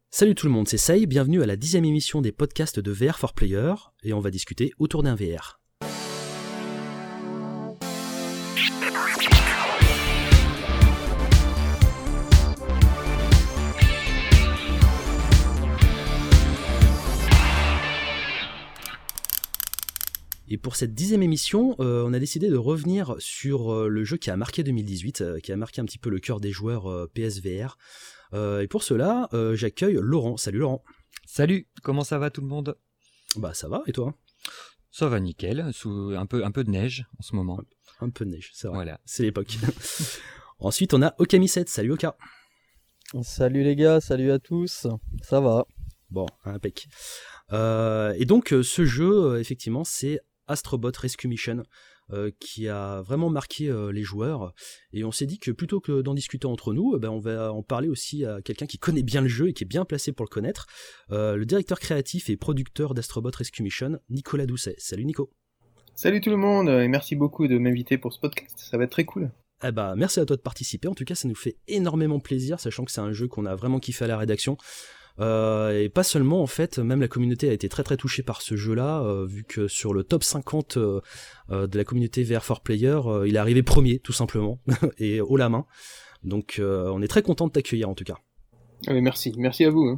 Salut tout le monde, c'est Sai, bienvenue à la 10e émission des podcasts de VR for Player, et on va discuter autour d'un VR. Et pour cette 10e émission, on a décidé de revenir sur le jeu qui a marqué 2018, qui a marqué un petit peu le cœur des joueurs PSVR. Et pour cela, j'accueille Laurent. Salut Laurent. Salut, comment ça va tout le monde ? Bah ça va, et toi ? Ça va nickel, sous un peu de neige en ce moment. Un peu de neige, c'est vrai, voilà. C'est l'époque. Ensuite, on a Okami7. Salut Oka. Salut les gars, salut à tous, ça va. Bon, impec. Et donc, ce jeu, effectivement, c'est Astrobot Rescue Mission, qui a vraiment marqué les joueurs, et on s'est dit que plutôt que d'en discuter entre nous, on va en parler aussi à quelqu'un qui connaît bien le jeu et qui est bien placé pour le connaître, le directeur créatif et producteur d'Astrobot Rescue Mission, Nicolas Doucet. Salut Nico. Salut tout le monde, et merci beaucoup de m'inviter pour ce podcast, ça va être très cool. Merci à toi de participer, en tout cas ça nous fait énormément plaisir, sachant que c'est un jeu qu'on a vraiment kiffé à la rédaction. Et pas seulement, en fait, même la communauté a été très très touchée par ce jeu-là, vu que sur le top 50 de la communauté VR for Player, il est arrivé premier, tout simplement, et haut la main. Donc on est très content de t'accueillir, en tout cas. Merci à vous.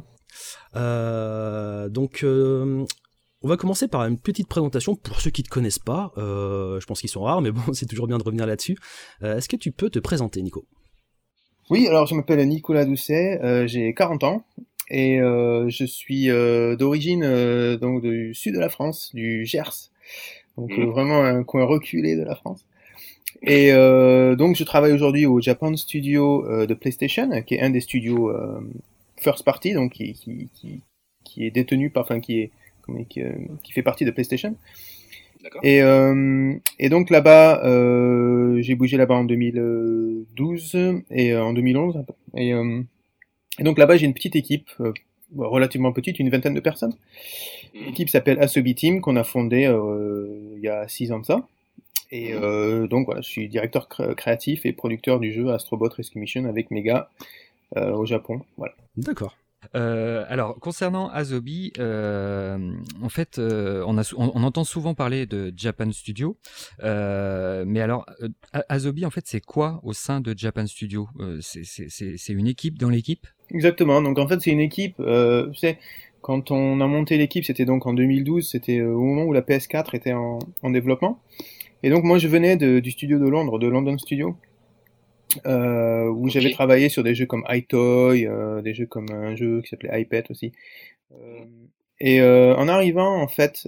On va commencer par une petite présentation pour ceux qui ne te connaissent pas. Je pense qu'ils sont rares, mais bon, c'est toujours bien de revenir là-dessus. Est-ce que tu peux te présenter, Nico ? Oui, alors je m'appelle Nicolas Doucet, j'ai 40 ans. Et je suis d'origine donc du sud de la France, du Gers, donc vraiment un coin reculé de la France. Et donc je travaille aujourd'hui au Japan Studio de PlayStation, qui est un des studios first party, donc qui est détenu par, enfin qui fait partie de PlayStation. D'accord. Et donc là-bas, j'ai bougé là-bas en 2012 et en 2011. Et donc là-bas, j'ai une petite équipe, relativement petite, une vingtaine de personnes. L'équipe s'appelle Asobi Team, qu'on a fondée il y a 6 ans de ça. Et donc voilà, je suis directeur créatif et producteur du jeu Astrobot Rescue Mission avec mes gars au Japon. Voilà. D'accord. Alors, concernant Asobi, en fait, on entend souvent parler de Japan Studio, mais alors, Asobi, en fait, c'est quoi au sein de Japan Studio ? C'est une équipe dans l'équipe ? Exactement, donc en fait, c'est une équipe, quand on a monté l'équipe, c'était donc en 2012, c'était au moment où la PS4 était en développement, et donc moi je venais du studio de Londres, de London Studio, où j'avais travaillé sur des jeux comme iToy, des jeux comme un jeu qui s'appelait iPet aussi. En arrivant, en fait,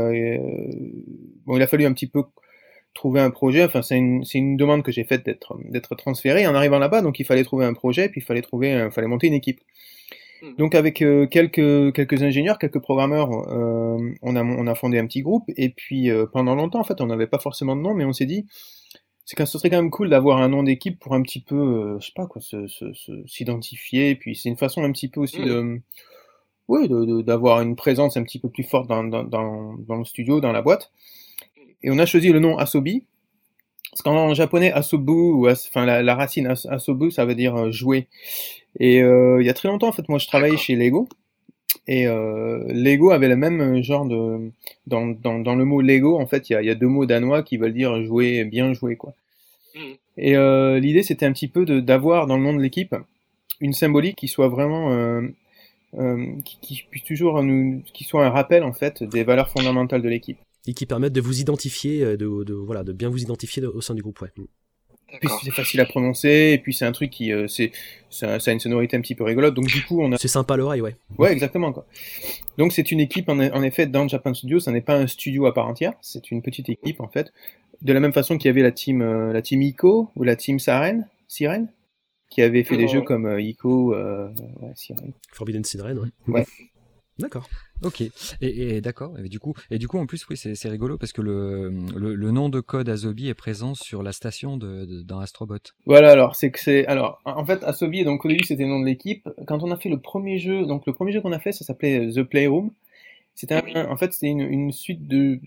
il a fallu un petit peu trouver un projet. Enfin, c'est une demande que j'ai faite d'être transféré. En arrivant là-bas, donc il fallait trouver un projet, puis il fallait monter une équipe. Donc avec quelques ingénieurs, quelques programmeurs, on a fondé un petit groupe. Et puis pendant longtemps, en fait, on n'avait pas forcément de nom, mais on s'est dit, ce serait quand même cool d'avoir un nom d'équipe pour un petit peu, je sais pas quoi, s'identifier. Et puis c'est une façon un petit peu aussi d'avoir une présence un petit peu plus forte dans le studio, dans la boîte. Et on a choisi le nom Asobi, parce qu'en japonais Asobu, la racine Asobu, ça veut dire jouer. Et il y a très longtemps, en fait, moi je travaillais chez Lego, et Lego avait le même genre de dans le mot Lego, en fait, il y a 2 mots danois qui veulent dire jouer, bien jouer, quoi. Et l'idée, c'était un petit peu d'avoir dans le nom de l'équipe une symbolique qui soit vraiment qui puisse toujours qui soit un rappel, en fait, des valeurs fondamentales de l'équipe. Et qui permettent de vous identifier, de bien vous identifier au sein du groupe, ouais. Puis c'est facile à prononcer, et puis c'est un truc qui, ça a une sonorité un petit peu rigolote, donc du coup c'est sympa à l'oreille, ouais. Ouais, exactement, quoi. Donc c'est une équipe, en effet, dans Japan Studio, ça n'est pas un studio à part entière, c'est une petite équipe, en fait. De la même façon qu'il y avait la team Ico, ou la team Siren, qui avait fait des jeux comme Ico, Siren. Forbidden Siren, ouais. Ouais. D'accord. Ok. Et d'accord. Et du coup, en plus, oui, c'est rigolo parce que le nom de code Asobi est présent sur la station dans Astrobot. Voilà. Alors, en fait, Asobi, donc au début c'était le nom de l'équipe. Quand on a fait le premier jeu qu'on a fait, ça s'appelait The Playroom. C'était une suite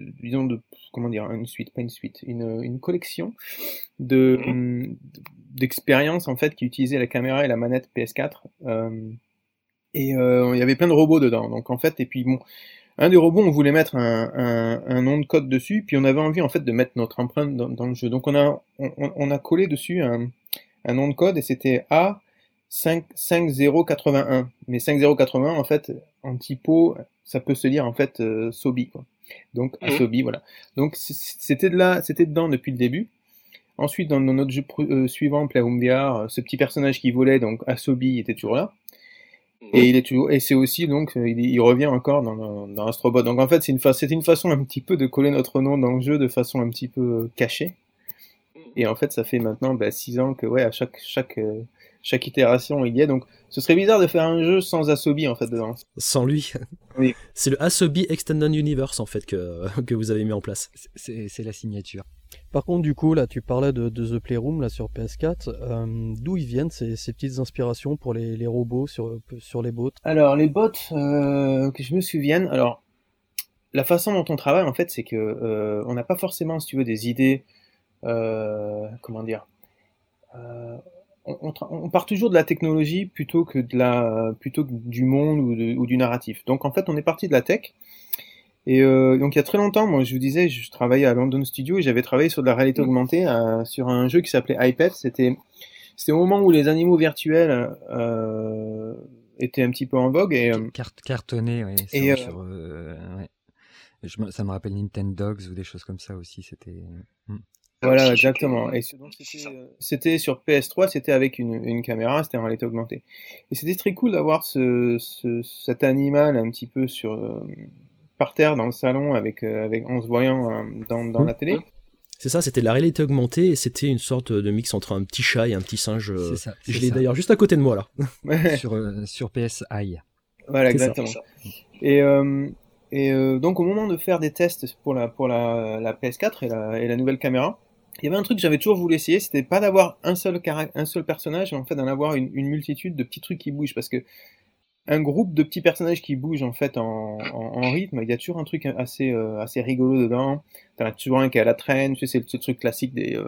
une collection d'expériences, en fait, qui utilisaient la caméra et la manette PS4. Et il y avait plein de robots dedans. Donc en fait, et puis bon, un des robots, on voulait mettre un nom de code dessus, puis on avait envie en fait de mettre notre empreinte dans le jeu. Donc on a collé dessus un nom de code et c'était A5081. Mais 5081 en fait en typo, ça peut se lire en fait Sobi quoi. Donc Asobi, voilà. Donc c'était dedans depuis le début. Ensuite dans notre jeu suivant, Playroom VR, ce petit personnage qui volait, donc Asobi était toujours là. Et il est toujours, et c'est aussi donc il revient encore dans Astrobot. Donc en fait c'était une façon un petit peu de coller notre nom dans le jeu de façon un petit peu cachée. Et en fait ça fait maintenant 6 ans que ouais à chaque itération il y est. Donc ce serait bizarre de faire un jeu sans Asobi en fait dedans. Sans lui. Oui. C'est le Asobi Extended Universe en fait que vous avez mis en place. C'est la signature. Par contre, du coup, là, tu parlais de The Playroom là, sur PS4. D'où ils viennent ces petites inspirations pour les robots sur les bots? Alors, les bots, que je me souvienne, alors, la façon dont on travaille, en fait, c'est que on n'a pas forcément, si tu veux, des idées, comment dire, on part toujours de la technologie plutôt que du monde ou du narratif. Donc, en fait, on est parti de la tech. Et donc il y a très longtemps, moi je vous disais, je travaillais à London Studio et j'avais travaillé sur de la réalité augmentée sur un jeu qui s'appelait iPet. C'était au moment où les animaux virtuels étaient un petit peu en vogue et cartonné, ouais. Ouais. Ça me rappelle Nintendogs ou des choses comme ça aussi. C'était. Voilà, exactement. Et donc c'était sur PS3, c'était avec une caméra, c'était en réalité augmentée. Et c'était très cool d'avoir cet animal un petit peu par terre dans le salon en se voyant dans la télé. C'est ça, c'était de la réalité augmentée et c'était une sorte de mix entre un petit chat et un petit singe. C'est ça. Je l'ai d'ailleurs juste à côté de moi là. sur PSI. Voilà, exactement. Et donc au moment de faire des tests pour la PS4 et la nouvelle caméra, il y avait un truc que j'avais toujours voulu essayer, c'était pas d'avoir un seul personnage, mais en fait d'en avoir une multitude de petits trucs qui bougent, parce que un groupe de petits personnages qui bougent en fait en rythme, il y a toujours un truc assez rigolo dedans. T'en as toujours un qui est à la traîne, tu sais, c'est ce truc classique c'est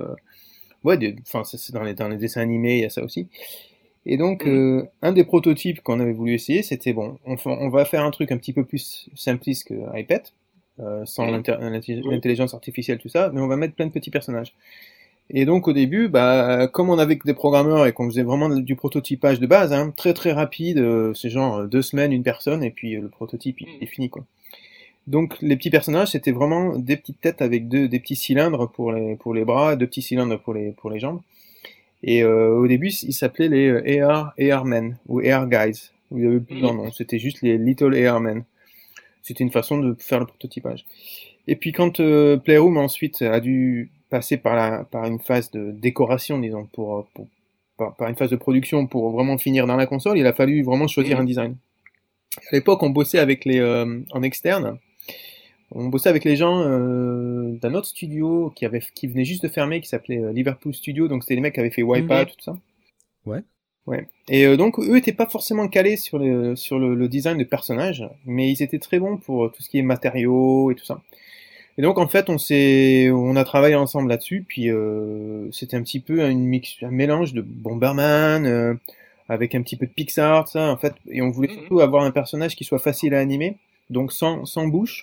dans les dessins animés, il y a ça aussi. Et donc un des prototypes qu'on avait voulu essayer, c'était on va faire un truc un petit peu plus simpliste que iPad, sans l'intelligence artificielle tout ça, mais on va mettre plein de petits personnages. Et donc au début, comme on avait que des programmeurs et qu'on faisait vraiment du prototypage de base, très très rapide, c'est genre 2 semaines, une personne, et puis le prototype il est fini quoi. Donc les petits personnages, c'était vraiment des petites têtes avec des petits cylindres pour les bras, 2 petits cylindres pour les jambes. Et au début, ils s'appelaient les AR Men ou AR Guys. Il y avait plusieurs noms, c'était juste les Little AR Men. C'était une façon de faire le prototypage. Et puis quand Playroom ensuite a dû passer par une phase de décoration, disons, par une phase de production pour vraiment finir dans la console, il a fallu vraiment choisir un design. À l'époque, on bossait avec en externe, on bossait avec les gens d'un autre studio qui venait juste de fermer, qui s'appelait Liverpool Studio, donc c'était les mecs qui avaient fait Wipeout, tout ça. Ouais. Et donc eux étaient pas forcément calés sur le design de personnages, mais ils étaient très bons pour tout ce qui est matériaux et tout ça. Et donc en fait on a travaillé ensemble là-dessus, puis c'était un petit peu un mélange de Bomberman avec un petit peu de Pixar, tout ça en fait, et on voulait surtout avoir un personnage qui soit facile à animer, donc sans bouche,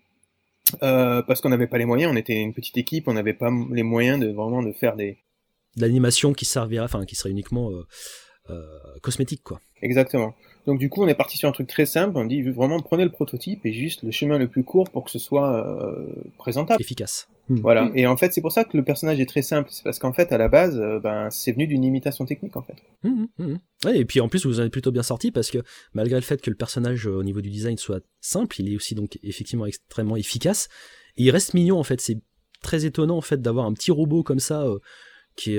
parce qu'on n'avait pas les moyens, on était une petite équipe, on n'avait pas les moyens de faire de l'animation qui serait uniquement cosmétique quoi. Exactement. Donc du coup on est parti sur un truc très simple, on dit vraiment prenez le prototype et juste le chemin le plus court pour que ce soit présentable. Efficace. Voilà. Et en fait c'est pour ça que le personnage est très simple, c'est parce qu'en fait à la base c'est venu d'une imitation technique en fait. Ouais, et puis en plus vous en êtes plutôt bien sorti parce que malgré le fait que le personnage au niveau du design soit simple, il est aussi donc effectivement extrêmement efficace et il reste mignon en fait. C'est très étonnant en fait d'avoir un petit robot comme ça qui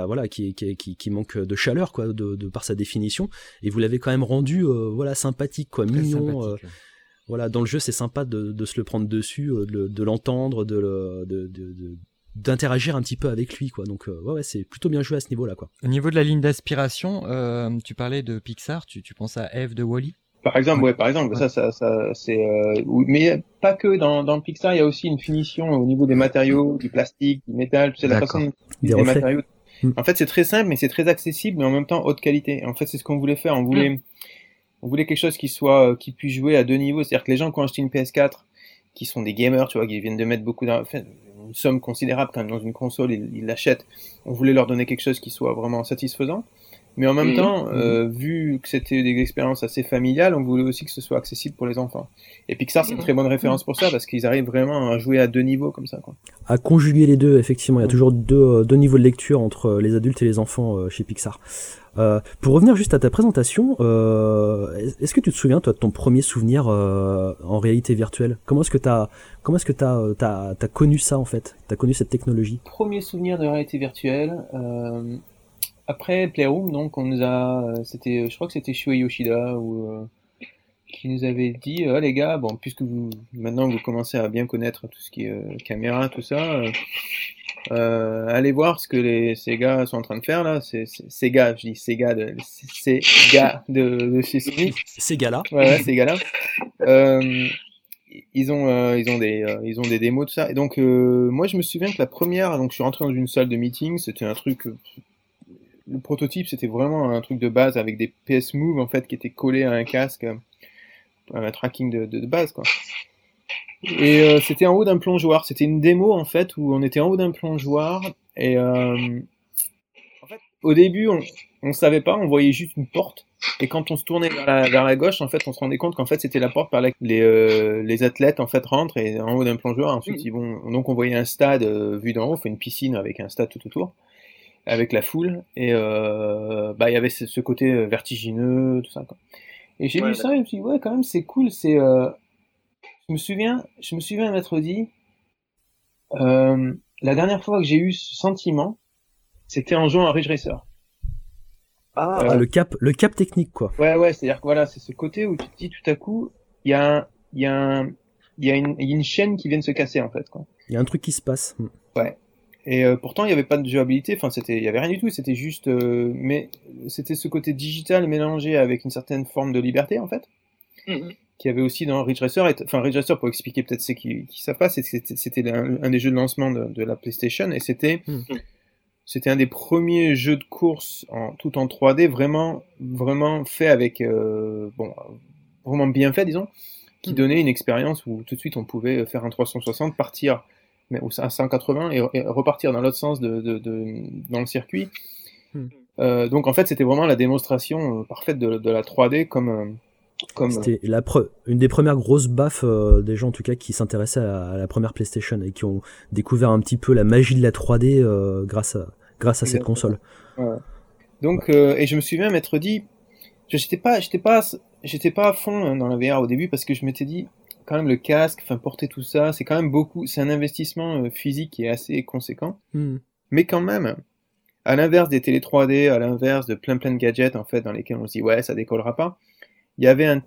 manque de chaleur quoi, de par sa définition, et vous l'avez quand même rendu sympathique quoi, mignon. Sympathique, voilà, dans le jeu c'est sympa de se le prendre dessus, de l'entendre, d'interagir un petit peu avec lui quoi. Donc c'est plutôt bien joué à ce niveau là quoi. Au niveau de la ligne d'aspiration, tu parlais de Pixar, tu penses à Eve de Wall-E? Par exemple, ça c'est mais pas que dans Pixar, il y a aussi une finition au niveau des matériaux, du plastique, du métal, tu sais, la façon des matériaux. En fait, c'est très simple mais c'est très accessible mais en même temps haute qualité. En fait, c'est ce qu'on voulait faire, on on voulait quelque chose qui puisse jouer à deux niveaux. C'est-à-dire que les gens qui ont acheté une PS4, qui sont des gamers, tu vois, qui viennent de mettre une somme considérable quand même dans une console, ils l'achètent. On voulait leur donner quelque chose qui soit vraiment satisfaisant. Mais en même temps, vu que c'était des expériences assez familiales, on voulait aussi que ce soit accessible pour les enfants. Et Pixar, c'est une très bonne référence pour ça, parce qu'ils arrivent vraiment à jouer à deux niveaux comme ça, quoi. À conjuguer les deux, effectivement. Il y a toujours deux niveaux de lecture entre les adultes et les enfants chez Pixar. Pour revenir juste à ta présentation, est-ce que tu te souviens, toi, de ton premier souvenir en réalité virtuelle? Comment est-ce que t'as connu ça, en fait? T'as connu cette technologie? Premier souvenir de réalité virtuelle, après Playroom, donc on nous a, je crois que c'était Shuei Yoshida qui nous avait dit, ah les gars, bon, puisque maintenant vous commencez à bien connaître tout ce qui est caméra, tout ça, allez voir ce que ces gars sont en train de faire là. Ces gars, je dis ces gars de chez Sony. Ces gars-là. Ouais, ces gars-là. Ils ont des démos, tout ça. Et donc, moi, je me souviens que la première, donc je suis rentré dans une salle de meeting, c'était un truc. Le prototype, c'était vraiment un truc de base avec des PS Move en fait qui étaient collés à un casque, un tracking de base quoi. Et c'était en haut d'un plongeoir. C'était une démo en fait où on était en haut d'un plongeoir et en fait au début on savait pas, on voyait juste une porte et quand on se tournait vers la gauche en fait on se rendait compte qu'en fait c'était la porte par laquelle les athlètes en fait rentrent et en haut d'un plongeoir ensuite ils vont donc on voyait un stade vu d'en haut, une piscine avec un stade tout autour avec la foule et il y avait ce côté vertigineux tout ça quoi. Et j'ai vu ça et je me suis dit ouais quand même c'est cool, c'est je me souviens m'être dit, la dernière fois que j'ai eu ce sentiment, c'était en jouant à Ridge Racer. Le cap technique, quoi. Ouais, c'est-à-dire que voilà, c'est ce côté où tu te dis tout à coup, il y a une chaîne qui vient de se casser, en fait, quoi. Il y a un truc qui se passe. Ouais. Et pourtant, il n'y avait pas de jouabilité, enfin, il y avait rien du tout, c'était juste, mais c'était ce côté digital mélangé avec une certaine forme de liberté, en fait. Qu'il y avait aussi dans Ridge Racer, Ridge Racer, pour expliquer peut-être ceux qui savent pas, c'était un des jeux de lancement de la PlayStation, et c'était un des premiers jeux de course tout en 3D, vraiment fait avec, vraiment bien fait, disons, qui donnait une expérience où tout de suite on pouvait faire un 360, partir mais à 180 et repartir dans l'autre sens dans le circuit. Donc en fait, c'était vraiment la démonstration parfaite de la 3D comme c'était une des premières grosses baffes des gens en tout cas qui s'intéressaient à la première PlayStation et qui ont découvert un petit peu la magie de la 3D grâce à cette console. Ouais. Donc et je me souviens m'être dit, j'étais pas à fond dans la VR au début parce que je m'étais dit quand même le casque, enfin porter tout ça, c'est quand même c'est un investissement physique qui est assez conséquent. Mais quand même, à l'inverse des télé 3D, à l'inverse de plein de gadgets en fait dans lesquels on se dit ouais ça décollera pas. Il y avait un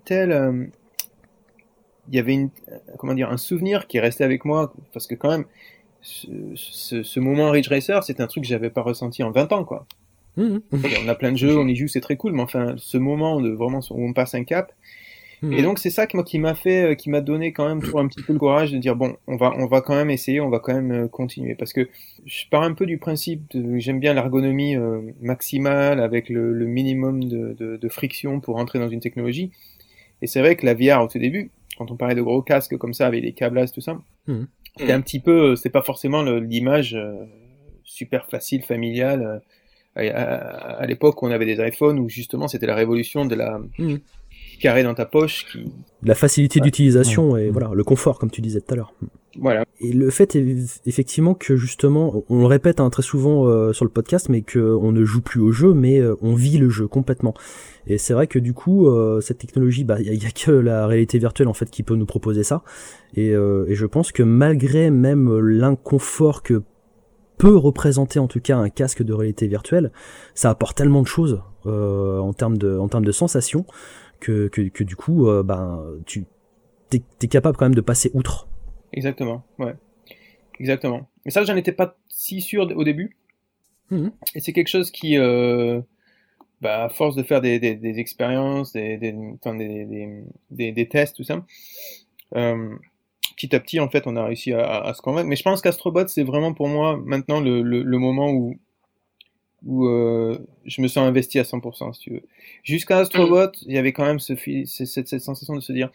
souvenir qui est resté avec moi, parce que quand même, ce moment Ridge Racer, c'est un truc que j'avais pas ressenti en 20 ans, quoi. On a plein de jeux, on y joue, c'est très cool, mais enfin, ce moment où on passe un cap. Et donc, c'est ça qui m'a donné quand même toujours un petit peu le courage de dire, bon, on va quand même essayer, on va quand même continuer. Parce que je pars un peu du principe j'aime bien l'ergonomie maximale avec le minimum de friction pour entrer dans une technologie. Et c'est vrai que la VR au tout début, quand on parlait de gros casques comme ça avec des câblages, tout ça, c'était un petit peu, c'est pas forcément l'image super facile, familiale. À l'époque où on avait des iPhones où justement c'était la révolution de la carré dans ta poche la facilité d'utilisation et voilà le confort comme tu disais tout à l'heure. Voilà. Et le fait effectivement que justement on le répète très souvent sur le podcast, mais que on ne joue plus au jeu mais on vit le jeu complètement. Et c'est vrai que du coup cette technologie, il y a que la réalité virtuelle en fait qui peut nous proposer ça. Et je pense que malgré même l'inconfort que peut représenter en tout cas un casque de réalité virtuelle, ça apporte tellement de choses en termes de sensations que du coup t'es capable quand même de passer outre. Exactement, ouais. Exactement. Mais ça, j'en étais pas si sûr au début. Et c'est quelque chose qui, à force de faire des expériences, des tests, tout ça, petit à petit, en fait, on a réussi à se convaincre. Mais je pense qu'Astrobot, c'est vraiment pour moi maintenant le moment où je me sens investi à 100%, si tu veux. Jusqu'à Astrobot, il y avait quand même cette sensation de se dire,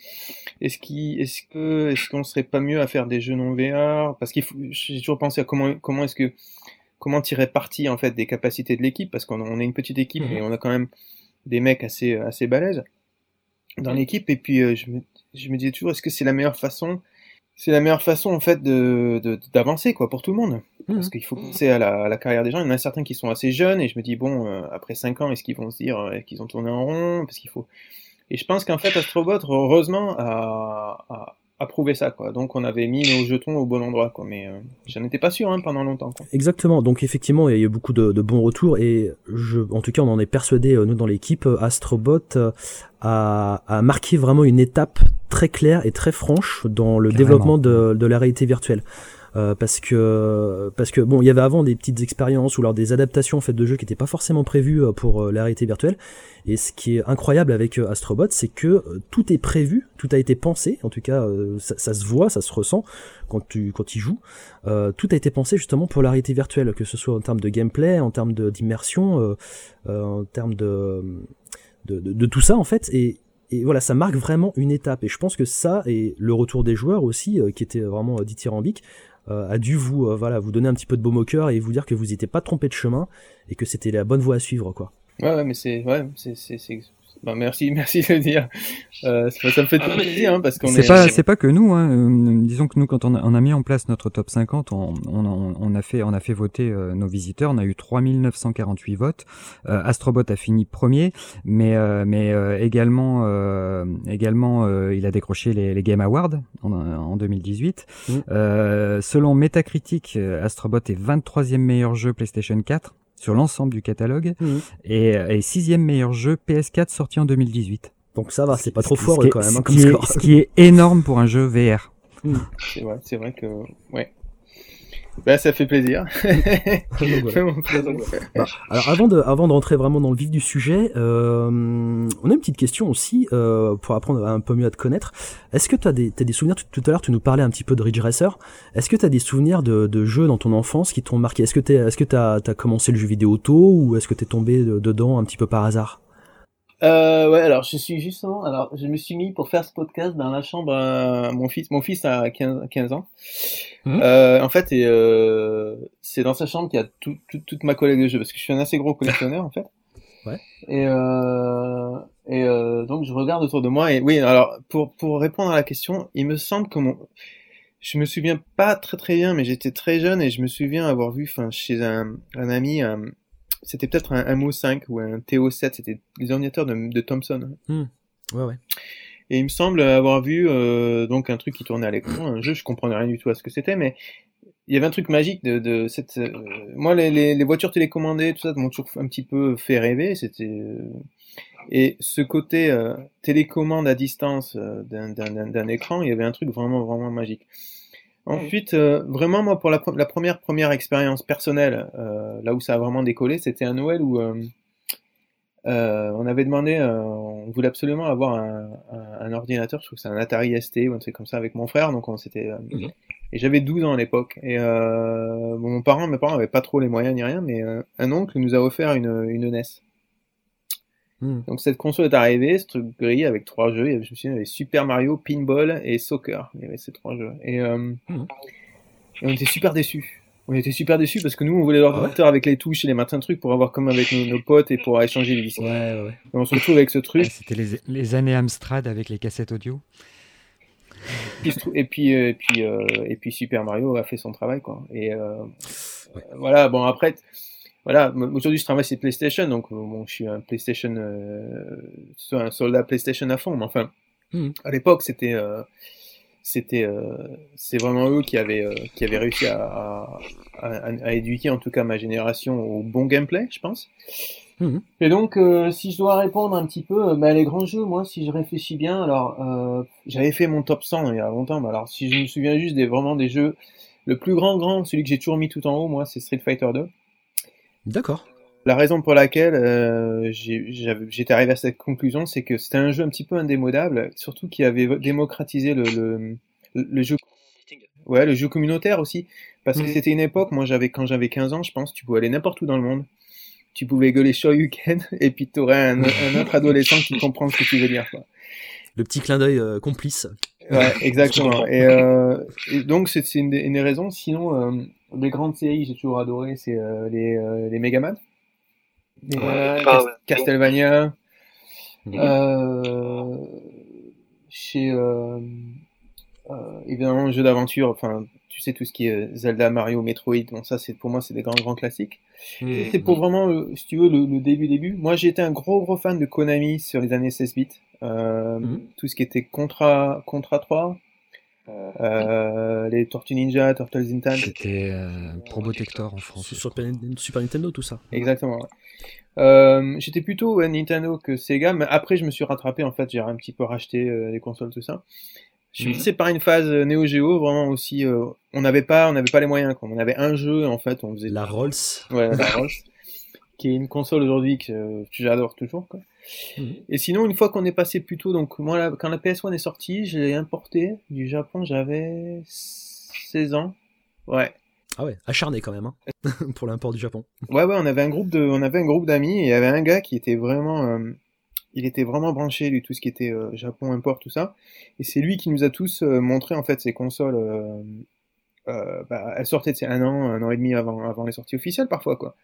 est-ce qu'on serait pas mieux à faire des jeux non VR? Parce j'ai toujours pensé à comment tirer parti, en fait, des capacités de l'équipe, parce qu'on est une petite équipe et on a quand même des mecs assez balèzes dans l'équipe, et puis je me disais toujours, est-ce que c'est la meilleure façon en fait d'avancer, quoi, pour tout le monde, parce qu'il faut penser à la carrière des gens. Il y en a certains qui sont assez jeunes et je me dis bon, après 5 ans, est-ce qu'ils vont se dire qu'ils ont tourné en rond, parce qu'il faut. Et je pense qu'en fait Astrobot, heureusement, a prouvé ça, quoi. Donc on avait mis nos jetons au bon endroit, quoi, mais j'en étais pas sûr, hein, pendant longtemps, quoi. Exactement, donc effectivement il y a eu beaucoup de bons retours, et en tout cas on en est persuadé, nous dans l'équipe. Astrobot a marqué vraiment une étape très claire et très franche dans le développement de la réalité virtuelle. Parce que bon, il y avait avant des petites expériences ou alors des adaptations en fait de jeux qui n'étaient pas forcément prévues pour la réalité virtuelle. Et ce qui est incroyable avec Astrobot, c'est que tout est prévu, tout a été pensé. En tout cas, ça se voit, ça se ressent quand tu y joues. Tout a été pensé justement pour la réalité virtuelle, que ce soit en termes de gameplay, en termes d'immersion, en termes de tout ça en fait. Et voilà, ça marque vraiment une étape. Et je pense que ça, et le retour des joueurs aussi, qui était vraiment dithyrambique, a dû vous donner un petit peu de baume au cœur et vous dire que vous n'étiez pas trompé de chemin et que c'était la bonne voie à suivre, quoi. Ouais, mais c'est bah, merci de le dire. Ça me fait tout plaisir, hein, parce qu'on c'est pas que nous, hein. Disons que nous, quand on a mis en place notre top 50, on a fait voter nos visiteurs. On a eu 3948 votes. Astrobot a fini premier, mais également, il a décroché les Game Awards en 2018. Selon Metacritic, Astrobot est 23e meilleur jeu PlayStation 4 sur l'ensemble du catalogue, et 6e meilleur jeu PS4 sorti en 2018. Donc ça va, c'est pas trop foireux quand même, hein, comme score. Ce qui est énorme pour un jeu VR. C'est vrai que ouais. Bah, ça fait plaisir. Alors avant de rentrer vraiment dans le vif du sujet, on a une petite question aussi pour apprendre un peu mieux à te connaître. Est-ce que t'as des souvenirs, tout à l'heure tu nous parlais un petit peu de Ridge Racer. Est-ce que t'as des souvenirs de jeux dans ton enfance qui t'ont marqué? Est-ce que t'as commencé le jeu vidéo tôt, ou est-ce que t'es tombé dedans un petit peu par hasard? Ouais, alors je me suis mis pour faire ce podcast dans la chambre à mon fils a 15 ans. En fait, c'est dans sa chambre qu'il y a toute ma collecte de jeux, parce que je suis un assez gros collectionneur, en fait. Ouais. Et donc je regarde autour de moi, et oui, alors pour répondre à la question, il me semble que je me souviens pas très très bien, mais j'étais très jeune et je me souviens avoir vu, chez un ami, c'était peut-être un MO5 ou un TO7, c'était les ordinateurs de Thomson. Ouais. Et il me semble avoir vu donc un truc qui tournait à l'écran, un jeu, je comprenais rien du tout à ce que c'était, mais il y avait un truc magique de cette. Moi, les voitures télécommandées, tout ça, m'ont toujours un petit peu fait rêver. Et ce côté télécommande à distance d'un écran, il y avait un truc vraiment vraiment magique. Ensuite, vraiment, moi, pour la première expérience personnelle, là où ça a vraiment décollé, c'était un Noël où on avait demandé, on voulait absolument avoir un ordinateur, je trouve que c'est un Atari ST ou un truc comme ça, avec mon frère, donc et j'avais 12 ans à l'époque, et mes parents avaient pas trop les moyens ni rien, mais un oncle nous a offert une NES. Donc cette console est arrivée, ce truc gris avec 3 jeux, je me souviens, il y avait Super Mario, Pinball et Soccer, il y avait ces 3 jeux, et on était super déçus. Parce que nous, on voulait l'ordinateur avec les touches et les matins de trucs pour avoir comme avec nos potes et pour échanger les disques. Ouais. Et on se retrouve avec ce truc. C'était les années Amstrad avec les cassettes audio. Et puis Super Mario a fait son travail, quoi. Et voilà, bon après, voilà, aujourd'hui je travaille sur PlayStation, donc bon, je suis un PlayStation, un soldat PlayStation à fond, mais enfin, à l'époque c'est vraiment eux qui avaient réussi à éduquer en tout cas ma génération au bon gameplay, je pense. Et donc si je dois répondre un petit peu, les grands jeux, moi si je réfléchis bien, alors j'avais fait mon top 100 il y a longtemps, mais alors si je me souviens juste vraiment des jeux, le plus grand, celui que j'ai toujours mis tout en haut, moi, c'est Street Fighter 2. D'accord. La raison pour laquelle j'étais arrivé à cette conclusion, c'est que c'était un jeu un petit peu indémodable, surtout qui avait démocratisé le jeu. Ouais, le jeu communautaire aussi, parce que c'était une époque, moi quand j'avais 15 ans, je pense, tu pouvais aller n'importe où dans le monde, tu pouvais gueuler Shoryuken et puis t'aurais un autre adolescent qui comprend ce que tu veux dire, quoi. Le petit clin d'œil complice. Ouais, exactement. Et donc c'est une des raisons. Sinon, les grandes séries, j'ai toujours adoré, c'est les Megaman, Castlevania, chez évidemment jeux d'aventure. Enfin, tu sais tout ce qui est Zelda, Mario, Metroid. Bon, ça c'est pour moi c'est des grands classiques. Et c'est pour vraiment, si tu veux, le début. Moi, j'ai été un gros fan de Konami sur les années 16 bits. Tout ce qui était Contra 3, les Tortues Ninja, Turtles in Time. C'était Probotector en France. Sur Super Nintendo, tout ça. Exactement. Ouais. J'étais plutôt Nintendo que Sega, mais après je me suis rattrapé. En fait, j'ai un petit peu racheté les consoles, tout ça. Je suis passé par une phase Neo Geo, vraiment aussi. On n'avait pas les moyens, quoi. On avait un jeu, en fait, on faisait. La Rolls. Ouais, la Rolls, qui est une console aujourd'hui que j'adore toujours, quoi. Et sinon, une fois qu'on est passé plutôt, donc moi, quand la PS1 est sortie, je l'ai importée du Japon, j'avais 16 ans. Ouais. Ah ouais, acharné quand même, hein, pour l'import du Japon. Ouais, on avait un groupe d'amis, et il y avait un gars qui était vraiment, il était vraiment branché, lui, tout ce qui était Japon, import, tout ça. Et c'est lui qui nous a tous montré, en fait, ces consoles, elles sortaient de un an et demi avant les sorties officielles, parfois, quoi.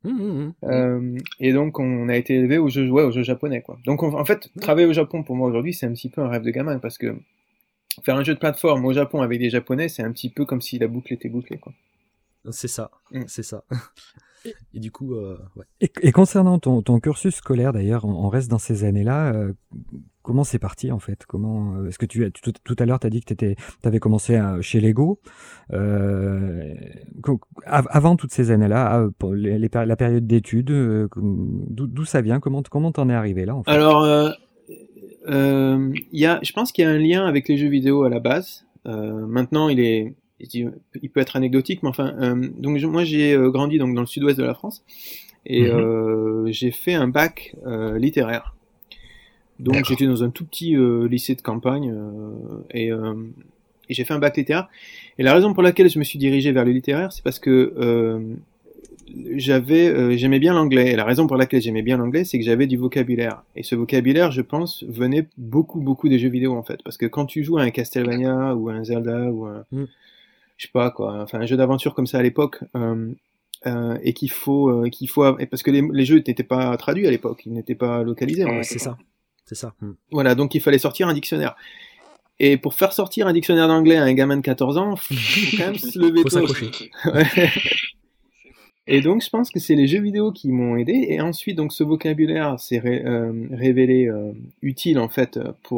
Et donc on a été élevé aux jeux japonais, quoi. Donc en fait, travailler au Japon pour moi aujourd'hui, c'est un petit peu un rêve de gamin, parce que faire un jeu de plateforme au Japon avec des Japonais, c'est un petit peu comme si la boucle était bouclée, quoi. C'est ça, c'est ça. Et du coup, ouais. Et concernant ton cursus scolaire, d'ailleurs, on reste dans ces années-là. Comment c'est parti en fait? Comment est-ce que tout à l'heure tu as dit que tu avais commencé chez Lego avant toutes ces années-là, pour la période d'études, d'où ça vient? Comment t'en es arrivé là en fait? Alors, je pense qu'il y a un lien avec les jeux vidéo à la base. Maintenant, il peut être anecdotique, mais enfin, donc moi j'ai grandi donc dans le sud-ouest de la France et j'ai fait un bac littéraire. Donc j'étais dans un tout petit lycée de campagne et j'ai fait un bac littéraire. Et la raison pour laquelle je me suis dirigé vers le littéraire, c'est parce que j'aimais bien l'anglais. Et la raison pour laquelle j'aimais bien l'anglais, c'est que j'avais du vocabulaire. Et ce vocabulaire, je pense, venait beaucoup des jeux vidéo en fait. Parce que quand tu joues à un Castlevania ou à un Zelda ou un je sais pas quoi, enfin un jeu d'aventure comme ça à l'époque. Et qu'il faut parce que les jeux n'étaient pas traduits à l'époque, ils n'étaient pas localisés. C'est ça. Voilà, donc il fallait sortir un dictionnaire. Et pour faire sortir un dictionnaire d'anglais à un gamin de 14 ans, faut quand même se lever tôt. Faut s'accrocher. Et donc je pense que c'est les jeux vidéo qui m'ont aidé. Et ensuite donc ce vocabulaire s'est révélé utile en fait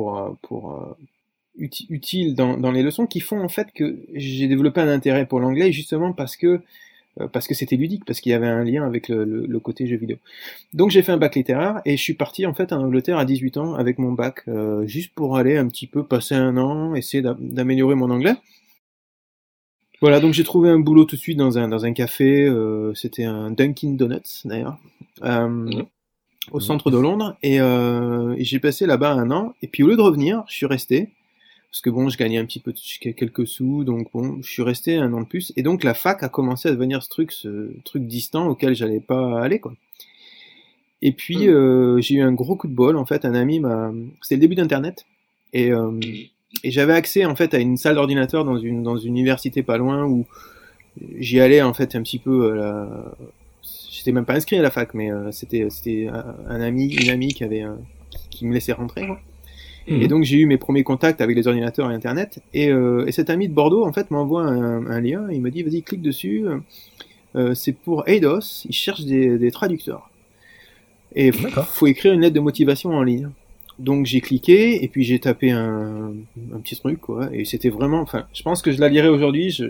utile dans les leçons qui font en fait que j'ai développé un intérêt pour l'anglais justement parce que c'était ludique, parce qu'il y avait un lien avec le côté jeu vidéo. Donc j'ai fait un bac littéraire et je suis parti en fait en Angleterre à 18 ans avec mon bac, juste pour aller un petit peu passer un an, essayer d'améliorer mon anglais. Voilà, donc j'ai trouvé un boulot tout de suite dans un café, c'était un Dunkin' Donuts d'ailleurs, au centre de Londres, et j'ai passé là-bas un an, et puis au lieu de revenir, je suis resté, parce que bon, je gagnais un petit peu quelques sous, donc bon, je suis resté un an de plus, et donc la fac a commencé à devenir ce truc distant auquel j'allais pas aller, quoi. Et puis j'ai eu un gros coup de bol, en fait, un ami c'était le début d'Internet, et j'avais accès en fait à une salle d'ordinateur dans une université pas loin où j'y allais en fait un petit peu. J'étais même pas inscrit à la fac, mais c'était une amie qui me laissait rentrer, quoi. Et donc j'ai eu mes premiers contacts avec les ordinateurs et Internet. Et cet ami de Bordeaux en fait m'envoie un lien. Il me dit vas-y clique dessus. C'est pour Eidos. Il cherche des traducteurs. Et faut écrire une lettre de motivation en ligne. Donc j'ai cliqué et puis j'ai tapé un petit truc, quoi, et c'était vraiment, enfin, je pense que je la lirai aujourd'hui, ce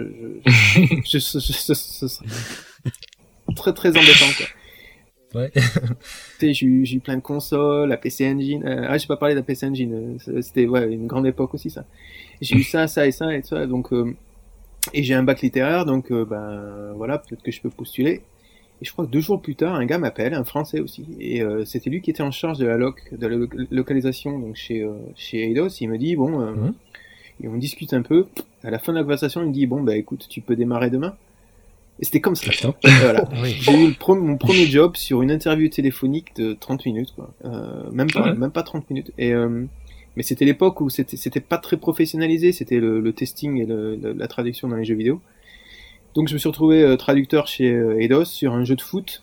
serait très embêtant, quoi. Ouais. J'ai eu plein de consoles, la PC Engine, j'ai pas parlé de la PC Engine, c'était une grande époque aussi, ça. J'ai eu ça et ça, donc et j'ai un bac littéraire, donc voilà, peut-être que je peux postuler. Et je crois que 2 jours plus tard, un gars m'appelle, un Français aussi, et c'était lui qui était en charge de la localisation donc chez Eidos. Il me dit et on discute un peu. À la fin de la conversation, il me dit bon bah écoute, tu peux démarrer demain. Et c'était comme ça. Putain. Voilà. Oui. J'ai eu mon premier job sur une interview téléphonique de 30 minutes, quoi. Même pas 30 minutes. Mais c'était l'époque où c'était pas très professionnalisé, c'était le testing et la traduction dans les jeux vidéo. Donc je me suis retrouvé traducteur chez Eidos sur un jeu de foot.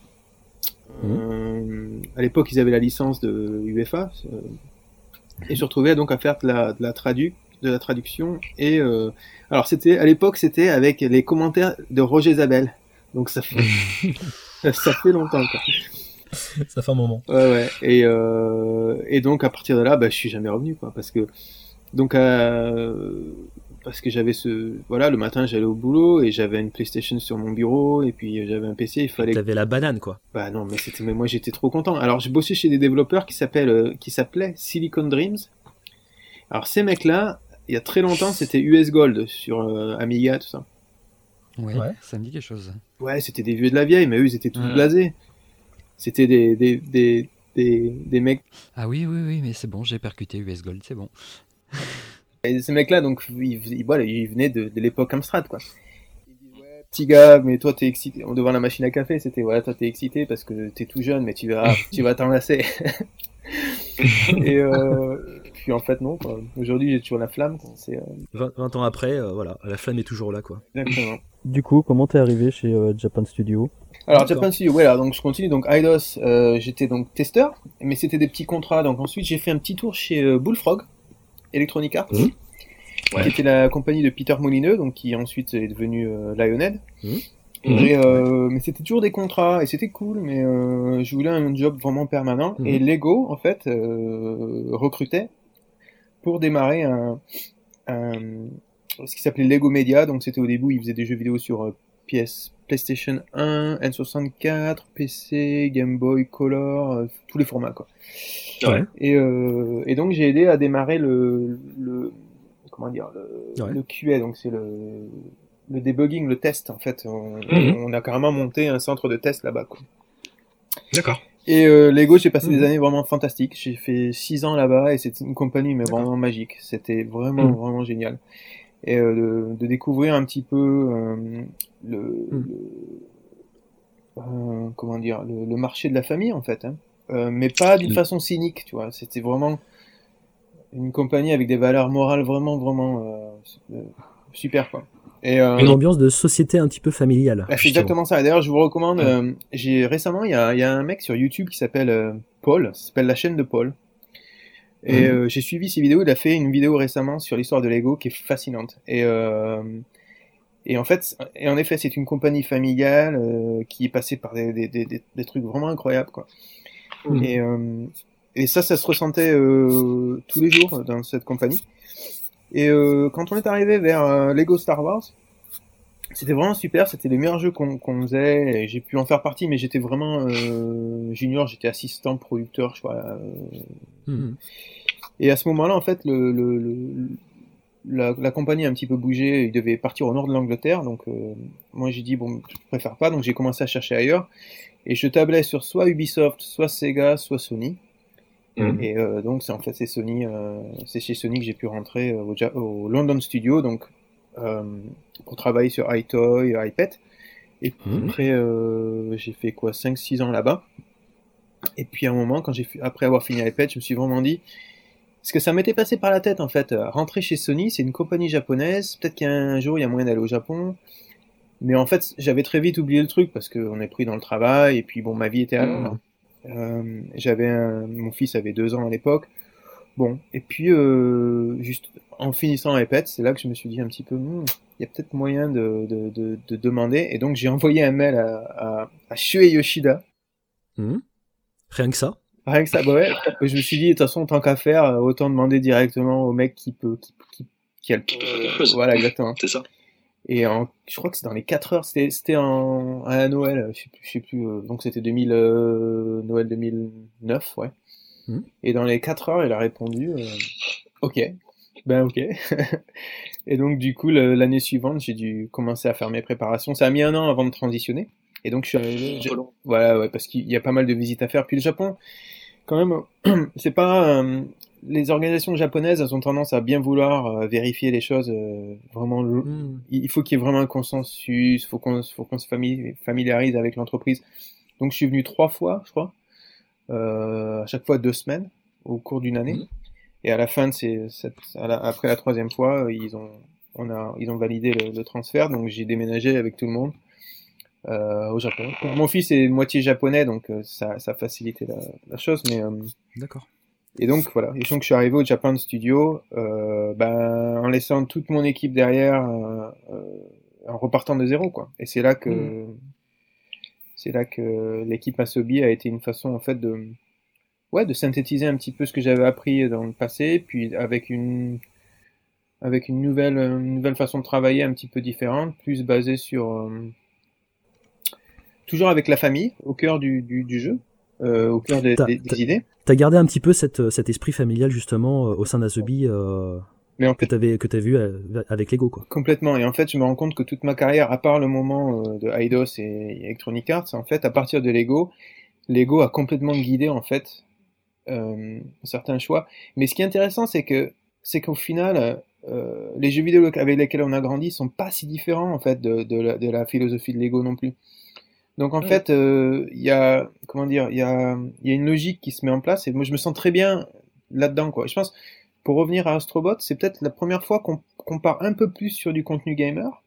À l'époque, ils avaient la licence de UEFA. Et je me suis retrouvé donc à faire de la traduction. Et alors à l'époque, c'était avec les commentaires de Roger Zabel. Donc ça fait ça fait longtemps, quoi. Ça fait un moment. Ouais. Et donc à partir de là, je suis jamais revenu, quoi, parce que j'avais le matin j'allais au boulot et j'avais une PlayStation sur mon bureau et puis j'avais un PC, il fallait. T'avais la banane, quoi. Bah non, mais moi j'étais trop content. Alors j'ai bossé chez des développeurs qui s'appelaient Silicon Dreams. Alors ces mecs-là, il y a très longtemps, c'était US Gold sur Amiga, tout ça. Ouais, Ouais. ça me dit quelque chose. Ouais, c'était des vieux de la vieille, mais eux ils étaient tous blasés. C'était des mecs. Ah oui, mais c'est bon, j'ai percuté US Gold, c'est bon. Et ces mecs-là, donc, ils venaient de l'époque Amstrad, quoi. Ils disent, ouais, petit gars, mais toi, t'es excité. Devant la machine à café, c'était, ouais, toi, t'es excité parce que t'es tout jeune, mais tu vas t'en lasser. Et puis, en fait, non, quoi. Aujourd'hui, j'ai toujours la flamme, quoi. 20 ans après, voilà, la flamme est toujours là, quoi. Exactement. Du coup, comment t'es arrivé chez Japan Studio? Alors, D'accord. Japan Studio, ouais, alors, donc, je continue. Donc, Eidos, j'étais donc testeur, mais c'était des petits contrats. Donc, ensuite, j'ai fait un petit tour chez Bullfrog, Electronic Arts. Qui était la compagnie de Peter Molineux, donc qui ensuite est devenu Lionhead. Mais c'était toujours des contrats et c'était cool, mais je voulais un job vraiment permanent. Et Lego, en fait, recrutait pour démarrer ce qui s'appelait Lego Media. Donc c'était au début, ils faisaient des jeux vidéo sur PlayStation 1, N64, PC, Game Boy Color, tous les formats, quoi. Ouais. Et donc j'ai aidé à démarrer le QA, donc c'est le debugging, le test, en fait. On a carrément monté un centre de test là-bas, quoi. D'accord. Et Lego, j'ai passé des années vraiment fantastiques. J'ai fait 6 ans là-bas et c'était une compagnie mais vraiment magique. C'était vraiment génial. Et de découvrir un petit peu le marché de la famille, en fait, hein. Mais pas d'une façon cynique, tu vois. C'était vraiment une compagnie avec des valeurs morales vraiment super, quoi. Et Une ambiance de société un petit peu familiale. c'est exactement ça. Et d'ailleurs, je vous recommande. Récemment, il y a un mec sur YouTube qui s'appelle Paul. Ça s'appelle la chaîne de Paul. Et j'ai suivi ses vidéos. Il a fait une vidéo récemment sur l'histoire de Lego qui est fascinante. Et en effet, c'est une compagnie familiale qui est passée par des trucs vraiment incroyables, quoi. Et ça se ressentait tous les jours dans cette compagnie. Et quand on est arrivé vers Lego Star Wars, c'était vraiment super, c'était les meilleurs jeux qu'on faisait, et j'ai pu en faire partie, mais j'étais vraiment junior, j'étais assistant producteur, je crois. Et à ce moment-là, en fait, la compagnie a un petit peu bougé, il devait partir au nord de l'Angleterre, donc moi j'ai dit, bon, je préfère pas, donc j'ai commencé à chercher ailleurs, et je tablais sur soit Ubisoft, soit Sega, soit Sony. Et donc c'est Sony, c'est chez Sony que j'ai pu rentrer au London Studio, donc pour travailler sur iToy, iPad. Et après j'ai fait 5-6 ans là-bas. Et puis à un moment, après avoir fini iPad, je me suis vraiment dit, parce que ça m'était passé par la tête, en fait, rentrer chez Sony, c'est une compagnie japonaise, peut-être qu'un jour il y a moyen d'aller au Japon. Mais en fait, j'avais très vite oublié le truc parce qu'on est pris dans le travail et puis bon, ma vie était à Londres. Mon fils avait 2 ans à l'époque. Bon, et puis juste en finissant iPad, c'est là que je me suis dit un petit peu, il y a peut-être moyen de demander. Et donc j'ai envoyé un mail à Shuei Yoshida. Rien que ça. Rien que ça, bah ouais. Je me suis dit, de toute façon, tant qu'à faire, autant demander directement au mec qui a le. Voilà, exactement. C'est ça. Et je crois que c'est dans les 4 heures, c'était à Noël, je sais plus, donc c'était Noël 2009, ouais. Et dans les 4 heures, il a répondu, ok, ben ok. Et donc du coup, l'année suivante, j'ai dû commencer à faire mes préparations. Ça a mis 1 an avant de transitionner. Et donc je suis arrivé, voilà, ouais, parce qu'il y a pas mal de visites à faire. Puis le Japon, quand même, c'est pas les organisations japonaises, elles ont tendance à bien vouloir vérifier les choses. Vraiment, il faut qu'il y ait vraiment un consensus. Faut qu'on se familiarise avec l'entreprise. Donc, je suis venu 3 fois, je crois. À chaque fois 2 semaines au cours d'une année. Et à la fin après la 3e fois, ils ont validé le transfert. Donc, j'ai déménagé avec tout le monde. Au Japon. Mon fils est moitié japonais, donc ça facilitait la chose, mais D'accord. et donc voilà. Et donc je suis arrivé au Japan Studio, en laissant toute mon équipe derrière, en repartant de zéro, quoi. Et c'est là que l'équipe Asobi a été une façon en fait de synthétiser un petit peu ce que j'avais appris dans le passé, puis avec une nouvelle façon de travailler un petit peu différente, plus basée sur toujours avec la famille au cœur du jeu, au cœur des idées. T'as gardé un petit peu cet esprit familial justement au sein d'Asobi Mais en fait, que t'as vu avec Lego, quoi. Complètement. Et en fait, je me rends compte que toute ma carrière, à part le moment de Eidos et Electronic Arts, en fait, à partir de Lego a complètement guidé en fait certains choix. Mais ce qui est intéressant, c'est qu'au final, les jeux vidéo avec lesquels on a grandi sont pas si différents en fait de la philosophie de Lego non plus. Donc en fait, il y a une logique qui se met en place et moi je me sens très bien là-dedans, quoi. Je pense, pour revenir à Astrobot, c'est peut-être la première fois qu'on part un peu plus sur du contenu gamer.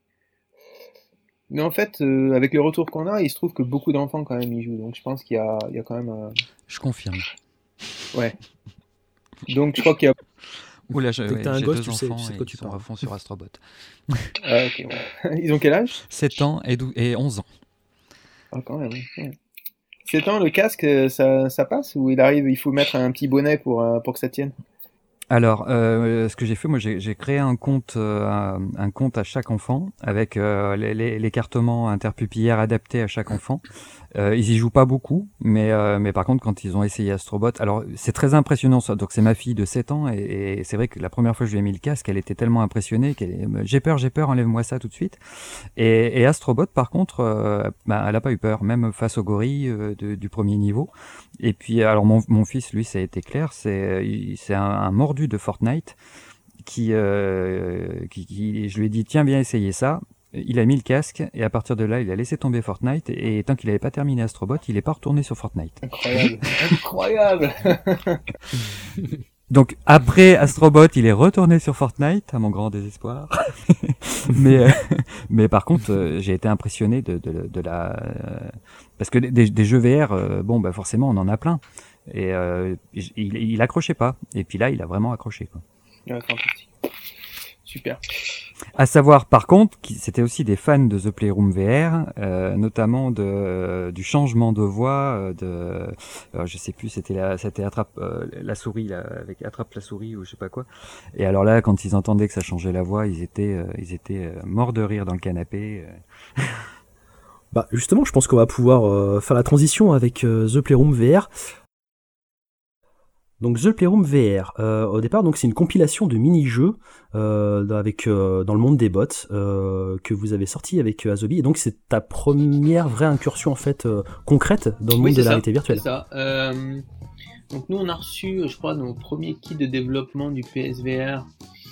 Mais en fait, avec le retour qu'on a, il se trouve que beaucoup d'enfants quand même y jouent. Donc je pense qu'il y a quand même. Je confirme. Ouais. Donc je crois qu'il y a. Oula, j'ai un gosse, deux tu sais enfants de et quoi tu ils sont à parles. fond sur Astrobot. Ah, ok, ouais. Ils ont quel âge? 7 ans et 11 ans. Ah, quand même. Ouais. 7 ans, le casque, ça passe ou il faut mettre un petit bonnet pour que ça tienne? Alors, ce que j'ai fait, moi, j'ai créé un compte à chaque enfant avec l'écartement interpupillaire adapté à chaque enfant. Ils y jouent pas beaucoup, mais par contre, quand ils ont essayé Astrobot, alors c'est très impressionnant. Ça. Donc c'est ma fille de 7 ans et c'est vrai que la première fois que je lui ai mis le casque, elle était tellement impressionnée j'ai peur, enlève-moi ça tout de suite. Et Astrobot, par contre, elle a pas eu peur, même face au gorille du premier niveau. Et puis, alors mon fils, lui, ça a été clair, c'est un mordu de Fortnite qui je lui ai dit tiens, viens essayer ça. Il a mis le casque et à partir de là, il a laissé tomber Fortnite et tant qu'il n'avait pas terminé Astrobot, il est pas retourné sur Fortnite. Incroyable, incroyable. Donc après Astrobot, il est retourné sur Fortnite à mon grand désespoir. mais par contre, j'ai été impressionné de la parce que des jeux VR, forcément on en a plein et il accrochait pas. Et puis là, il a vraiment accroché, quoi. Ouais, fantastique. Super. À savoir, par contre, c'était aussi des fans de The Playroom VR, notamment du changement de voix, je sais plus, c'était attrape la souris là, avec attrape la souris ou je sais pas quoi. Et alors là, quand ils entendaient que ça changeait la voix, ils étaient morts de rire dans le canapé. Bah justement, je pense qu'on va pouvoir faire la transition avec The Playroom VR. Donc The Playroom VR, au départ, donc c'est une compilation de mini-jeux avec dans le monde des bots que vous avez sorti avec Asobi, et donc c'est ta première vraie incursion en fait concrète dans le monde de la réalité virtuelle. C'est ça. Donc nous on a reçu, je crois, nos premiers kits de développement du PSVR.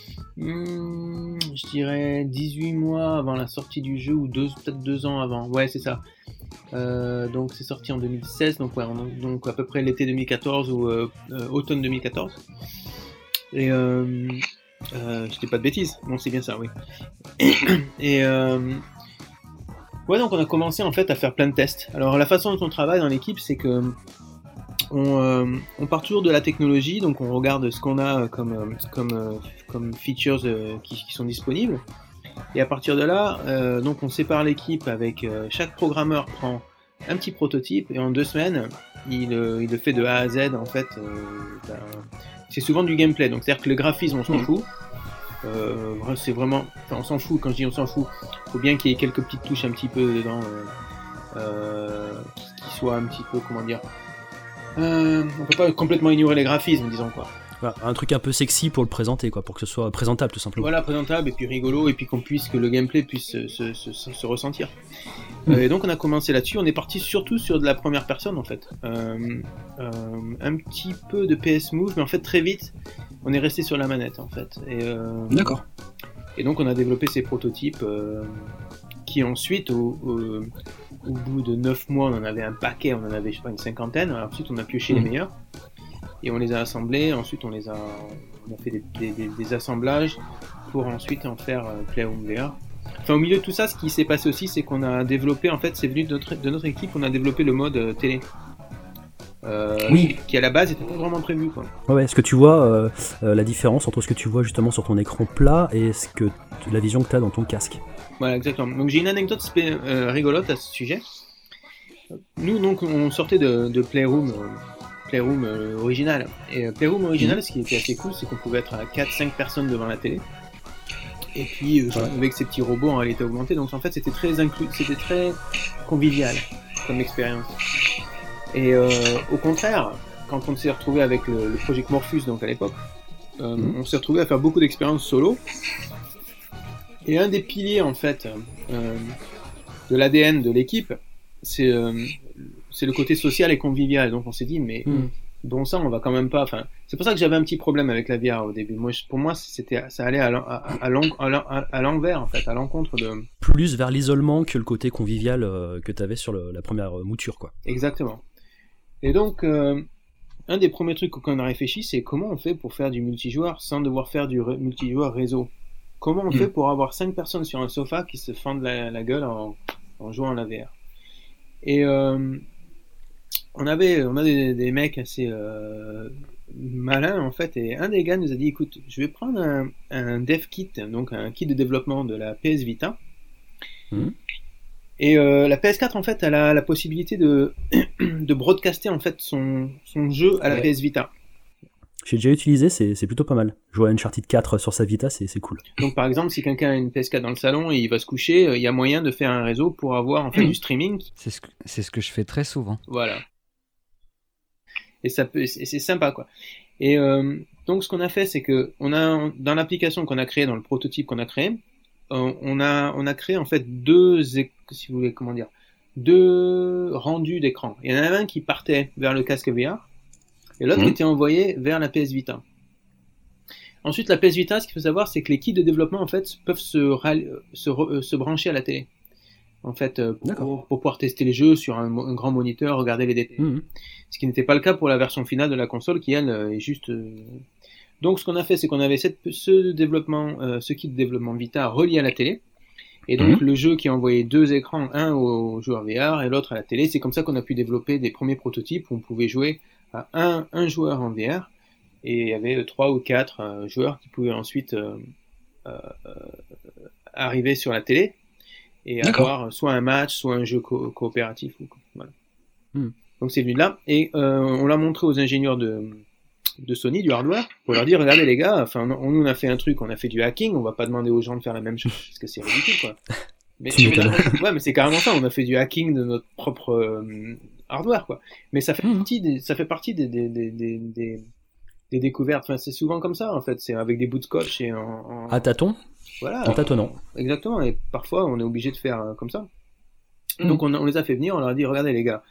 Je dirais 18 mois avant la sortie du jeu ou peut-être 2 ans avant. Ouais, c'est ça. Donc c'est sorti en 2016, donc donc à peu près l'été 2014 ou automne 2014. Et je dis pas de bêtises, non c'est bien ça, oui. Et ouais, donc on a commencé en fait à faire plein de tests. Alors la façon dont on travaille dans l'équipe, c'est que on part toujours de la technologie, donc on regarde ce qu'on a comme features qui sont disponibles. Et à partir de là, donc on sépare l'équipe avec chaque programmeur prend un petit prototype et en 2 semaines, il le fait de A à Z en fait. C'est souvent du gameplay, donc c'est-à-dire que le graphisme on s'en fout. C'est vraiment, on s'en fout. Quand je dis on s'en fout, faut bien qu'il y ait quelques petites touches un petit peu dedans qui soient un petit peu, comment dire. On peut pas complètement ignorer les graphismes, disons quoi. Voilà, un truc un peu sexy pour le présenter, quoi, pour que ce soit présentable tout simplement. Voilà, présentable et puis rigolo, et puis que le gameplay puisse se ressentir. Et donc on a commencé là-dessus, on est parti surtout sur de la première personne en fait. Un petit peu de PS Move, mais en fait très vite, on est resté sur la manette en fait. D'accord. Et donc on a développé ces prototypes qui ensuite, au bout de 9 mois, on en avait un paquet, on en avait je sais pas une cinquantaine. Alors, ensuite on a pioché les meilleurs et on les a assemblés. Ensuite on a fait des assemblages pour ensuite en faire Playroom VR. Enfin, au milieu de tout ça, ce qui s'est passé aussi, c'est qu'on a développé, en fait, c'est venu de notre équipe, on a développé le mode télé. Qui à la base était pas vraiment prévu, quoi. Ouais, est-ce que tu vois la différence entre ce que tu vois justement sur ton écran plat et la vision que tu as dans ton casque? Voilà, exactement. Donc j'ai une anecdote rigolote à ce sujet. Nous, donc, on sortait de Playroom original. Et Playroom original, ce qui était assez cool, c'est qu'on pouvait être à 4-5 personnes devant la télé. Et puis, avec ces petits robots en réalité augmentée. Donc en fait, c'était très convivial comme expérience. Et au contraire, quand on s'est retrouvé avec le Project Morpheus, donc à l'époque, on s'est retrouvé à faire beaucoup d'expériences solo. Et un des piliers, en fait, de l'ADN de l'équipe, c'est le côté social et convivial. Donc on s'est dit, mais bon sang, on va quand même pas... Enfin, c'est pour ça que j'avais un petit problème avec la VR au début. Pour moi, ça allait à l'envers, en fait, à l'encontre de... Plus vers l'isolement que le côté convivial que tu avais sur la première mouture, quoi. Exactement. Et donc, un des premiers trucs qu'on a réfléchi, c'est comment on fait pour faire du multijoueur sans devoir faire du multijoueur réseau. Comment on fait pour avoir 5 personnes sur un sofa qui se fendent la gueule en jouant à la VR. Et on a des mecs assez malins en fait, et un des gars nous a dit, écoute, je vais prendre un dev kit, donc un kit de développement de la PS Vita. Et la PS4 en fait, elle a la possibilité de broadcaster en fait son jeu à la PS Vita. J'ai déjà utilisé, c'est plutôt pas mal. Jouer à Uncharted 4 sur sa Vita, c'est cool. Donc par exemple, si quelqu'un a une PS4 dans le salon et il va se coucher, il y a moyen de faire un réseau pour avoir en fait du streaming. C'est ce que je fais très souvent. Voilà. Et c'est sympa quoi. Et donc ce qu'on a fait, c'est que dans l'application qu'on a créée, dans le prototype qu'on a créé, on a créé en fait deux rendus d'écran. Il y en a un qui partait vers le casque VR et l'autre était envoyé vers la PS Vita. Ensuite, la PS Vita, ce qu'il faut savoir, c'est que les kits de développement en fait peuvent se brancher à la télé. En fait, pour pouvoir tester les jeux sur un grand moniteur, regarder les détails. Ce qui n'était pas le cas pour la version finale de la console, qui elle est juste. Donc, ce qu'on a fait, c'est qu'on avait ce kit de développement Vita relié à la télé. Et donc, le jeu qui a envoyé 2 écrans, un au joueur VR et l'autre à la télé. C'est comme ça qu'on a pu développer des premiers prototypes où on pouvait jouer à un joueur en VR. Et il y avait 3 ou 4 joueurs qui pouvaient ensuite arriver sur la télé et avoir soit un match, soit un jeu coopératif. Voilà. Donc c'est venu de là. Et on l'a montré aux ingénieurs de Sony, du hardware, pour leur dire, regardez les gars, enfin, on a fait un truc, on a fait du hacking, on va pas demander aux gens de faire la même chose, parce que c'est ridicule, quoi. Mais c'est carrément ça, on a fait du hacking de notre propre hardware, quoi. Mais ça fait partie des découvertes. Enfin, c'est souvent comme ça, en fait. C'est avec des bouts de scotch et à tâtons. Voilà. En tâtonnant. Exactement. Et parfois, on est obligé de faire comme ça. Donc, on les a fait venir, on leur a dit, regardez les gars,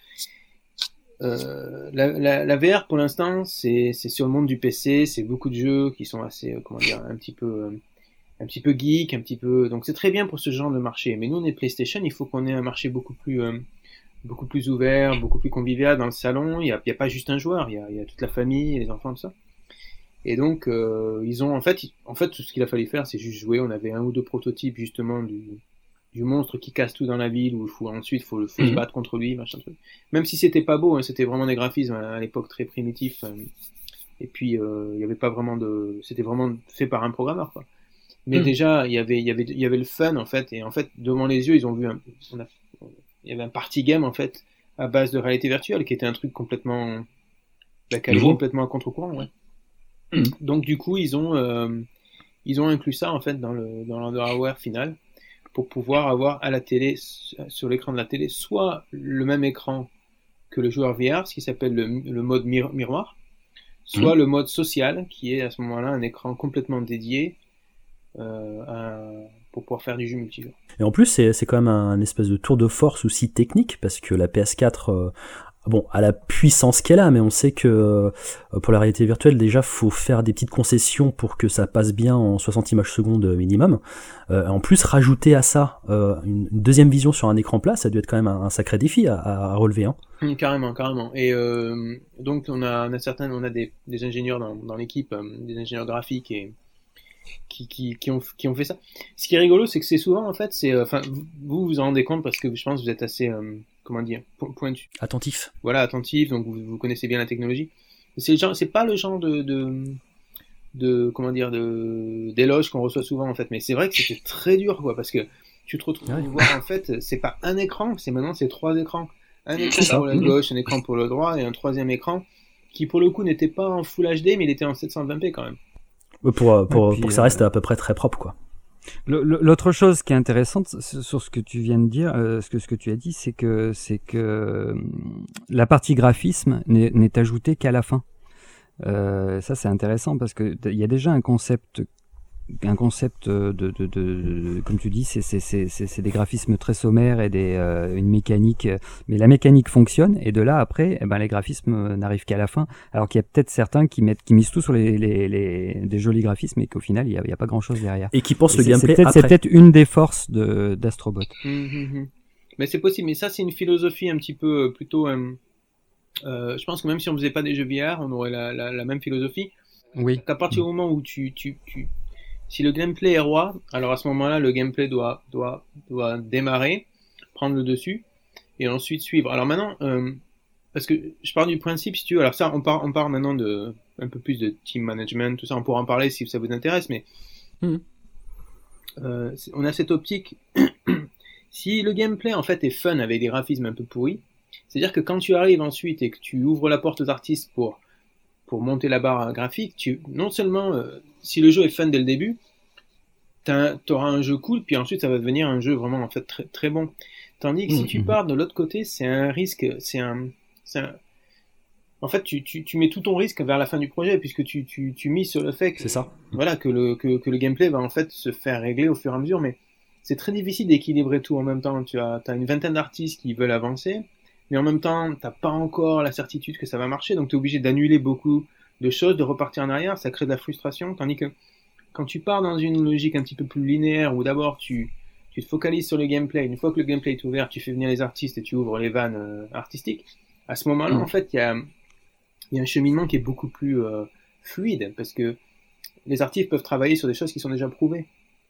la VR pour l'instant, c'est sur le monde du PC, c'est beaucoup de jeux qui sont assez, un petit peu geek, un petit peu. Donc, c'est très bien pour ce genre de marché. Mais nous, on est PlayStation, il faut qu'on ait un marché beaucoup plus ouvert, beaucoup plus convivial dans le salon. Il y a pas juste un joueur, il y a toute la famille, les enfants, tout ça. Et donc, ils ont en fait, tout ce qu'il a fallu faire, c'est juste jouer. On avait 1 ou 2 prototypes justement du monstre qui casse tout dans la ville, où il faut se battre contre lui, machin truc. Même si c'était pas beau, hein, c'était vraiment des graphismes à l'époque très primitifs. Et puis, il y avait pas vraiment c'était vraiment fait par un programmeur, quoi. Mais déjà, il y avait le fun en fait, et en fait, devant les yeux, ils ont vu il y avait un party game en fait à base de réalité virtuelle qui était un truc complètement complètement à contre-courant, ouais. Donc du coup ils ont inclus ça en fait dans le hardware final pour pouvoir avoir à la télé, sur l'écran de la télé, soit le même écran que le joueur VR, ce qui s'appelle le mode miroir, soit le mode social, qui est à ce moment-là un écran complètement dédié pour pouvoir faire du jeu multijoueur. Et en plus, c'est quand même un espèce de tour de force aussi technique, parce que la PS4, bon, a la puissance qu'elle a, mais on sait que pour la réalité virtuelle, déjà, faut faire des petites concessions pour que ça passe bien en 60 images secondes minimum. En plus, rajouter à ça une deuxième vision sur un écran plat, ça a dû être quand même un sacré défi à relever. Hein. Carrément. Et donc, on a des ingénieurs dans l'équipe, des ingénieurs graphiques et qui ont fait ça. Ce qui est rigolo, c'est que c'est souvent, en fait, vous vous en rendez compte parce que je pense que vous êtes assez, pointu. Attentif. Voilà, attentif, donc vous connaissez bien la technologie. C'est pas le genre d'éloge qu'on reçoit souvent, en fait, mais c'est vrai que c'était très dur, quoi, parce que tu te retrouves voir, en fait, c'est pas un écran, c'est 3 écrans. Un écran pour la gauche, un écran pour le droit, et un troisième écran qui, pour le coup, n'était pas en Full HD, mais il était en 720p quand même. Pour que ça reste à peu près très propre, quoi. L'autre chose qui est intéressante sur ce que tu viens de dire, ce que tu as dit, c'est que la partie graphisme n'est ajoutée qu'à la fin. Ça, c'est intéressant parce que il y a déjà un concept comme tu dis, c'est des graphismes très sommaires et une mécanique, mais la mécanique fonctionne, et de là après, les graphismes n'arrivent qu'à la fin, alors qu'il y a peut-être certains qui misent tout sur des jolis graphismes, et qu'au final il y a pas grand chose derrière. Et qui pensent le gameplay après. C'est peut-être une des forces d'Astrobot. Mais c'est possible, mais ça c'est une philosophie un petit peu plutôt. Je pense que même si on faisait pas des jeux VR, on aurait la même philosophie. Oui. À partir du moment où si le gameplay est roi, alors à ce moment-là, le gameplay doit démarrer, prendre le dessus, et ensuite suivre. Alors maintenant, parce que je pars du principe, si tu veux, alors ça, on part maintenant de un peu plus de team management, tout ça, on pourra en parler si ça vous intéresse, mais on a cette optique. Si le gameplay en fait est fun avec des graphismes un peu pourris, c'est-à-dire que quand tu arrives ensuite et que tu ouvres la porte aux artistes pour monter la barre graphique, non seulement, si le jeu est fun dès le début, t'auras un jeu cool, puis ensuite ça va devenir un jeu vraiment en fait très, très bon. Tandis que si tu pars de l'autre côté, c'est un risque, en fait, tu mets tout ton risque vers la fin du projet, puisque tu mises sur le fait que, c'est ça. Voilà, que le gameplay va en fait se faire régler au fur et à mesure, mais c'est très difficile d'équilibrer tout en même temps. T'as une vingtaine d'artistes qui veulent avancer, mais en même temps, t'as pas encore la certitude que ça va marcher, donc t'es obligé d'annuler beaucoup de choses, de repartir en arrière, ça crée de la frustration, tandis que quand tu pars dans une logique un petit peu plus linéaire, où d'abord tu te focalises sur le gameplay, une fois que le gameplay est ouvert, tu fais venir les artistes et tu ouvres les vannes artistiques, à ce moment-là, en fait, il y a un cheminement qui est beaucoup plus fluide, parce que les artistes peuvent travailler sur des choses qui sont déjà prouvées.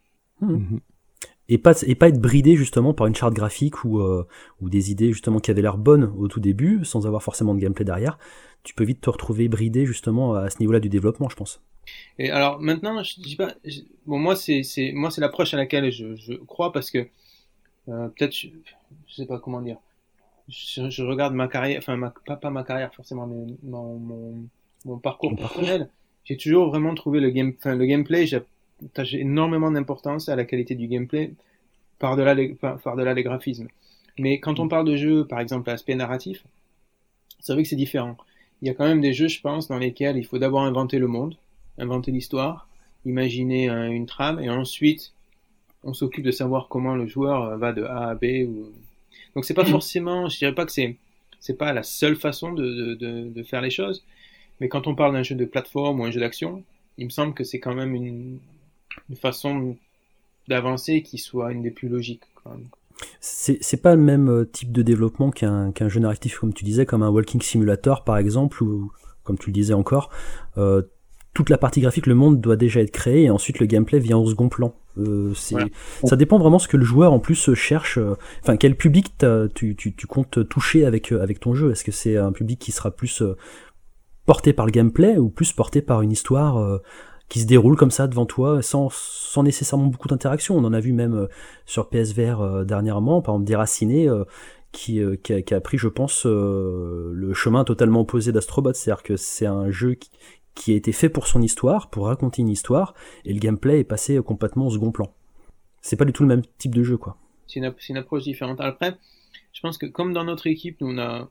Et pas être bridé justement par une charte graphique ou des idées justement qui avaient l'air bonnes au tout début, sans avoir forcément de gameplay derrière. Tu peux vite te retrouver bridé justement à ce niveau-là du développement, je pense. Et alors maintenant, je dis pas, moi c'est l'approche à laquelle je crois, parce que peut-être je sais pas comment dire. Je regarde ma carrière, enfin pas ma carrière forcément, mais mon parcours personnel. J'ai toujours vraiment trouvé le gameplay. J'ai énormément d'importance à la qualité du gameplay par-delà les graphismes. Mais quand on parle de jeux, par exemple, à aspect narratif, c'est vrai que c'est différent. Il y a quand même des jeux, je pense, dans lesquels il faut d'abord inventer le monde, inventer l'histoire, imaginer une trame, et ensuite on s'occupe de savoir comment le joueur va de A à B. Donc c'est pas forcément, je dirais pas que c'est pas la seule façon de faire les choses, mais quand on parle d'un jeu de plateforme ou un jeu d'action, il me semble que c'est quand même une façon d'avancer qui soit une des plus logiques, quand même. C'est pas le même type de développement qu'un jeu narratif, comme tu disais, comme un walking simulator par exemple, ou comme tu le disais encore, toute la partie graphique, le monde doit déjà être créé, et ensuite le gameplay vient au second plan. Voilà. Ça dépend vraiment ce que le joueur en plus cherche, enfin quel public tu comptes toucher avec ton jeu. Est-ce que c'est un public qui sera plus porté par le gameplay, ou plus porté par une histoire qui se déroule comme ça devant toi sans nécessairement beaucoup d'interaction. On en a vu même sur PSVR dernièrement, par exemple Déraciné qui a pris, je pense, le chemin totalement opposé d'Astrobot, c'est-à-dire que c'est un jeu qui a été fait pour son histoire, pour raconter une histoire, et le gameplay est passé complètement au second plan. C'est pas du tout le même type de jeu, quoi. C'est une approche différente. Après, je pense que comme dans notre équipe, nous on a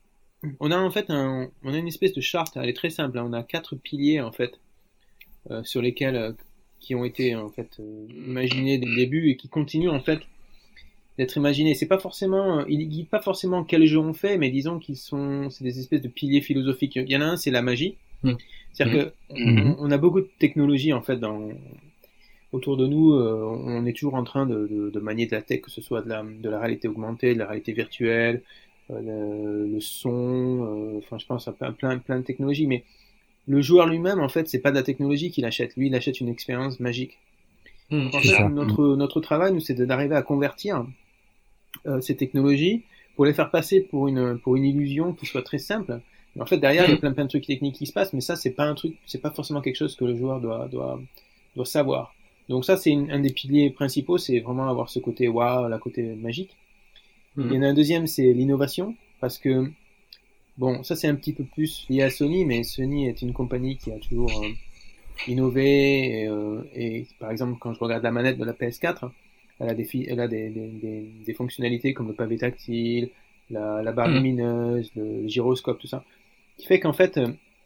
on a en fait on a une espèce de charte, elle est très simple, hein. On a 4 piliers en fait sur lesquels qui ont été en fait imaginés dès le début et qui continuent en fait d'être imaginés. C'est pas forcément, ils guident pas forcément quel jeu on fait, mais disons c'est des espèces de piliers philosophiques. Il y en a un, c'est la magie. C'est-à-dire que on a beaucoup de technologies en fait autour de nous. On est toujours en train de manier de la tech, que ce soit de la réalité augmentée, de la réalité virtuelle, le son. Enfin, je pense à plein de technologies, mais le joueur lui-même, en fait, c'est pas de la technologie qu'il achète. Lui, il achète une expérience magique. Donc, en fait, notre travail, nous, c'est d'arriver à convertir ces technologies pour les faire passer pour une illusion qui soit très simple. Mais en fait, derrière, il y a plein de trucs techniques qui se passent, mais ça, c'est pas forcément quelque chose que le joueur doit savoir. Donc ça, c'est un des piliers principaux, c'est vraiment avoir ce côté waouh, la côté magique. Il y en a un deuxième, c'est l'innovation, parce que bon, ça c'est un petit peu plus lié à Sony, mais Sony est une compagnie qui a toujours innové, et par exemple, quand je regarde la manette de la PS4, elle a des fonctionnalités comme le pavé tactile, la barre lumineuse, le gyroscope, tout ça, qui fait qu'en fait,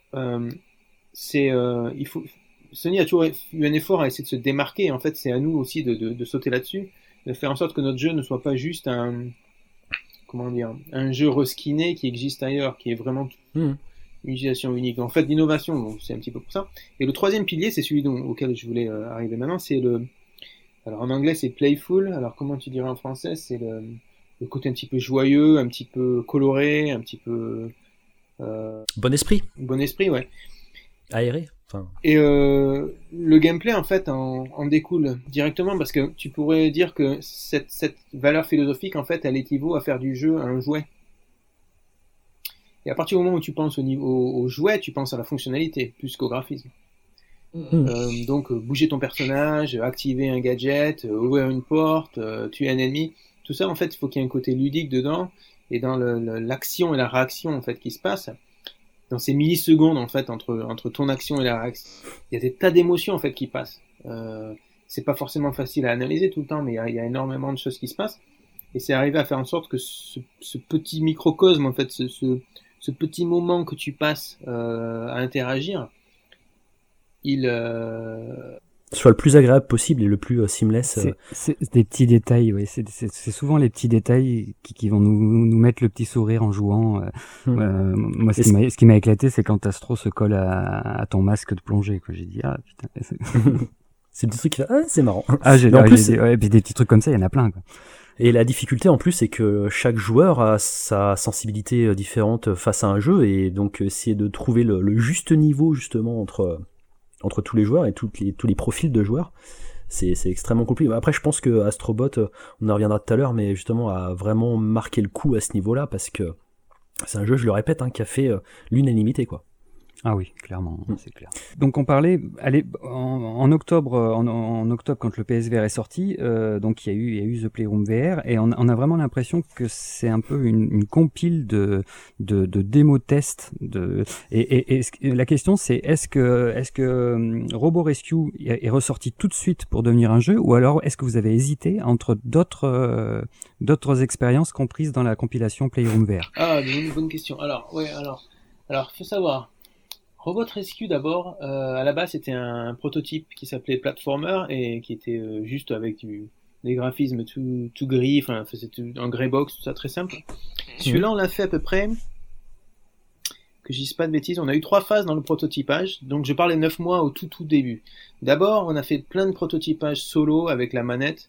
Sony a toujours eu un effort à essayer de se démarquer. En fait, c'est à nous aussi de sauter là-dessus, de faire en sorte que notre jeu ne soit pas juste un jeu reskiné qui existe ailleurs, qui est vraiment une utilisation unique. En fait, l'innovation, bon, c'est un petit peu pour ça. Et le troisième pilier, c'est celui auquel je voulais arriver maintenant, c'est alors en anglais c'est playful, alors comment tu dirais en français? C'est le côté un petit peu joyeux, un petit peu coloré, un petit peu... Bon esprit. Bon esprit, ouais. Aéré. Enfin... Et le gameplay en fait en découle directement, parce que tu pourrais dire que cette valeur philosophique en fait elle équivaut à faire du jeu un jouet. Et à partir du moment où tu penses au jouet, tu penses à la fonctionnalité plus qu'au graphisme. Donc bouger ton personnage, activer un gadget, ouvrir une porte, tuer un ennemi, tout ça en fait il faut qu'il y ait un côté ludique dedans, et dans l'action et la réaction en fait qui se passe. Dans ces millisecondes en fait entre ton action et la réaction, il y a des tas d'émotions en fait qui passent. C'est pas forcément facile à analyser tout le temps, mais il y a énormément de choses qui se passent, et c'est arrivé à faire en sorte que ce petit microcosme en fait, ce petit moment que tu passes à interagir, il soit le plus agréable possible et le plus seamless. C'est des petits détails, ouais. C'est souvent les petits détails qui vont nous mettre le petit sourire en jouant. Moi, ce qui m'a éclaté, c'est quand Astro se colle à ton masque de plongée, quoi. J'ai dit, ah, putain. C'est des trucs qui c'est marrant. Ah, et puis des petits trucs comme ça, il y en a plein, quoi. Et la difficulté en plus, c'est que chaque joueur a sa sensibilité différente face à un jeu, et donc essayer de trouver le juste niveau justement entre tous les joueurs et tous les profils de joueurs, c'est extrêmement compliqué. Après, je pense que Astrobot, on en reviendra tout à l'heure, mais justement a vraiment marqué le coup à ce niveau-là, parce que c'est un jeu, je le répète, qui a fait l'unanimité, quoi. Ah oui, clairement, c'est clair. Donc on parlait, en octobre, en octobre quand le PSVR est sorti, donc il y a eu The Playroom VR, et on a vraiment l'impression que c'est un peu une compile de démo tests. Et la question c'est est-ce que Robo Rescue est ressorti tout de suite pour devenir un jeu, ou alors est-ce que vous avez hésité entre d'autres expériences comprises dans la compilation Playroom VR? Ah, une bonne question. Alors faut savoir. Robot Rescue d'abord, à la base c'était un prototype qui s'appelait Platformer, et qui était juste avec des graphismes tout gris, enfin c'était un grey box, tout ça très simple. Celui-là on l'a fait à peu près, que je dise pas de bêtises, on a eu 3 phases dans le prototypage, donc je parlais 9 mois au tout début. D'abord on a fait plein de prototypage solo avec la manette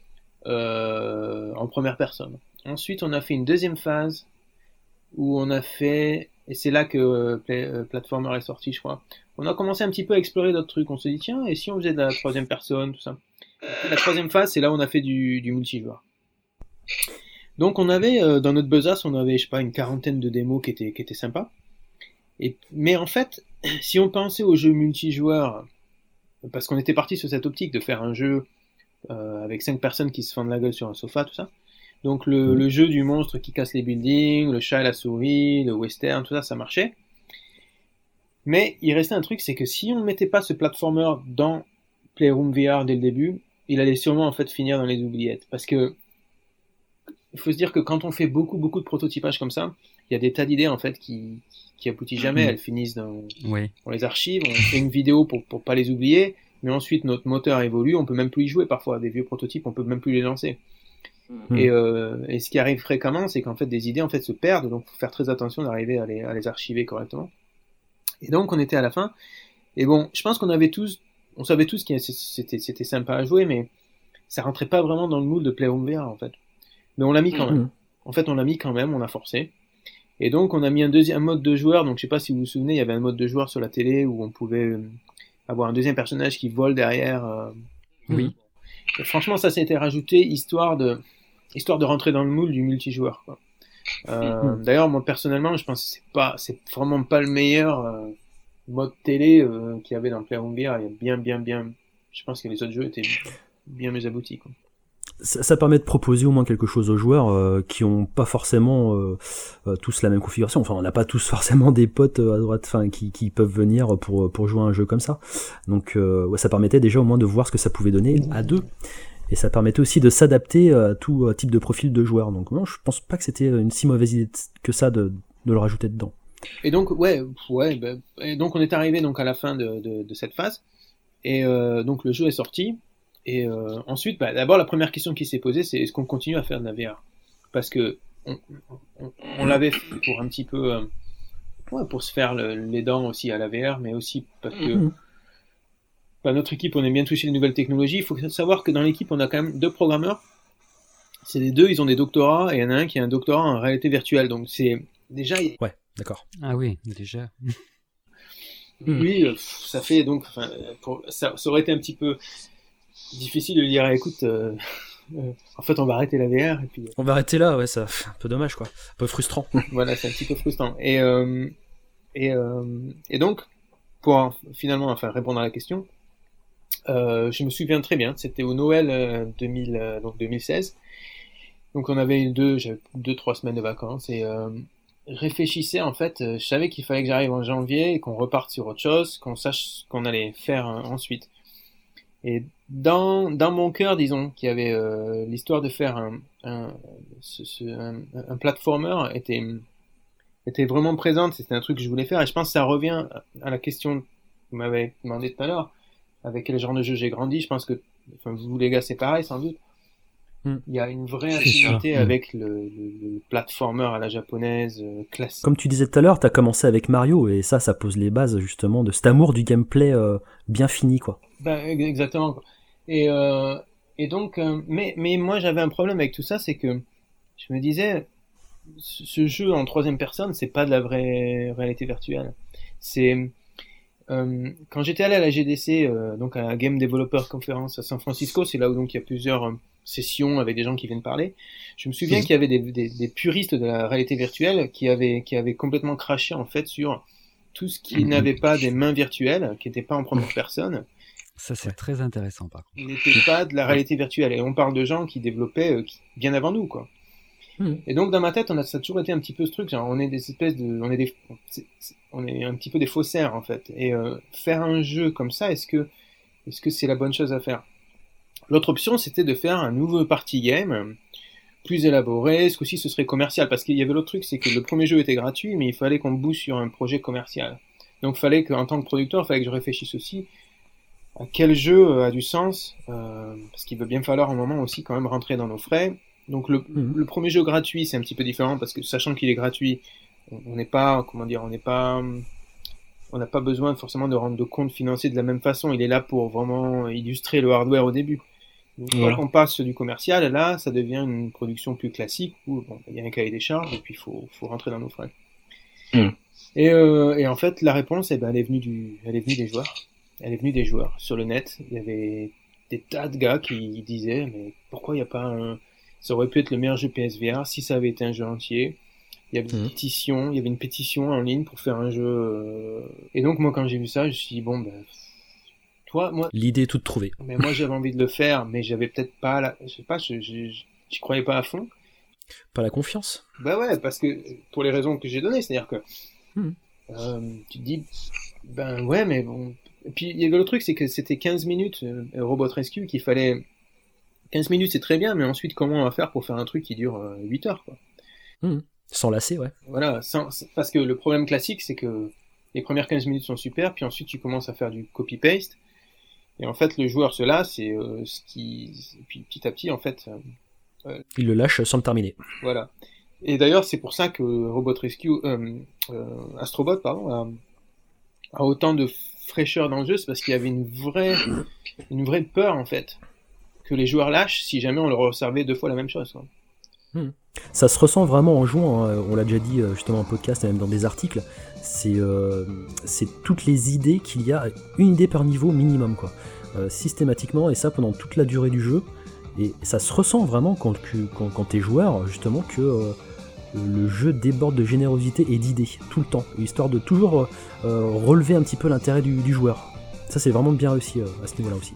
en première personne. Ensuite on a fait une deuxième phase où on a fait... Et c'est là que Platformer est sorti, je crois. On a commencé un petit peu à explorer d'autres trucs. On s'est dit, tiens, et si on faisait de la troisième personne, tout ça. La troisième phase, c'est là où on a fait du multijoueur. Donc on avait, dans notre besace, on avait, je sais pas, une quarantaine de démos qui étaient sympas. Mais en fait, si on pensait aux jeux multijoueurs, parce qu'on était parti sur cette optique de faire un jeu avec 5 personnes qui se fendent la gueule sur un sofa, tout ça. Donc le jeu du monstre qui casse les buildings, le chat et la souris, le western, tout ça, ça marchait. Mais il restait un truc, c'est que si on ne mettait pas ce platformer dans Playroom VR dès le début, il allait sûrement en fait finir dans les oubliettes. Parce que il faut se dire que quand on fait beaucoup de prototypage comme ça, il y a des tas d'idées en fait qui aboutissent jamais, elles finissent on les archive, on fait une vidéo pour pas les oublier, mais ensuite notre moteur évolue, on peut même plus y jouer parfois, des vieux prototypes, on peut même plus les lancer. Et ce qui arrive fréquemment, c'est qu'en fait des idées en fait se perdent, donc faut faire très attention d'arriver à les archiver correctement. Et donc on était à la fin, et bon, je pense on savait tous que c'était sympa à jouer, mais ça rentrait pas vraiment dans le moule de Playroom VR en fait. Mais on l'a mis quand même. En fait, on l'a mis quand même, on a forcé. Et donc, on a mis un mode de joueur. Donc, je sais pas si vous vous souvenez, il y avait un mode de joueur sur la télé où on pouvait avoir un deuxième personnage qui vole derrière. Oui. Et franchement, ça s'est été rajouté histoire de rentrer dans le moule du multijoueur, quoi. D'ailleurs, moi, personnellement, je pense que c'est vraiment pas le meilleur mode télé qu'il y avait dans Playroom VR. Il y a bien. Je pense que les autres jeux étaient bien mieux aboutis, quoi. Ça permet de proposer au moins quelque chose aux joueurs qui ont pas forcément tous la même configuration. Enfin, on n'a pas tous forcément des potes à droite, enfin, qui peuvent venir pour jouer à un jeu comme ça. Donc, ça permettait déjà au moins de voir ce que ça pouvait donner à deux. Et ça permettait aussi de s'adapter à tout type de profil de joueur. Donc, non, je pense pas que c'était une si mauvaise idée que ça de le rajouter dedans. Et donc, et donc on est arrivé donc à la fin de cette phase. Et donc le jeu est sorti. Et ensuite, d'abord la première question qui s'est posée, c'est est-ce qu'on continue à faire de la VR ? Parce que on l'avait fait pour un petit peu, pour se faire les dents aussi à la VR, mais aussi parce que notre équipe, on aime bien toucher les nouvelles technologies. Il faut savoir que dans l'équipe, on a quand même 2 programmeurs. C'est les 2, ils ont des doctorats, et il y en a un qui a un doctorat en réalité virtuelle. Donc c'est déjà. Ouais, d'accord. Ah oui, déjà. Oui, ça fait donc. Ça aurait été un petit peu difficile de lui dire écoute en fait on va arrêter la VR et puis on va arrêter là, ouais, ça un peu dommage quoi, un peu frustrant. Voilà, c'est un petit peu frustrant et donc pour finalement répondre à la question, je me souviens très bien, c'était au Noël 2016, donc on avait j'avais 2-3 semaines de vacances et réfléchissais en fait, je savais qu'il fallait que j'arrive en janvier et qu'on reparte sur autre chose, qu'on sache ce qu'on allait faire ensuite. Et dans mon cœur, disons, qu'il y avait l'histoire de faire un platformer était vraiment présente. C'était un truc que je voulais faire. Et je pense que ça revient à la question que vous m'avez demandé tout à l'heure. Avec quel genre de jeu j'ai grandi. Je pense que, vous les gars, c'est pareil sans doute. Il y a une vraie affinité avec le platformer à la japonaise classique. Comme tu disais tout à l'heure, t'as commencé avec Mario et ça pose les bases justement de cet amour du gameplay bien fini, quoi. Exactement, quoi. Et donc, mais moi j'avais un problème avec tout ça, c'est que je me disais, ce jeu en 3e personne, c'est pas de la vraie réalité virtuelle. C'est quand j'étais allé à la GDC, donc à la Game Developer Conference à San Francisco, c'est là où donc il y a plusieurs sessions avec des gens qui viennent parler. Je me souviens qu'il y avait des puristes de la réalité virtuelle qui avaient complètement craché en fait sur tout ce qui n'avait pas des mains virtuelles, qui n'était pas en première personne. Ça, c'est très intéressant, par contre. Il n'était pas de la réalité virtuelle. Et on parle de gens qui développaient bien avant nous, quoi. Et donc, dans ma tête, ça a toujours été un petit peu ce truc, genre, on est un petit peu des faussaires, en fait. Et faire un jeu comme ça, est-ce que c'est la bonne chose à faire ? L'autre option, c'était de faire un nouveau party game, plus élaboré. Ce coup-ci, ce serait commercial. Parce qu'il y avait l'autre truc, c'est que le premier jeu était gratuit, mais il fallait qu'on bouge sur un projet commercial. Donc, il fallait qu'en tant que producteur, il fallait que je réfléchisse aussi à quel jeu a du sens, parce qu'il va bien falloir un moment aussi quand même rentrer dans nos frais. Donc le premier jeu gratuit, c'est un petit peu différent, parce que sachant qu'il est gratuit, on n'a pas besoin forcément de rendre de compte financier de la même façon. Il est là pour vraiment illustrer le hardware au début. Donc, quand on passe sur du commercial, là, ça devient une production plus classique où il y a un cahier des charges et puis il faut rentrer dans nos frais. Et en fait, la réponse, elle est venue des joueurs. Elle est venue des joueurs. Sur le net, il y avait des tas de gars qui disaient mais pourquoi il n'y a pas ça aurait pu être le meilleur jeu PSVR si ça avait été un jeu entier. Il y avait une pétition en ligne pour faire un jeu. Et donc moi quand j'ai vu ça, je me suis dit bon moi l'idée est toute trouvée. Mais moi j'avais envie de le faire, mais j'avais peut-être pas je sais pas, j'y croyais pas à fond. Pas la confiance. Bah ouais, parce que pour les raisons que j'ai données, c'est-à-dire que tu te dis ouais mais bon. Et puis il y avait le truc, c'est que c'était 15 minutes Robot Rescue, qu'il fallait 15 minutes c'est très bien, mais ensuite comment on va faire pour faire un truc qui dure 8 heures quoi. S'enlacer, ouais. Voilà, parce que le problème classique, c'est que les premières 15 minutes sont super, puis ensuite tu commences à faire du copy-paste, et en fait le joueur se lasse, et puis petit à petit, en fait... il le lâche sans le terminer. Voilà. Et d'ailleurs, c'est pour ça que Astrobot, a autant de fraîcheur dans le jeu, c'est parce qu'il y avait une vraie peur, en fait, que les joueurs lâchent si jamais on leur observait 2 fois la même chose, quoi. Ça se ressent vraiment en jouant, hein. On l'a déjà dit justement en podcast et même dans des articles, c'est toutes les idées qu'il y a, une idée par niveau minimum, quoi. Systématiquement, et ça pendant toute la durée du jeu, et ça se ressent vraiment quand t'es joueur, justement, que le jeu déborde de générosité et d'idées, tout le temps, histoire de toujours relever un petit peu l'intérêt du joueur. Ça c'est vraiment bien réussi à ce niveau-là aussi.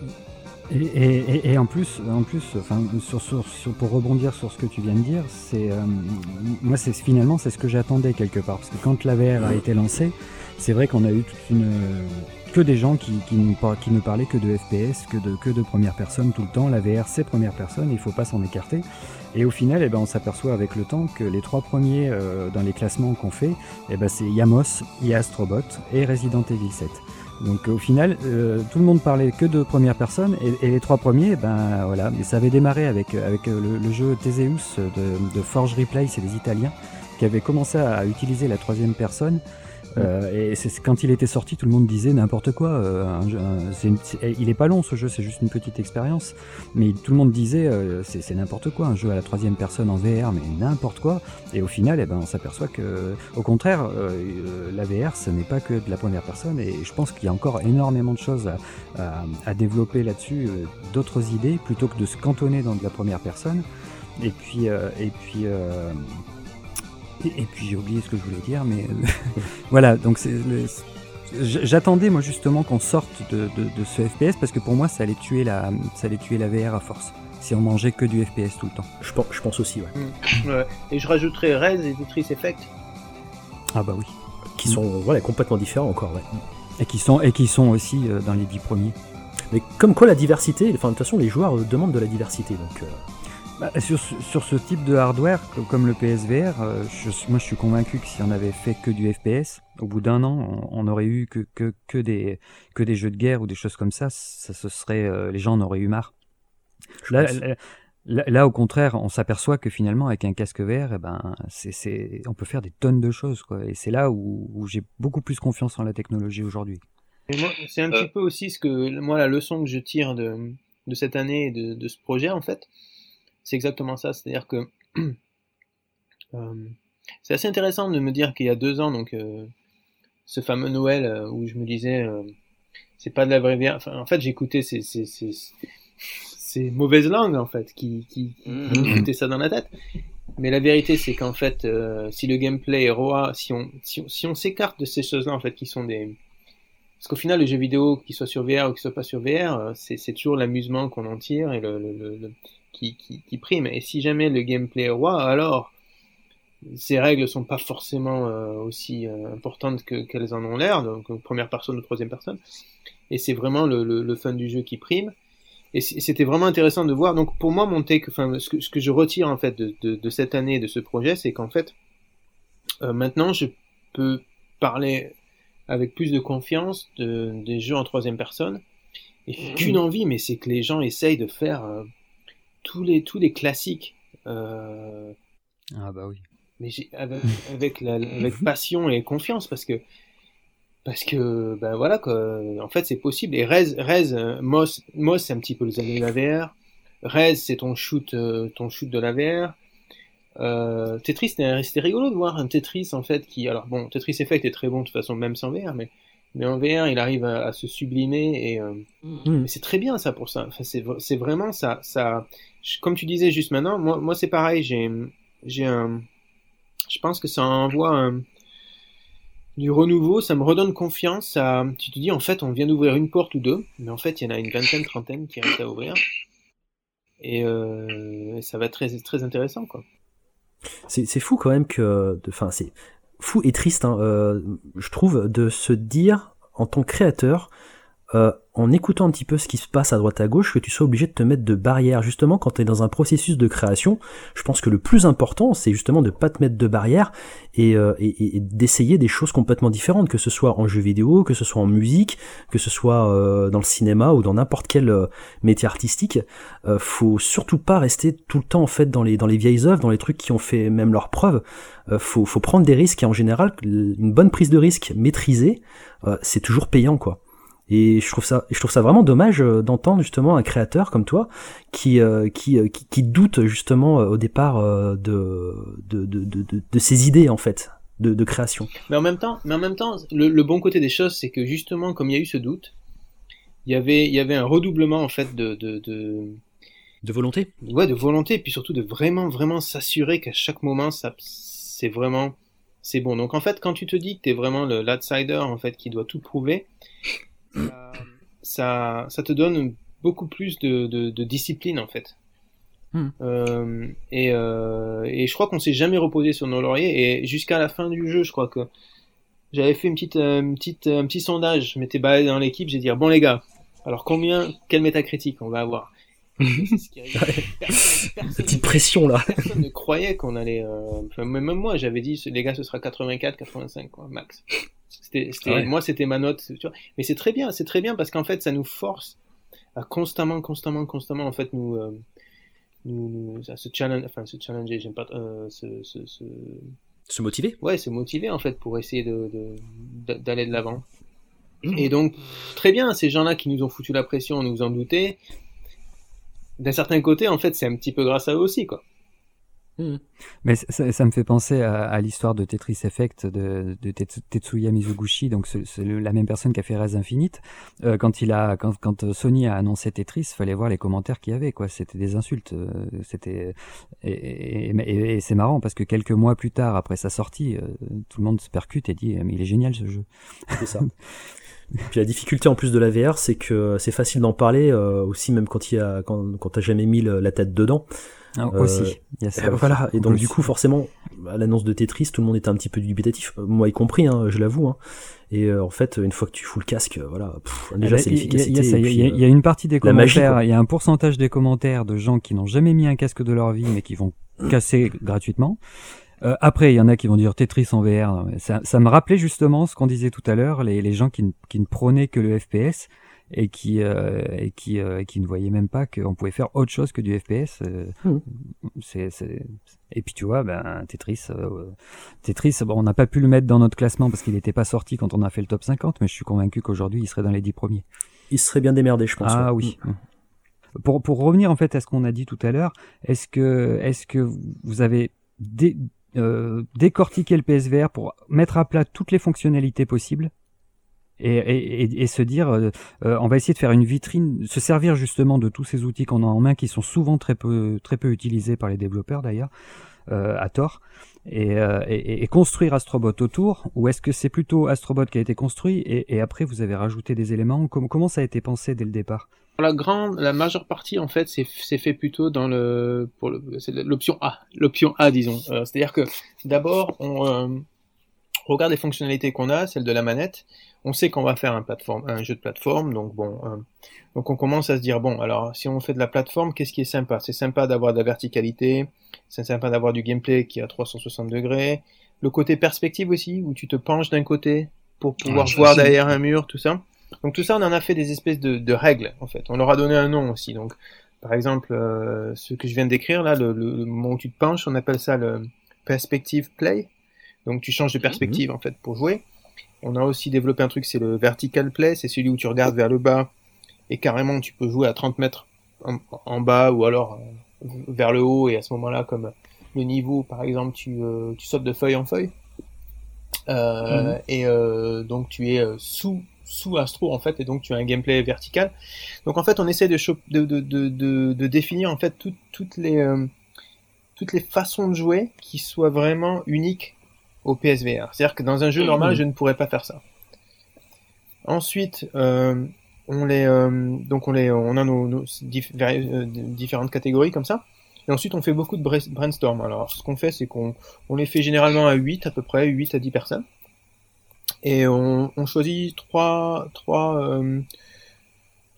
Et en plus, enfin, pour rebondir sur ce que tu viens de dire, moi finalement c'est ce que j'attendais quelque part, parce que quand la VR a été lancée, c'est vrai qu'on a eu que des gens qui ne parlaient que de FPS, que de première personne tout le temps. La VR c'est première personne, il faut pas s'en écarter. Et au final, on s'aperçoit avec le temps que les 3 premiers dans les classements qu'on fait, c'est Yamos, Astrobot et Resident Evil 7. Donc au final, tout le monde parlait que de première personne, et les 3 premiers, voilà. Mais ça avait démarré avec le jeu Theseus de Forge Replay, c'est des Italiens, qui avaient commencé à utiliser la 3e personne. Et quand il était sorti, tout le monde disait n'importe quoi. Il est pas long ce jeu, c'est juste une petite expérience. Mais tout le monde disait c'est n'importe quoi, un jeu à la 3e personne en VR, mais n'importe quoi. Et au final, on s'aperçoit que, au contraire, la VR, ce n'est pas que de la première personne. Et je pense qu'il y a encore énormément de choses à développer là-dessus, d'autres idées, plutôt que de se cantonner dans de la première personne. Et puis j'ai oublié ce que je voulais dire, mais voilà, donc j'attendais moi justement qu'on sorte de ce FPS, parce que pour moi ça allait tuer la VR à force, si on mangeait que du FPS tout le temps. Je pense aussi, ouais. Ouais. Et je rajouterais Rez et Tetris Effect. Ah bah oui. Qui sont complètement différents encore, ouais. Et qui sont aussi dans les 10 premiers. Mais comme quoi la diversité, enfin de toute façon les joueurs demandent de la diversité, donc... Sur ce type de hardware, comme le PSVR, moi je suis convaincu que si on avait fait que du FPS, au bout d'un an, on aurait eu que des jeux de guerre ou des choses comme ça, ce serait, les gens en auraient eu marre. Là, au contraire, on s'aperçoit que finalement, avec un casque VR, on peut faire des tonnes de choses, quoi. Et c'est là où j'ai beaucoup plus confiance en la technologie aujourd'hui. Et moi, c'est un petit peu aussi la leçon que je tire de cette année et de ce projet, en fait. C'est exactement ça, c'est-à-dire que c'est assez intéressant de me dire qu'il y a 2 ans, donc ce fameux Noël où je me disais c'est pas de la vraie VR. Enfin, en fait, j'écoutais ces mauvaises langues en fait qui foutaient ça dans la tête. Mais la vérité, c'est qu'en fait, si le gameplay est roi, si on s'écarte de ces choses-là en fait, qui sont des... Parce qu'au final, les jeux vidéo, qu'ils soient sur VR ou qu'ils soient pas sur VR, c'est toujours l'amusement qu'on en tire et qui prime. Et si jamais le gameplay est roi, alors ces règles sont pas forcément aussi importantes qu'elles en ont l'air, donc première personne ou 3e personne. Et c'est vraiment le fun du jeu qui prime. Et c'était vraiment intéressant de voir. Donc pour moi, mon take, enfin ce que je retire en fait de cette année, de ce projet, c'est qu'en fait maintenant je peux parler avec plus de confiance des jeux en 3e personne. Et qu'une envie, mais c'est que les gens essayent de faire tous les classiques. Ah bah oui. Mais avec passion et confiance, parce que voilà quoi. En fait c'est possible. Et Rez, Moss c'est un petit peu les années de la VR. Rez c'est ton shoot de la VR. Tetris, c'était rigolo de voir un Tetris en fait alors bon, Tetris Effect est très bon de toute façon même sans VR, mais en VR il arrive à se sublimer et c'est très bien ça pour ça. Enfin, c'est vraiment ça. Comme tu disais juste maintenant, moi c'est pareil. Je pense que ça envoie du renouveau, ça me redonne confiance. Tu te dis en fait on vient d'ouvrir une porte ou 2, mais en fait il y en a une vingtaine, trentaine qui restent à ouvrir. Et ça va être très, très intéressant quoi. C'est fou quand même c'est fou et triste, hein, je trouve, de se dire en tant que créateur, en écoutant un petit peu ce qui se passe à droite à gauche, que tu sois obligé de te mettre de barrières. Justement, quand tu es dans un processus de création, je pense que le plus important, c'est justement de pas te mettre de barrières et d'essayer des choses complètement différentes, que ce soit en jeu vidéo, que ce soit en musique, que ce soit dans le cinéma ou dans n'importe quel métier artistique. Faut surtout pas rester tout le temps en fait dans les vieilles œuvres, dans les trucs qui ont fait même leurs preuves. Faut prendre des risques et en général, une bonne prise de risque maîtrisée, c'est toujours payant, quoi. Et je trouve ça vraiment dommage d'entendre justement un créateur comme toi qui doute justement au départ de ses idées en fait de création. Mais en même temps, le bon côté des choses, c'est que justement, comme il y a eu ce doute, il y avait un redoublement en fait de volonté. Ouais, de volonté, et puis surtout de vraiment s'assurer qu'à chaque moment, c'est bon. Donc en fait, quand tu te dis que t'es vraiment l'outsider en fait qui doit tout prouver, ça te donne beaucoup plus de discipline en fait. Et je crois qu'on s'est jamais reposé sur nos lauriers, et jusqu'à la fin du jeu, je crois que j'avais fait un petit sondage, je m'étais baladé dans l'équipe, j'ai dit bon les gars, alors quel métacritique on va avoir? C'est ce qui arrive. Petite pression là. Personne ne croyait qu'on allait. Même moi, j'avais dit les gars, ce sera 84, 85 quoi, max. Moi, c'était ma note. Tu vois. Mais c'est très bien parce qu'en fait, ça nous force à constamment en fait se challenger. J'aime pas se motiver. Ouais, se motiver en fait pour essayer d'aller de l'avant. Et donc très bien, ces gens-là qui nous ont foutu la pression, on nous en doutait. D'un certain côté, en fait, c'est un petit peu grâce à eux aussi, quoi. Mais ça me fait penser à l'histoire de Tetris Effect de Tetsuya Mizuguchi, donc c'est la même personne qui a fait Res Infinite. Quand Sony a annoncé Tetris, fallait voir les commentaires qu'il y avait, quoi. C'était des insultes. Et c'est marrant parce que quelques mois plus tard, après sa sortie, tout le monde se percute et dit mais il est génial ce jeu. C'est ça. Puis la difficulté en plus de la VR, c'est que c'est facile d'en parler aussi, même quand t'as jamais mis la tête dedans. Aussi, il y a ça. Voilà. Et donc du coup, forcément, à l'annonce de Tetris, tout le monde était un petit peu dubitatif, moi y compris, hein, je l'avoue. Hein. Et en fait, une fois que tu fous le casque, voilà, déjà c'est l'efficacité. Il y a une partie des commentaires, il y a un pourcentage des commentaires de gens qui n'ont jamais mis un casque de leur vie, mais qui vont casser gratuitement. Après, il y en a qui vont dire Tetris en VR. Ça me rappelait justement ce qu'on disait tout à l'heure, les gens qui ne prônaient que le FPS et qui ne voyaient même pas qu'on pouvait faire autre chose que du FPS. Et puis tu vois, Tetris, on n'a pas pu le mettre dans notre classement parce qu'il n'était pas sorti quand on a fait le top 50, mais je suis convaincu qu'aujourd'hui, il serait dans les 10 premiers. Il serait bien démerdé, je pense. Ah oui. Pour revenir en fait à ce qu'on a dit tout à l'heure, est-ce que vous avez décortiquer le PSVR pour mettre à plat toutes les fonctionnalités possibles et se dire on va essayer de faire une vitrine, se servir justement de tous ces outils qu'on a en main qui sont souvent très peu utilisés par les développeurs d'ailleurs à tort et construire Astrobot autour, ou est-ce que c'est plutôt Astrobot qui a été construit et après vous avez rajouté des éléments? Comment ça a été pensé dès le départ? La majeure partie en fait c'est fait plutôt dans c'est l'option A disons. C'est-à-dire que d'abord on regarde les fonctionnalités qu'on a, celle de la manette. On sait qu'on va faire un jeu de plateforme, donc donc on commence à se dire bon, alors si on fait de la plateforme, qu'est-ce qui est sympa? C'est sympa d'avoir de la verticalité, c'est sympa d'avoir du gameplay qui est à 360 degrés, le côté perspective aussi où tu te penches d'un côté pour pouvoir voir derrière un mur, tout ça. Donc tout ça, on en a fait des espèces de règles, en fait. On leur a donné un nom aussi. Donc, par exemple, ce que je viens de décrire, là, le moment où tu te penches, on appelle ça le perspective play. Donc tu changes de perspective, en fait, pour jouer. On a aussi développé un truc, c'est le vertical play. C'est celui où tu regardes vers le bas et carrément, tu peux jouer à 30 mètres en bas ou alors vers le haut. Et à ce moment-là, comme le niveau, par exemple, tu sautes de feuille en feuille. Et donc tu es sous Astro en fait, et donc tu as un gameplay vertical. Donc en fait on essaie de définir en fait toutes les façons de jouer qui soient vraiment uniques au PSVR. C'est-à-dire que dans un jeu normal je ne pourrais pas faire ça. Ensuite on a nos différentes catégories comme ça. Et ensuite on fait beaucoup de brainstorm. Alors ce qu'on fait c'est qu'on les fait généralement à 8 à peu près, 8 à 10 personnes. Et on choisit trois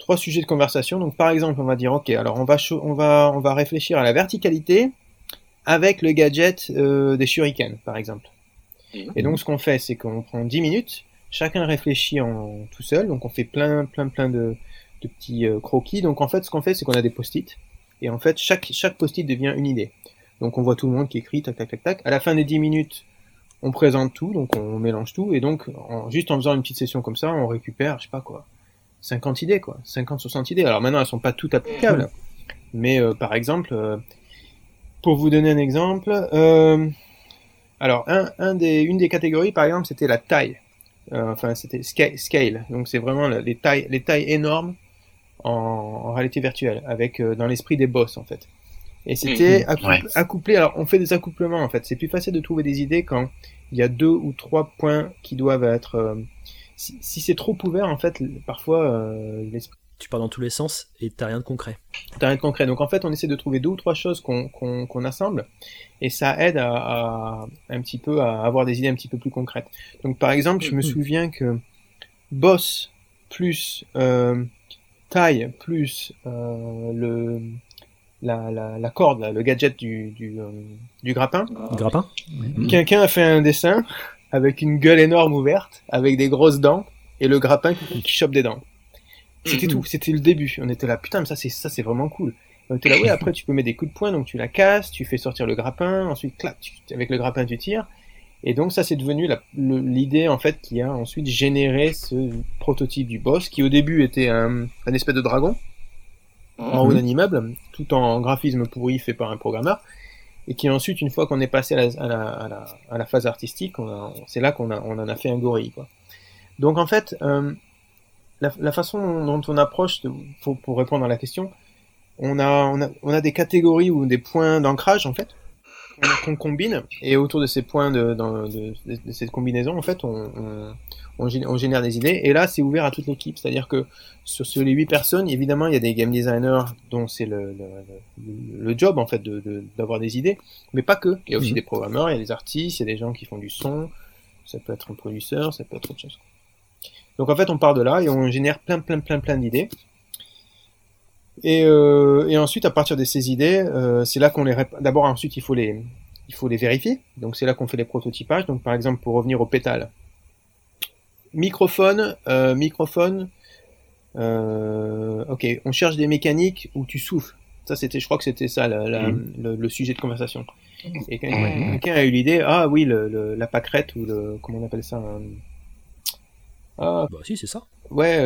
3 sujets de conversation. Donc par exemple, on va dire ok, alors on va réfléchir à la verticalité avec le gadget des shurikens, par exemple. Et donc ce qu'on fait, c'est qu'on prend 10 minutes, chacun réfléchit tout seul, donc on fait plein de petits croquis. Donc en fait, ce qu'on fait, c'est qu'on a des post-it, et en fait, chaque post-it devient une idée. Donc on voit tout le monde qui écrit, tac, tac, tac, tac. À la fin des 10 minutes, on présente tout, donc on mélange tout, et donc juste en faisant une petite session comme ça, on récupère, je sais pas quoi, 50 idées, quoi, 50, 60 idées. Alors maintenant, elles sont pas toutes applicables, mais par exemple, pour vous donner un exemple, alors une des catégories, par exemple, c'était la taille. Enfin, c'était scale. Donc c'est vraiment les tailles énormes en réalité virtuelle, avec dans l'esprit des boss en fait. Et c'était accouplé. Alors on fait des accouplements en fait. C'est plus facile de trouver des idées quand il y a 2 ou 3 points qui doivent être. Si c'est trop ouvert en fait, parfois l'esprit. Tu pars dans tous les sens et t'as rien de concret. T'as rien de concret. Donc en fait, on essaie de trouver 2 ou 3 choses qu'on assemble, et ça aide à un petit peu à avoir des idées un petit peu plus concrètes. Donc par exemple, je me souviens que boss plus taille plus la corde, là, le gadget du grappin. Grappin. Quelqu'un a fait un dessin avec une gueule énorme ouverte, avec des grosses dents, et le grappin qui chope des dents. C'était tout, c'était le début. On était là, putain, mais ça c'est vraiment cool. On était là, ouais, après tu peux mettre des coups de poing, donc tu la casses, tu fais sortir le grappin, ensuite, clac, avec le grappin tu tires. Et donc ça c'est devenu l'idée en fait qui a ensuite généré ce prototype du boss, qui au début était un espèce de dragon, en haut d'un immeuble, tout en graphisme pourri fait par un programmeur, et qui ensuite, une fois qu'on est passé à la phase artistique, c'est là qu'on en a fait un gorille, quoi. Donc en fait, la façon dont on approche, pour répondre à la question, on a des catégories ou des points d'ancrage en fait qu'on combine, et autour de ces points de cette combinaison en fait on génère des idées, et là c'est ouvert à toute l'équipe, c'est-à-dire que sur les 8 personnes, évidemment il y a des game designers dont c'est le job en fait d'avoir des idées, mais pas que, il y a aussi des programmeurs, il y a des artistes, il y a des gens qui font du son, ça peut être un producteur, ça peut être autre chose. Donc en fait on part de là et on génère plein d'idées. Et ensuite, à partir de ces idées, c'est là qu'on d'abord, ensuite, il faut les vérifier. Donc, c'est là qu'on fait les prototypages. Donc, par exemple, pour revenir au pétale. Microphone, ok, on cherche des mécaniques où tu souffles. Ça, je crois que c'était ça, le sujet de conversation. Et quelqu'un a eu l'idée, ah oui, la pâquerette, ou comment on appelle ça? Bah, si, c'est ça. Ouais,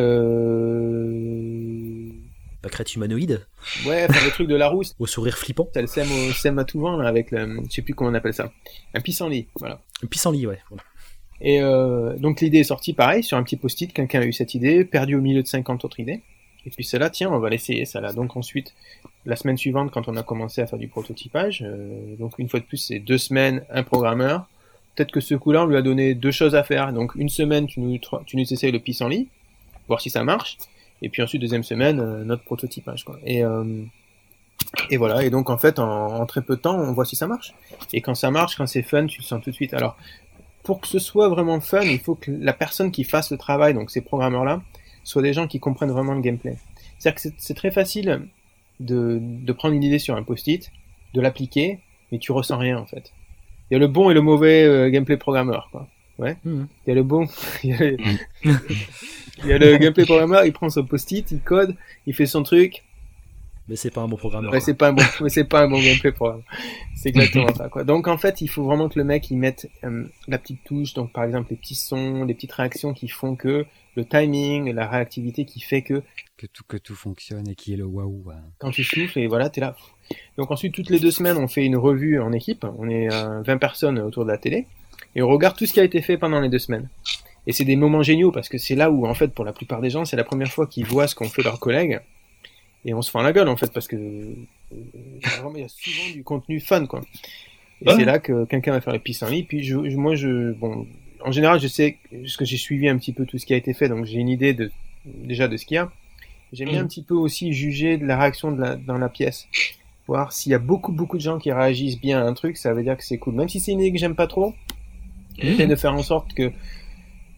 pâquerette humanoïde. Ouais, enfin le truc de la roue. Au sourire flippant. Ça le sème à tout vent, là, avec je sais plus comment on appelle ça. Un pissenlit, voilà. Un pissenlit, ouais. Voilà. Et donc l'idée est sortie pareil, sur un petit post-it, quelqu'un a eu cette idée, perdu au milieu de 50 autres idées. Et puis celle-là, tiens, on va l'essayer, ça là. Donc ensuite, la semaine suivante, quand on a commencé à faire du prototypage, donc une fois de plus, c'est 2 semaines, un programmeur. Peut-être que ce coup-là, on lui a donné 2 choses à faire. Donc une semaine, tu nous essayes le pissenlit, voir si ça marche. Et puis ensuite, deuxième semaine, notre prototypage, quoi. Et voilà. Et donc, en fait, en très peu de temps, on voit si ça marche. Et quand ça marche, quand c'est fun, tu le sens tout de suite. Alors, pour que ce soit vraiment fun, il faut que la personne qui fasse le travail, donc ces programmeurs-là, soient des gens qui comprennent vraiment le gameplay. C'est-à-dire que c'est très facile de prendre une idée sur un post-it, de l'appliquer, mais tu ressens rien, en fait. Il y a le bon et le mauvais gameplay programmeur, quoi. Ouais. Il y a le bon, il y a le gameplay programmeur, il prend son post-it, il code, il fait son truc. Mais c'est pas un bon programmeur. Ouais, c'est pas un bon gameplay programmeur. C'est exactement ça, quoi. Donc, en fait, il faut vraiment que le mec, il mette la petite touche, donc par exemple, les petits sons, les petites réactions qui font que le timing, la réactivité qui fait que tout fonctionne et qui est le waouh. Quand tu souffles, et voilà, t'es là. Donc ensuite, toutes les 2 semaines, on fait une revue en équipe. On est 20 personnes autour de la télé. Et on regarde tout ce qui a été fait pendant les 2 semaines. Et c'est des moments géniaux, parce que c'est là où, en fait, pour la plupart des gens, c'est la première fois qu'ils voient ce qu'ont fait leurs collègues. Et on se fend la gueule, en fait, parce que vraiment, il y a souvent du contenu fun, quoi. Et c'est là que quelqu'un va faire les pissenlits. Puis bon, en général, je sais, parce que j'ai suivi un petit peu tout ce qui a été fait, donc j'ai une idée déjà de ce qu'il y a. J'aime bien un petit peu aussi juger de la réaction dans la pièce. Voir s'il y a beaucoup de gens qui réagissent bien à un truc, ça veut dire que c'est cool. Même si c'est une idée que j'aime pas trop, j'essaie de faire en sorte que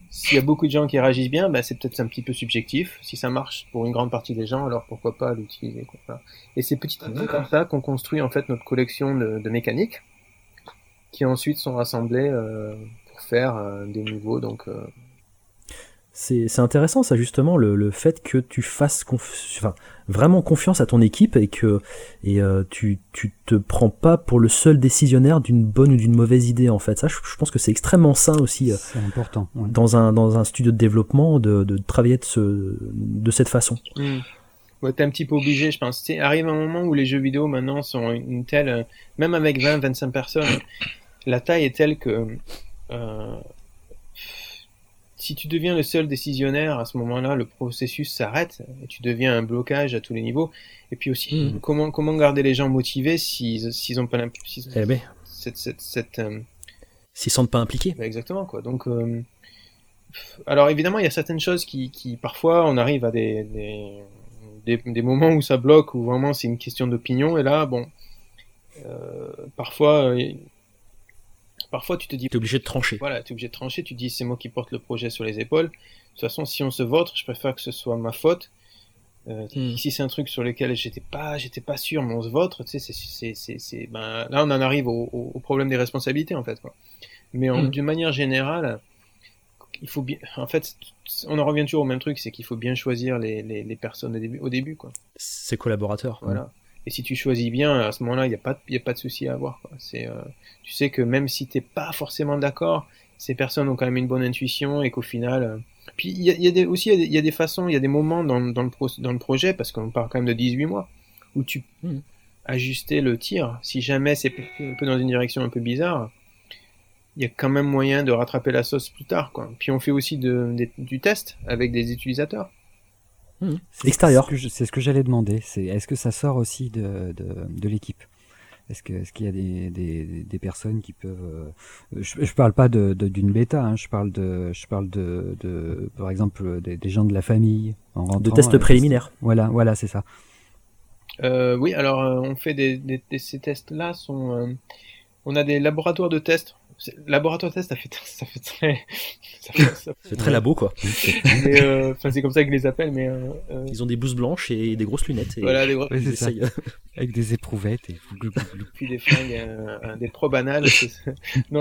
s'il y a beaucoup de gens qui réagissent bien, bah, c'est peut-être un petit peu subjectif. Si ça marche pour une grande partie des gens, alors pourquoi pas l'utiliser, quoi. Voilà. Et c'est petit à petit comme ça qu'on construit en fait notre collection de mécaniques, qui ensuite sont rassemblées pour faire des niveaux. Donc c'est intéressant ça justement le fait que tu fasses vraiment confiance à ton équipe et que tu te prends pas pour le seul décisionnaire d'une bonne ou d'une mauvaise idée en fait. Ça je pense que c'est extrêmement sain aussi c'est important, ouais. dans un studio de développement de travailler de cette façon. Ouais, t'es un petit peu obligé, je pense. Arrive un moment où les jeux vidéo maintenant sont une telle, même avec 20-25 personnes, la taille est telle que si tu deviens le seul décisionnaire, à ce moment-là, le processus s'arrête et tu deviens un blocage à tous les niveaux. Et puis aussi, comment garder les gens motivés s'ils ont pas l'impression. S'ils sentent pas impliqués. Bah, exactement, quoi. Donc, alors évidemment, il y a certaines choses qui parfois, on arrive à des moments où ça bloque, où vraiment c'est une question d'opinion. Et là, bon, parfois tu te dis... T'es obligé de trancher. Voilà, t'es obligé de trancher, tu te dis c'est moi qui porte le projet sur les épaules. De toute façon, si on se vote, je préfère que ce soit ma faute. Si c'est un truc sur lequel j'étais pas sûr, mais on se vote, tu sais, ben, là on en arrive au problème des responsabilités en fait, quoi. Mais d'une manière générale, il faut bien, en fait, on en revient toujours au même truc, c'est qu'il faut bien choisir les personnes au début, quoi. Ses collaborateurs. Voilà. Et si tu choisis bien, à ce moment-là, il n'y a pas de souci à avoir, quoi. Tu sais que même si t'es pas forcément d'accord, ces personnes ont quand même une bonne intuition et qu'au final... Puis il y a des façons, il y a des moments dans le projet, parce qu'on parle quand même de 18 mois, où tu peux ajuster le tir. Si jamais c'est un peu dans une direction un peu bizarre, il y a quand même moyen de rattraper la sauce plus tard, quoi. Puis on fait aussi du test avec des utilisateurs. Extérieur. C'est ce que j'allais demander. Est-ce que ça sort aussi de l'équipe ? Est-ce qu'il y a des personnes qui peuvent... Je parle pas d'une bêta, hein, je parle de par exemple des gens de la famille en rentrant, de tests préliminaires. Voilà, c'est ça. Oui, alors on fait ces tests-là on a des laboratoires de tests. Laboratoire de test, ça fait très labo, quoi. Mais, c'est comme ça qu'ils les appellent, mais ils ont des blouses blanches et des grosses lunettes. Et voilà, avec des éprouvettes et puis des fringues, des pro banales. Non,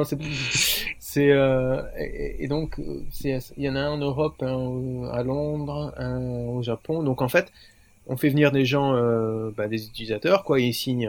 et donc il y en a un en Europe, un à Londres, un au Japon. Donc en fait, on fait venir des gens, des utilisateurs, quoi. Ils signent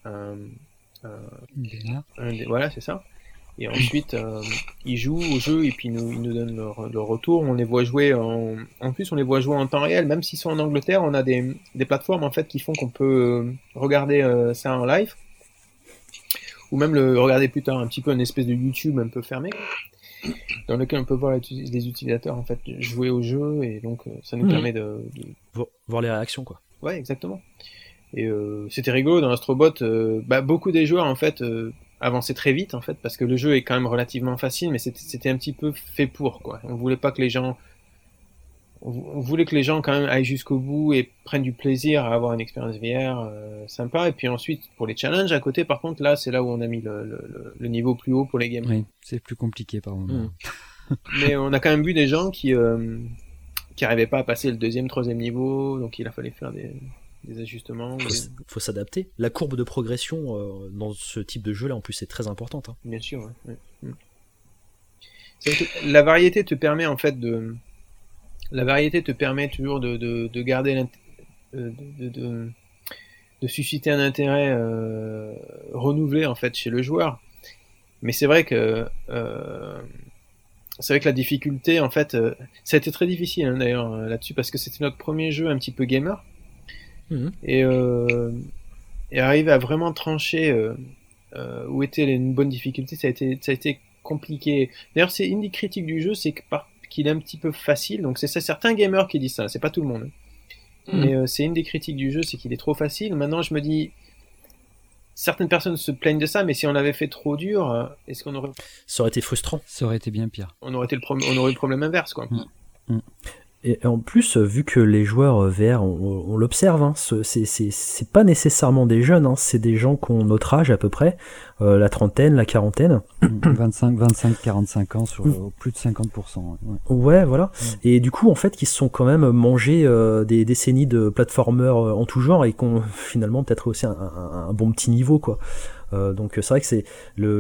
voilà, c'est ça. Et ensuite, ils jouent au jeu et puis ils nous donnent leur retour. On les voit jouer en plus, on les voit jouer en temps réel. Même s'ils sont en Angleterre, on a des plateformes en fait qui font qu'on peut regarder ça en live, ou même le regarder plus tard, un petit peu une espèce de YouTube un peu fermé, dans lequel on peut voir les utilisateurs en fait jouer au jeu, et donc ça nous permet de voir les réactions, quoi. Ouais, exactement. Et c'était rigolo dans Astrobot. Beaucoup des joueurs en fait avançaient très vite en fait, parce que le jeu est quand même relativement facile, mais c'était un petit peu fait pour, quoi. On voulait pas que les gens, on voulait que les gens quand même aillent jusqu'au bout et prennent du plaisir à avoir une expérience VR sympa. Et puis ensuite pour les challenges à côté, par contre là c'est là où on a mis le niveau plus haut pour les games. Oui, c'est plus compliqué par moment. Mais on a quand même vu des gens qui arrivaient pas à passer le 2e, 3e niveau, donc il a fallu faire des ajustements. Faut s'adapter. La courbe de progression dans ce type de jeu là en plus est très importante, hein. Bien sûr, ouais. La variété te permet en fait toujours de garder de susciter un intérêt renouvelé en fait chez le joueur. Mais c'est vrai que la difficulté en fait ça a été très difficile, hein, d'ailleurs là-dessus, parce que c'était notre premier jeu un petit peu gamer. Et arriver à vraiment trancher où était une bonne difficulté, ça a été compliqué. D'ailleurs, c'est une des critiques du jeu, c'est qu'il est un petit peu facile. Donc c'est certains gamers qui disent ça, c'est pas tout le monde. Mais c'est une des critiques du jeu, c'est qu'il est trop facile. Maintenant, je me dis, certaines personnes se plaignent de ça, mais si on l'avait fait trop dur, est-ce qu'on aurait... Ça aurait été frustrant. Ça aurait été bien pire. On aurait eu le problème inverse, quoi. Et en plus, vu que les joueurs VR, on l'observe, hein, c'est pas nécessairement des jeunes, hein, c'est des gens qui ont notre âge à peu près, la trentaine, la quarantaine. 25-45 ans sur plus de 50%. Ouais, voilà. Et du coup, en fait, qui se sont quand même mangés des décennies de platformers en tout genre et qui ont finalement peut-être aussi un bon petit niveau, quoi. Donc c'est vrai que c'est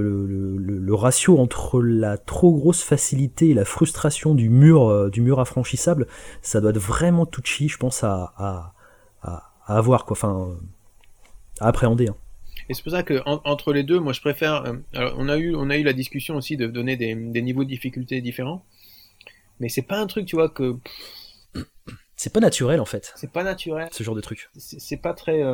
le ratio entre la trop grosse facilité et la frustration du mur infranchissable, ça doit être vraiment touchy, je pense, à avoir, quoi, enfin, à appréhender. Hein. Et c'est pour ça que entre les deux, moi je préfère. Alors on a eu la discussion aussi de donner des niveaux de difficulté différents, mais c'est pas un truc, tu vois, que c'est pas naturel en fait. C'est pas naturel. Ce genre de truc. C'est pas très.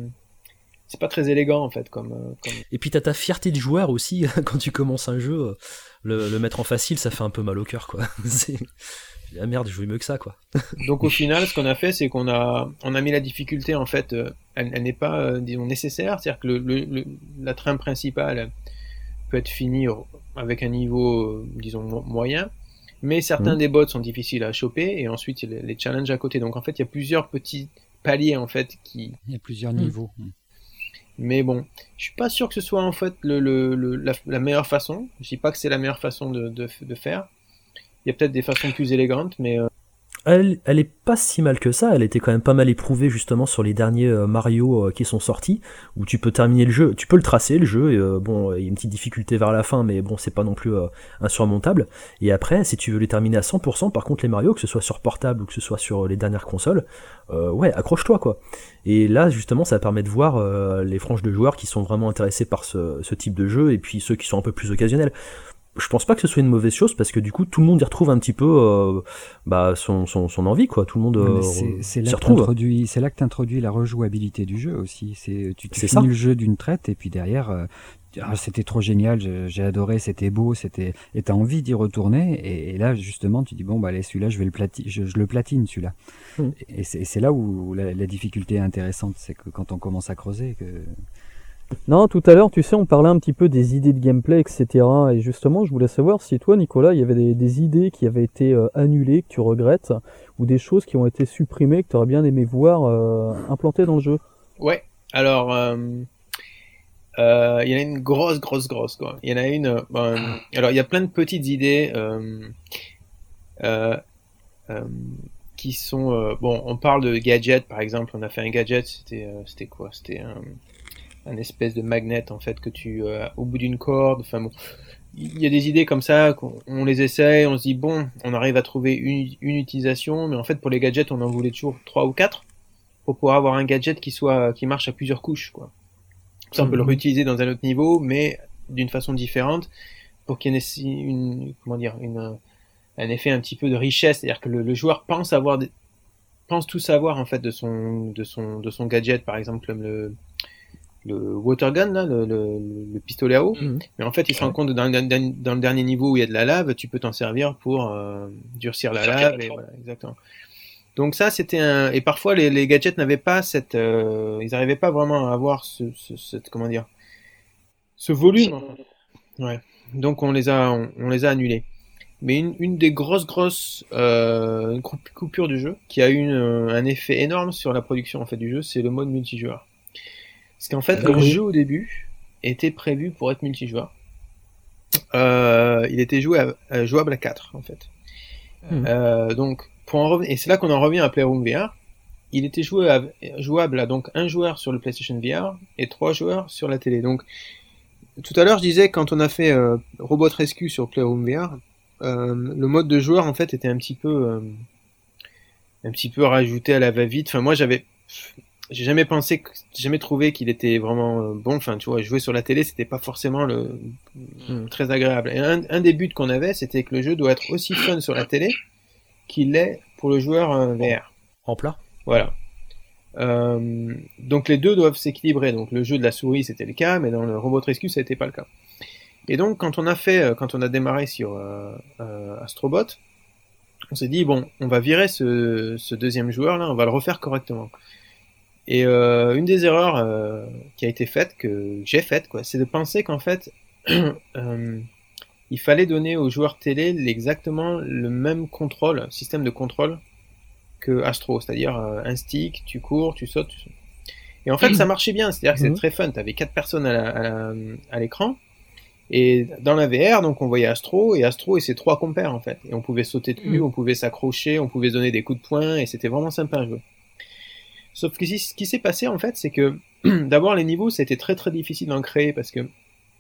C'est pas très élégant en fait comme... Et puis t'as ta fierté de joueur aussi quand tu commences un jeu, le mettre en facile ça fait un peu mal au cœur quoi. C'est la merde, je joue mieux que ça quoi. Donc au final ce qu'on a fait c'est qu'on a mis la difficulté en fait, elle n'est pas disons nécessaire, c'est-à-dire que la trame principale peut être finie avec un niveau disons moyen, mais certains des bots sont difficiles à choper et ensuite il y a les challenges à côté. Donc en fait il y a plusieurs petits paliers en fait qui... Il y a plusieurs niveaux. Mais bon, je suis pas sûr que ce soit en fait la meilleure façon. Je dis pas que c'est la meilleure façon de faire. Il y a peut-être des façons plus élégantes, mais... Elle est pas si mal que ça, elle était quand même pas mal éprouvée justement sur les derniers Mario qui sont sortis, où tu peux terminer le jeu, tu peux le tracer le jeu, et bon, il y a une petite difficulté vers la fin, mais bon, c'est pas non plus insurmontable. Et après, si tu veux les terminer à 100%, par contre les Mario, que ce soit sur portable ou que ce soit sur les dernières consoles, ouais, accroche-toi quoi. Et là, justement, ça permet de voir les franges de joueurs qui sont vraiment intéressés par ce type de jeu, et puis ceux qui sont un peu plus occasionnels. Je pense pas que ce soit une mauvaise chose parce que du coup tout le monde y retrouve un petit peu son envie quoi. Tout le monde s'y retrouve. C'est là que t'introduis la rejouabilité du jeu aussi. Tu finis ça. Le jeu d'une traite et puis derrière c'était trop génial, j'ai adoré, c'était beau, et t'as envie d'y retourner et là justement tu dis bon bah allez celui-là je le platine celui-là. Et c'est là où la difficulté est intéressante, c'est que quand on commence à creuser que... Non, tout à l'heure, tu sais, on parlait un petit peu des idées de gameplay, etc. Et justement, je voulais savoir si toi, Nicolas, il y avait des idées qui avaient été annulées, que tu regrettes, ou des choses qui ont été supprimées, que tu aurais bien aimé voir implantées dans le jeu. Ouais, alors, il y en a une grosse, quoi. Il y en a une... alors, il y a plein de petites idées qui sont... bon, on parle de gadgets, par exemple. On a fait un gadget, c'était quoi? C'était un espèce de magnet en fait que tu au bout d'une corde, enfin bon, il y a des idées comme ça, on les essaye, on se dit bon, on arrive à trouver une utilisation, mais en fait pour les gadgets on en voulait toujours 3 ou 4 pour pouvoir avoir un gadget qui marche à plusieurs couches quoi. Ça on peut le réutiliser dans un autre niveau, mais d'une façon différente pour qu'il y ait un effet un petit peu de richesse, c'est-à-dire que le joueur pense tout savoir en fait de son gadget, par exemple comme le water gun, là, le pistolet à eau. Mais en fait, il se rend compte que dans le dernier niveau où il y a de la lave, tu peux t'en servir pour durcir la lave. Et voilà, exactement. Donc ça, c'était et parfois, les gadgets n'avaient pas ils n'arrivaient pas vraiment à avoir ce volume. Ouais. Donc on les a annulés. Mais une des grosses coupures du jeu, qui a eu un effet énorme sur la production en fait du jeu, c'est le mode multijoueur. Parce qu'en fait, le jeu au début était prévu pour être multijoueur. Il était jouable à 4 en fait. Donc, et c'est là qu'on en revient à Playroom VR. Il était jouable à donc un joueur sur le PlayStation VR et 3 joueurs sur la télé. Donc, tout à l'heure, je disais quand on a fait Robot Rescue sur Playroom VR, le mode de joueur en fait était un petit peu rajouté à la va-vite. Enfin, moi, j'ai jamais trouvé qu'il était vraiment bon. Enfin, tu vois, jouer sur la télé, c'était pas forcément très agréable. Et un des buts qu'on avait, c'était que le jeu doit être aussi fun sur la télé qu'il l'est pour le joueur VR. En plat. Voilà. Donc les deux doivent s'équilibrer. Donc le jeu de la souris, c'était le cas, mais dans le Robot Rescue, ça n'était pas le cas. Et donc quand on a démarré sur Astrobot, on s'est dit bon, on va virer ce deuxième joueur là, on va le refaire correctement. Et une des erreurs qui a été faite, que j'ai faite, quoi, c'est de penser qu'en fait, il fallait donner aux joueurs télé exactement le même système de contrôle que Astro, c'est-à-dire un stick, tu cours, tu sautes. Et en fait, ça marchait bien, c'est-à-dire que c'est très fun. Tu avais 4 personnes à l'écran, et dans la VR, donc on voyait Astro et ses 3 compères en fait. Et on pouvait sauter dessus, on pouvait s'accrocher, on pouvait donner des coups de poing, et c'était vraiment sympa à jouer. Sauf que ce qui s'est passé en fait, c'est que d'abord les niveaux, ça a été très très difficile d'en créer parce que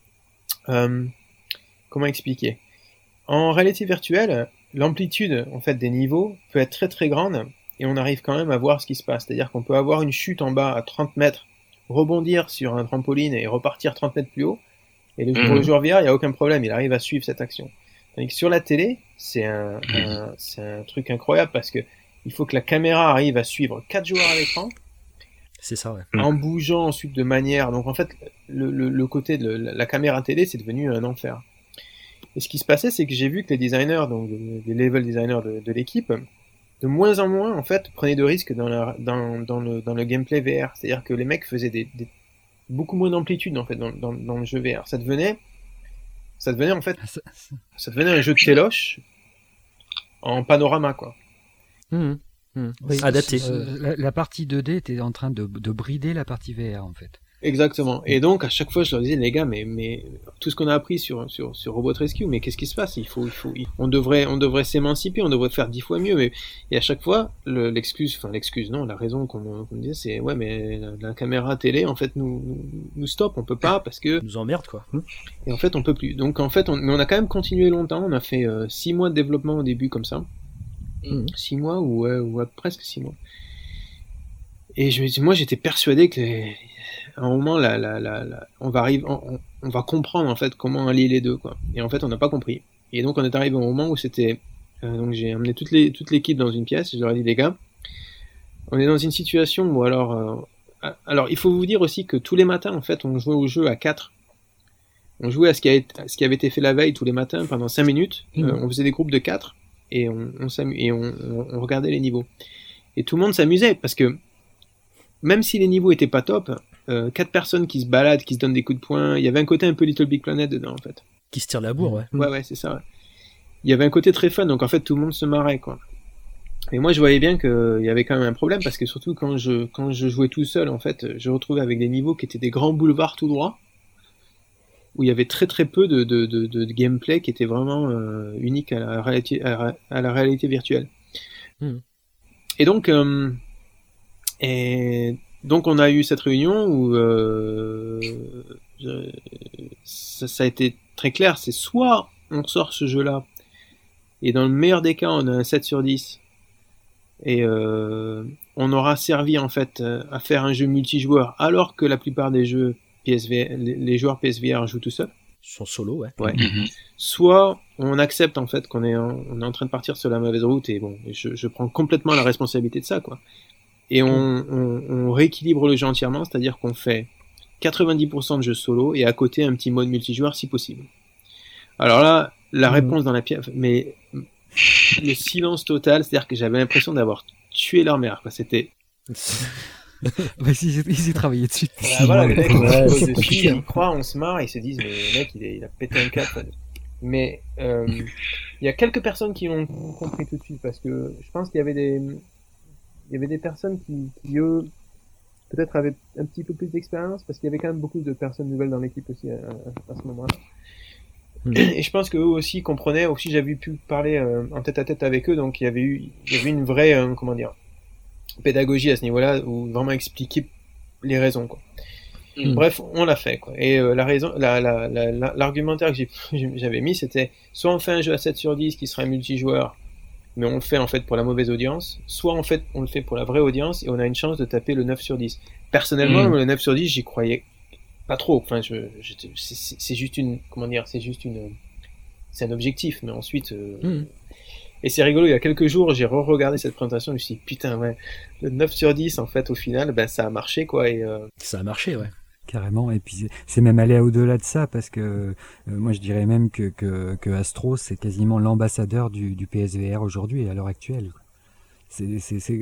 comment expliquer? En réalité virtuelle, l'amplitude en fait des niveaux peut être très très grande et on arrive quand même à voir ce qui se passe. C'est-à-dire qu'on peut avoir une chute en bas à 30 mètres, rebondir sur un trampoline et repartir 30 mètres plus haut. Et pour le joueur VR, il n'y a aucun problème, il arrive à suivre cette action. Donc sur la télé, c'est un truc incroyable parce que il faut que la caméra arrive à suivre 4 joueurs à l'écran. C'est ça, ouais. En bougeant ensuite de manière. Donc en fait, le côté de la caméra télé, c'est devenu un enfer. Et ce qui se passait, c'est que j'ai vu que les designers, donc les level designers de l'équipe, de moins en moins, en fait, prenaient de risques dans le gameplay VR. C'est-à-dire que les mecs faisaient beaucoup moins d'amplitude, en fait, dans le jeu VR. Ça devenait en fait, ça devenait un jeu de téloche en panorama, quoi. Oui, adapté. La partie 2D était en train de brider la partie VR, en fait. Exactement. Et donc, à chaque fois, je leur disais, les gars, mais tout ce qu'on a appris sur Robot Rescue, mais qu'est-ce qui se passe? On devrait s'émanciper, on devrait faire 10 fois mieux. Et à chaque fois, la raison qu'on me disait, c'est, ouais, mais la caméra télé, en fait, nous stoppe, on peut pas, parce que... nous emmerde, quoi. Et en fait, on peut plus. Donc, en fait, mais on a quand même continué longtemps. On a fait 6 mois de développement au début, comme ça. 6 mois, ou presque 6 mois. Et moi, j'étais persuadé que à un moment, on va comprendre en fait comment allier les deux, quoi. Et en fait, on n'a pas compris. Et donc, on est arrivé au moment où c'était. Donc, j'ai emmené toute l'équipe dans une pièce. Et je leur ai dit, les gars, on est dans une situation où alors, il faut vous dire aussi que tous les matins, en fait, on jouait au jeu à 4. On jouait à ce qui avait été fait la veille tous les matins pendant 5 minutes. On faisait des groupes de 4 et on regardait les niveaux. Et tout le monde s'amusait parce que même si les niveaux étaient pas top, 4 personnes qui se baladent, qui se donnent des coups de poing, il y avait un côté un peu Little Big Planet dedans en fait. Qui se tire la bourre, ouais. Ouais, c'est ça. Ouais. Il y avait un côté très fun, donc en fait tout le monde se marrait, quoi. Et moi je voyais bien qu'il y avait quand même un problème parce que surtout quand je jouais tout seul, en fait, je retrouvais avec des niveaux qui étaient des grands boulevards tout droits, où il y avait très très peu de gameplay qui était vraiment unique à la réalité virtuelle. Et donc on a eu cette réunion où ça a été très clair, c'est soit on sort ce jeu-là, et dans le meilleur des cas, on a un 7 sur 10, et on aura servi en fait à faire un jeu multijoueur, alors que la plupart des jeux PSVR, les joueurs PSVR jouent tout seuls. Sont solo, ouais. Soit on accepte en fait qu'on est en train de partir sur la mauvaise route, et bon, je prends complètement la responsabilité de ça, quoi. Et on rééquilibre le jeu entièrement, c'est-à-dire qu'on fait 90% de jeux solo et à côté un petit mode multijoueur si possible. Alors là, la réponse dans la pièce, mais le silence total, c'est-à-dire que j'avais l'impression d'avoir tué leur mère, quoi. C'était... ils y travaillaient dessus. Voilà, les mecs, ils croient, on se marre, ils se disent, mais le mec, il a pété un câble. Mais il y a quelques personnes qui l'ont compris tout de suite, parce que je pense qu'il y avait des personnes qui eux, peut-être avaient un petit peu plus d'expérience, parce qu'il y avait quand même beaucoup de personnes nouvelles dans l'équipe aussi à ce moment-là. Et je pense qu'eux aussi comprenaient, aussi j'avais pu parler en tête-à-tête avec eux, donc il y avait une vraie, pédagogie à ce niveau-là, où vraiment expliquer les raisons, quoi. Bref, on l'a fait, quoi. Et l'argumentaire que j'avais mis, c'était soit on fait un jeu à 7 sur 10 qui serait multijoueur, mais on le fait en fait pour la mauvaise audience, soit en fait on le fait pour la vraie audience et on a une chance de taper le 9 sur 10. Personnellement, le 9 sur 10, j'y croyais pas trop. Enfin, c'est juste c'est un objectif, mais ensuite et c'est rigolo, il y a quelques jours, j'ai re-regardé cette présentation, je me suis dit putain, ouais, le 9 sur 10 en fait au final, ben ça a marché, quoi. Et ça a marché, ouais. Carrément, et puis c'est même aller au-delà de ça, parce que moi je dirais même que Astro, c'est quasiment l'ambassadeur du PSVR aujourd'hui, à l'heure actuelle.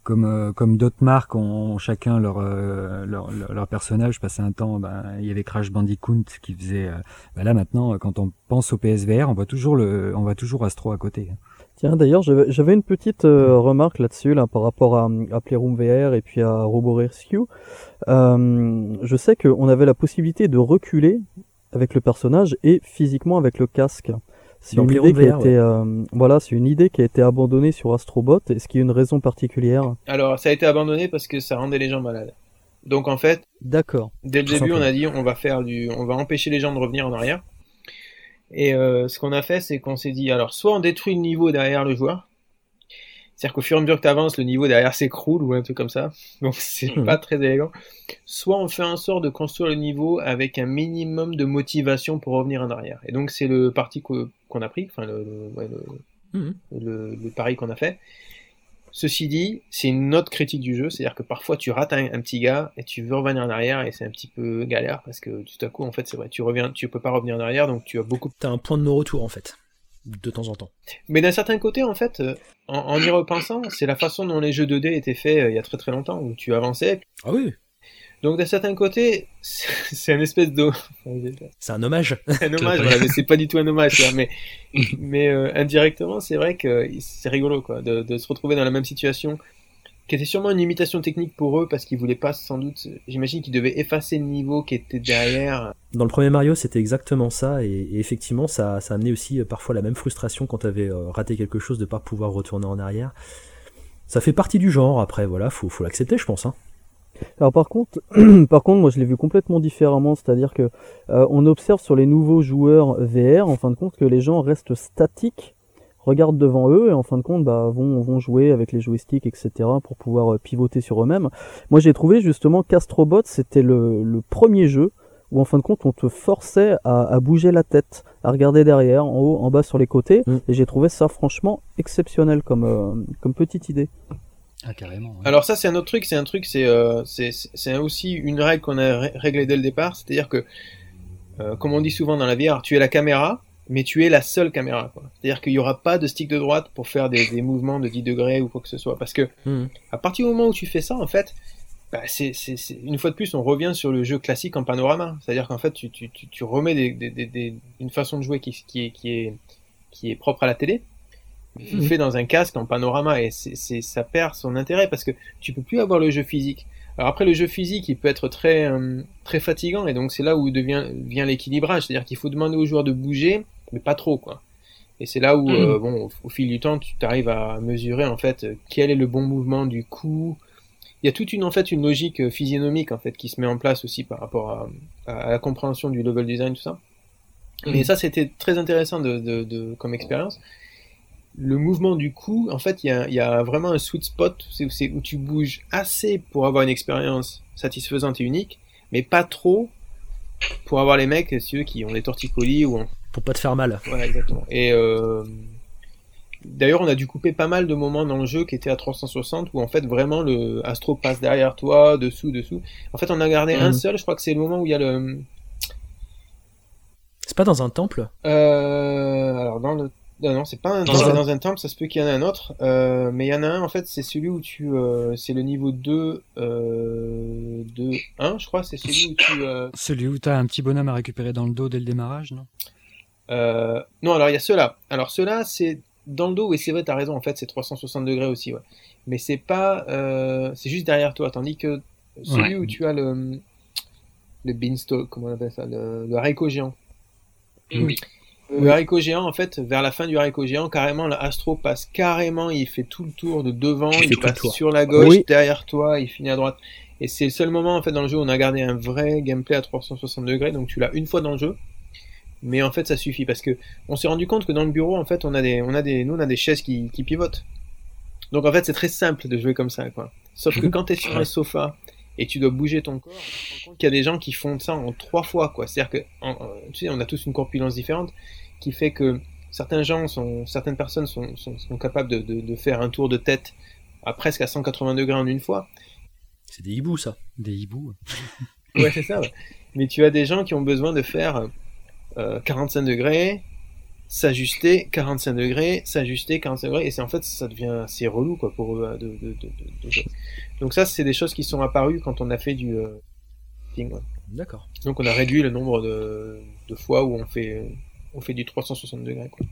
comme d'autres marques ont chacun leur personnage. Passé un temps, il y avait Crash Bandicoot qui faisait. Là maintenant, quand on pense au PSVR, on voit toujours Astro à côté. Tiens, d'ailleurs, j'avais une petite remarque là-dessus, là, par rapport à Playroom VR et puis à Robo Rescue. Je sais qu'on avait la possibilité de reculer avec le personnage et physiquement avec le casque. C'est une idée qui a été, c'est une idée qui a été abandonnée sur Astrobot. Est-ce qu'il y a une raison particulière? Alors, ça a été abandonné parce que ça rendait les gens malades. Donc en fait, d'accord. Dès le début, on a dit on va empêcher les gens de revenir en arrière. Et ce qu'on a fait, c'est qu'on s'est dit, alors soit on détruit le niveau derrière le joueur, c'est-à-dire qu'au fur et à mesure que tu avances, le niveau derrière s'écroule ou un truc comme ça, donc c'est pas très élégant, soit on fait en sorte de construire le niveau avec un minimum de motivation pour revenir en arrière. Et donc c'est le parti qu'on a pris, enfin le pari qu'on a fait. Ceci dit, c'est une autre critique du jeu, c'est-à-dire que parfois tu rates un petit gars et tu veux revenir en arrière et c'est un petit peu galère parce que tout à coup, en fait, c'est vrai, tu peux pas revenir en arrière, donc tu as beaucoup. T'as un point de non-retour en fait, de temps en temps. Mais d'un certain côté, en fait, en y repensant, c'est la façon dont les jeux 2D étaient faits il y a très très longtemps, où tu avançais. Ah oui. Donc d'un certain côté, c'est un espèce de... C'est un hommage. Un hommage, voilà, mais c'est pas du tout un hommage, là, mais indirectement, c'est vrai que c'est rigolo, quoi, de se retrouver dans la même situation, qui était sûrement une limitation technique pour eux, parce qu'ils voulaient pas, sans doute, j'imagine qu'ils devaient effacer le niveau qui était derrière. Dans le premier Mario, c'était exactement ça, et effectivement, ça amenait aussi parfois la même frustration quand t'avais raté quelque chose de pas pouvoir retourner en arrière. Ça fait partie du genre, après, voilà, faut l'accepter, je pense, hein. Alors par contre, moi je l'ai vu complètement différemment, c'est-à-dire que on observe sur les nouveaux joueurs VR, en fin de compte, que les gens restent statiques, regardent devant eux et en fin de compte vont jouer avec les joysticks, etc. pour pouvoir pivoter sur eux-mêmes. Moi j'ai trouvé justement qu'Astrobot c'était le premier jeu où en fin de compte on te forçait à bouger la tête, à regarder derrière, en haut, en bas, sur les côtés, et j'ai trouvé ça franchement exceptionnel comme petite idée. Ah, carrément. Ouais. Alors ça c'est un autre truc, c'est aussi une règle qu'on a réglée dès le départ, c'est-à-dire que comme on dit souvent dans la VR, tu es la caméra, mais tu es la seule caméra, quoi. C'est-à-dire qu'il n'y aura pas de stick de droite pour faire des mouvements de 10 degrés ou quoi que ce soit, parce que à partir du moment où tu fais ça, en fait, c'est une fois de plus on revient sur le jeu classique en panorama, c'est-à-dire qu'en fait tu remets une façon de jouer qui est propre à la télé, fait dans un casque en panorama, et ça perd son intérêt parce que tu peux plus avoir le jeu physique. Alors après, le jeu physique il peut être très fatigant, et donc c'est là où vient l'équilibrage, c'est-à-dire qu'il faut demander aux joueurs de bouger mais pas trop, quoi. Et c'est là où au fil du temps tu arrives à mesurer en fait quel est le bon mouvement du coup. Il y a toute une logique physionomique en fait qui se met en place aussi par rapport à la compréhension du level design, tout ça. Mais ça c'était très intéressant comme expérience. Le mouvement du cou, en fait, il y a vraiment un sweet spot où tu bouges assez pour avoir une expérience satisfaisante et unique, mais pas trop pour avoir les mecs, ceux qui ont des torticolis ou pour pas te faire mal. Voilà, exactement. Et d'ailleurs, on a dû couper pas mal de moments dans le jeu qui étaient à 360 où en fait vraiment le Astro passe derrière toi, dessous. En fait, on a gardé un seul. Je crois que c'est le moment où il y a le. C'est pas dans un temple. Alors non, c'est pas dans un temple, ça se peut qu'il y en ait un autre, mais il y en a un, en fait, c'est celui où c'est le niveau 2, 1, je crois, c'est celui où Celui où t'as un petit bonhomme à récupérer dans le dos dès le démarrage, non? Non, alors il y a ceux-là. Alors ceux-là, c'est dans le dos, oui, c'est vrai, t'as raison, en fait, c'est 360 degrés aussi, ouais. Mais c'est pas, c'est juste derrière toi, tandis que celui où tu as le beanstalk, comment on appelle ça, le haricot géant. Oui. Le haricot géant, en fait, vers la fin du haricot géant, carrément, l'Astro passe carrément, il fait tout le tour de devant, il passe sur la gauche, derrière toi, il finit à droite. Et c'est le seul moment, en fait, dans le jeu où on a gardé un vrai gameplay à 360 degrés, donc tu l'as une fois dans le jeu. Mais en fait, ça suffit, parce que on s'est rendu compte que dans le bureau, en fait, on a des chaises qui pivotent. Donc, en fait, c'est très simple de jouer comme ça, quoi. Sauf que quand t'es sur un sofa, et tu dois bouger ton corps, tu te rends compte qu'il y a des gens qui font ça en 3 fois, quoi. C'est-à-dire que, tu sais, on a tous une corpulence différente, qui fait que certaines personnes sont capables de faire un tour de tête presque à 180 degrés en une fois. C'est des hiboux, ça. Des hiboux. Ouais, c'est ça, ouais. Mais tu as des gens qui ont besoin de faire 45 degrés, s'ajuster 45 degrés, s'ajuster 45 degrés, et c'est en fait ça devient assez relou quoi pour eux de jouer. Donc ça c'est des choses qui sont apparues quand on a fait du ping. Ouais. D'accord. Donc on a réduit le nombre de fois où on fait du 360 degrés quoi.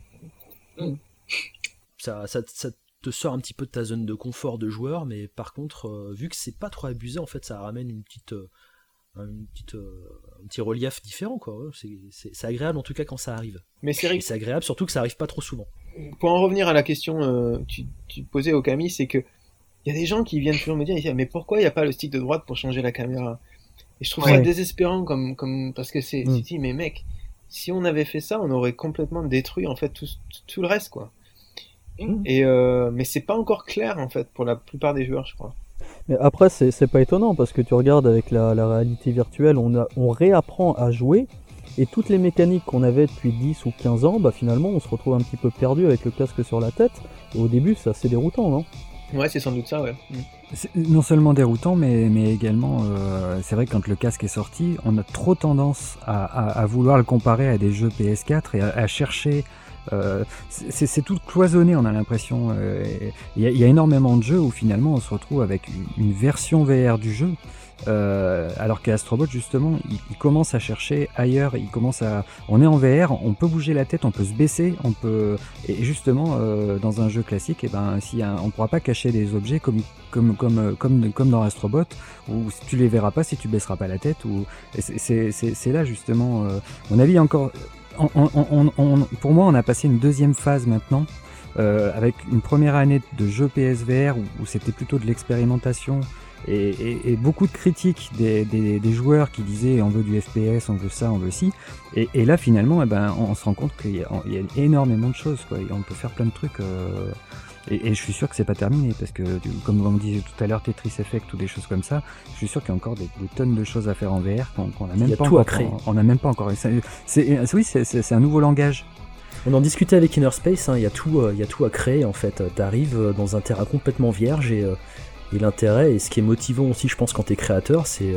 Ça te sort un petit peu de ta zone de confort de joueur, mais par contre vu que c'est pas trop abusé, en fait ça ramène un petit relief différent quoi. C'est agréable en tout cas quand ça arrive. Mais et c'est agréable surtout que ça arrive pas trop souvent. Pour en revenir à la question que tu posais au Camille, c'est que il y a des gens qui viennent toujours me dire mais pourquoi il n'y a pas le stick de droite pour changer la caméra? Et je trouve ça désespérant comme parce que c'est dit mais mec, si on avait fait ça, on aurait complètement détruit en fait tout le reste quoi. Et mais c'est pas encore clair en fait pour la plupart des joueurs, je crois. Mais après, c'est pas étonnant parce que tu regardes avec la réalité virtuelle, on réapprend à jouer et toutes les mécaniques qu'on avait depuis 10 ou 15 ans, bah finalement on se retrouve un petit peu perdu avec le casque sur la tête. Et au début, c'est assez déroutant, non? Ouais, c'est sans doute ça, ouais. C'est non seulement déroutant, mais également, c'est vrai que quand le casque est sorti, on a trop tendance à vouloir le comparer à des jeux PS4 et à chercher. C'est tout cloisonné, on a l'impression. Il y a énormément de jeux où finalement on se retrouve avec une version VR du jeu, alors qu'Astrobot justement, il commence à chercher ailleurs. On est en VR, on peut bouger la tête, on peut se baisser, et justement dans un jeu classique, on pourra pas cacher des objets comme dans Astrobot, où tu les verras pas si tu baisseras pas la tête. C'est là justement, à mon avis encore. Pour moi, on a passé une deuxième phase maintenant, avec une première année de jeu PSVR où c'était plutôt de l'expérimentation et beaucoup de critiques des joueurs qui disaient on veut du FPS, on veut ça, on veut ci. Et là, finalement, on se rend compte qu'il y a énormément de choses, quoi. On peut faire plein de trucs. Et je suis sûr que c'est pas terminé parce que, comme on disait tout à l'heure, Tetris Effect ou des choses comme ça, je suis sûr qu'il y a encore des tonnes de choses à faire en VR qu'on n'a même pas encore. On n'a même pas encore. C'est un nouveau langage. On en discutait avec Innerspace, il y a tout à créer en fait. T'arrives dans un terrain complètement vierge et l'intérêt et ce qui est motivant aussi, je pense, quand t'es créateur, c'est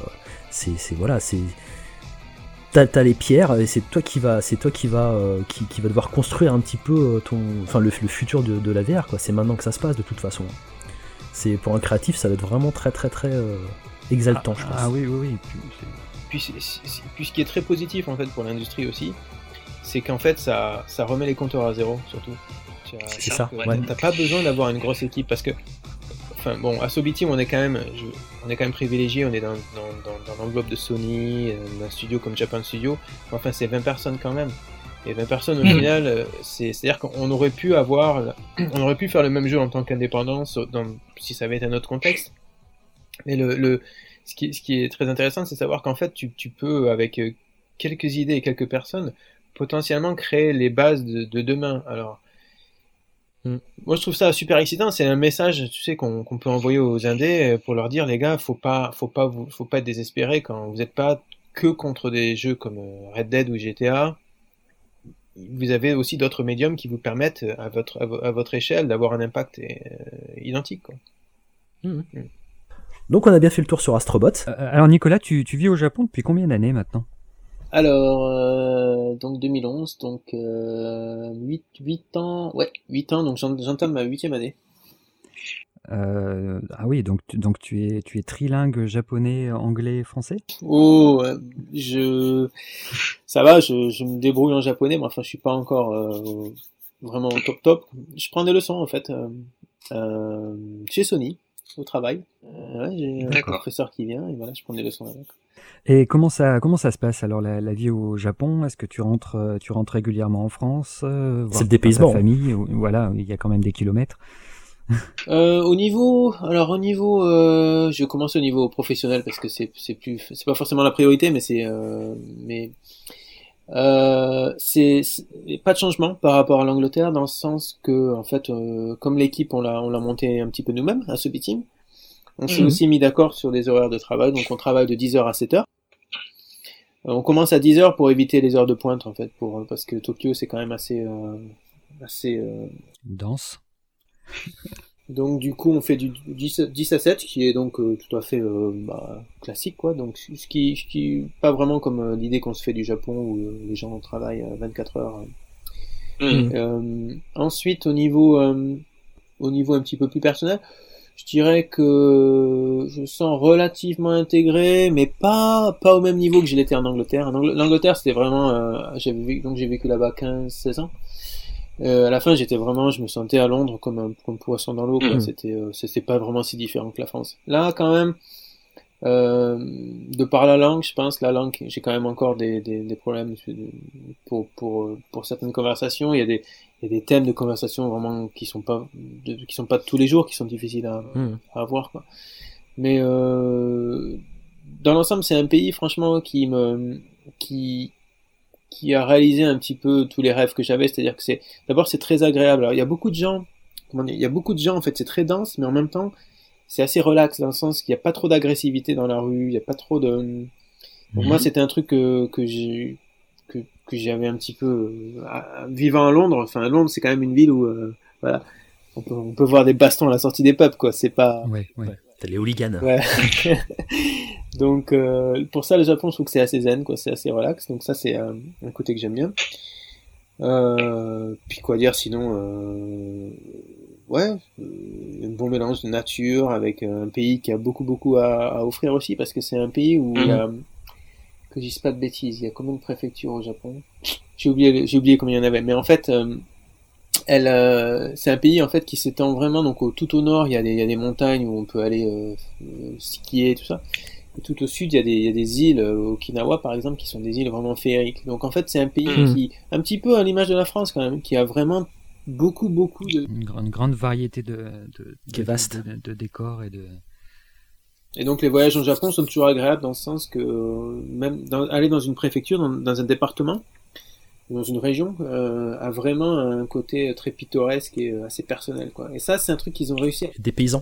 t'as les pierres et c'est toi qui va devoir construire un petit peu le futur de la VR quoi. C'est maintenant que ça se passe de toute façon. C'est pour un créatif, ça va être vraiment très très très exaltant, je pense. Ah oui. Puis ce qui est très positif en fait pour l'industrie aussi, c'est qu'en fait ça remet les compteurs à zéro surtout. C'est ça. Ouais. T'as pas besoin d'avoir une grosse équipe parce que à Sobi Team, on est quand même privilégié, on est dans l'enveloppe de Sony, d'un studio comme Japan Studio. Enfin, c'est 20 personnes quand même. Et 20 personnes au final, c'est-à-dire qu'on aurait pu faire le même jeu en tant qu'indépendant si ça avait été un autre contexte. Mais ce qui est très intéressant, c'est de savoir qu'en fait, tu peux, avec quelques idées et quelques personnes, potentiellement créer les bases de demain. Alors, moi je trouve ça super excitant, c'est un message tu sais qu'on peut envoyer aux indés pour leur dire les gars, faut pas être désespéré quand vous n'êtes pas que contre des jeux comme Red Dead ou GTA. Vous avez aussi d'autres médiums qui vous permettent à votre échelle d'avoir un impact identique quoi. Donc on a bien fait le tour sur Astrobot. Alors Nicolas, tu vis au Japon depuis combien d'années maintenant? Alors, donc 2011, donc 8 ans, ouais, 8 ans, donc j'entame ma 8e année. Ah oui, donc tu es trilingue japonais, anglais, français? Oh, ça va, je me débrouille en japonais, mais enfin je suis pas encore vraiment au top. Je prends des leçons en fait chez Sony, au travail. J'ai un professeur qui vient et voilà, je prends des leçons avec. Et comment ça se passe alors la vie au Japon? Est-ce que tu rentres régulièrement en France, voir c'est le dépaysement. Ta famille, voilà, il y a quand même des kilomètres. Au niveau, je commence au niveau professionnel parce que c'est pas forcément la priorité, mais c'est pas de changement par rapport à l'Angleterre dans le sens que en fait, comme l'équipe on l'a monté un petit peu nous-mêmes à Sobi Team. On s'est aussi mis d'accord sur des horaires de travail, donc on travaille de 10h à 7h. On commence à 10h pour éviter les heures de pointe en fait, parce que Tokyo c'est quand même assez dense. Donc du coup on fait du 10 à 7 qui est donc tout à fait classique quoi. Donc ce qui pas vraiment comme l'idée qu'on se fait du Japon où les gens travaillent 24 heures Ensuite, au niveau un petit peu plus personnel, je dirais que je me sens relativement intégré, mais pas au même niveau que je l'étais en Angleterre. L'Angleterre, c'était vraiment, j'ai vécu là-bas 15-16 ans. À la fin, je me sentais à Londres comme un poisson dans l'eau, quoi. C'était pas vraiment si différent que la France. Là, quand même, de par la langue, je pense, la langue, j'ai quand même encore des problèmes pour certaines conversations. Il y a des thèmes de conversation vraiment qui sont pas de tous les jours, qui sont difficiles à avoir, quoi. Mais dans l'ensemble, c'est un pays, franchement, qui a réalisé un petit peu tous les rêves que j'avais. C'est-à-dire que d'abord, c'est très agréable. Alors, il y a beaucoup de gens, en fait, c'est très dense, mais en même temps, c'est assez relax dans le sens qu'il n'y a pas trop d'agressivité dans la rue, il n'y a pas trop de... Donc moi, c'était un truc que j'avais un petit peu vivant à Londres. Enfin, Londres, c'est quand même une ville où voilà, on peut voir des bastons à la sortie des pubs, quoi. C'est pas... Ouais. T'as les hooligans. Ouais. Donc pour ça, le Japon, je trouve que c'est assez zen, quoi. C'est assez relax. Donc ça, c'est un côté que j'aime bien. Puis quoi dire sinon, un bon mélange de nature avec un pays qui a beaucoup à offrir aussi, parce que c'est un pays où il y a, que je dise pas de bêtises, il y a combien de préfectures au Japon? J'ai oublié combien il y en avait, mais en fait, c'est un pays en fait qui s'étend vraiment, donc tout au nord il y a des montagnes où on peut aller skier, tout ça. Et tout au sud il y a des îles, Okinawa par exemple, qui sont des îles vraiment féeriques. Donc en fait c'est un pays qui, un petit peu à l'image de la France quand même, qui a vraiment beaucoup de... Une grande variété qui est vaste. de décors et de... Et donc les voyages au Japon sont toujours agréables dans le sens que même aller dans une préfecture, dans un département, dans une région, a vraiment un côté très pittoresque et assez personnel, quoi. Et ça, c'est un truc qu'ils ont réussi. Des paysans.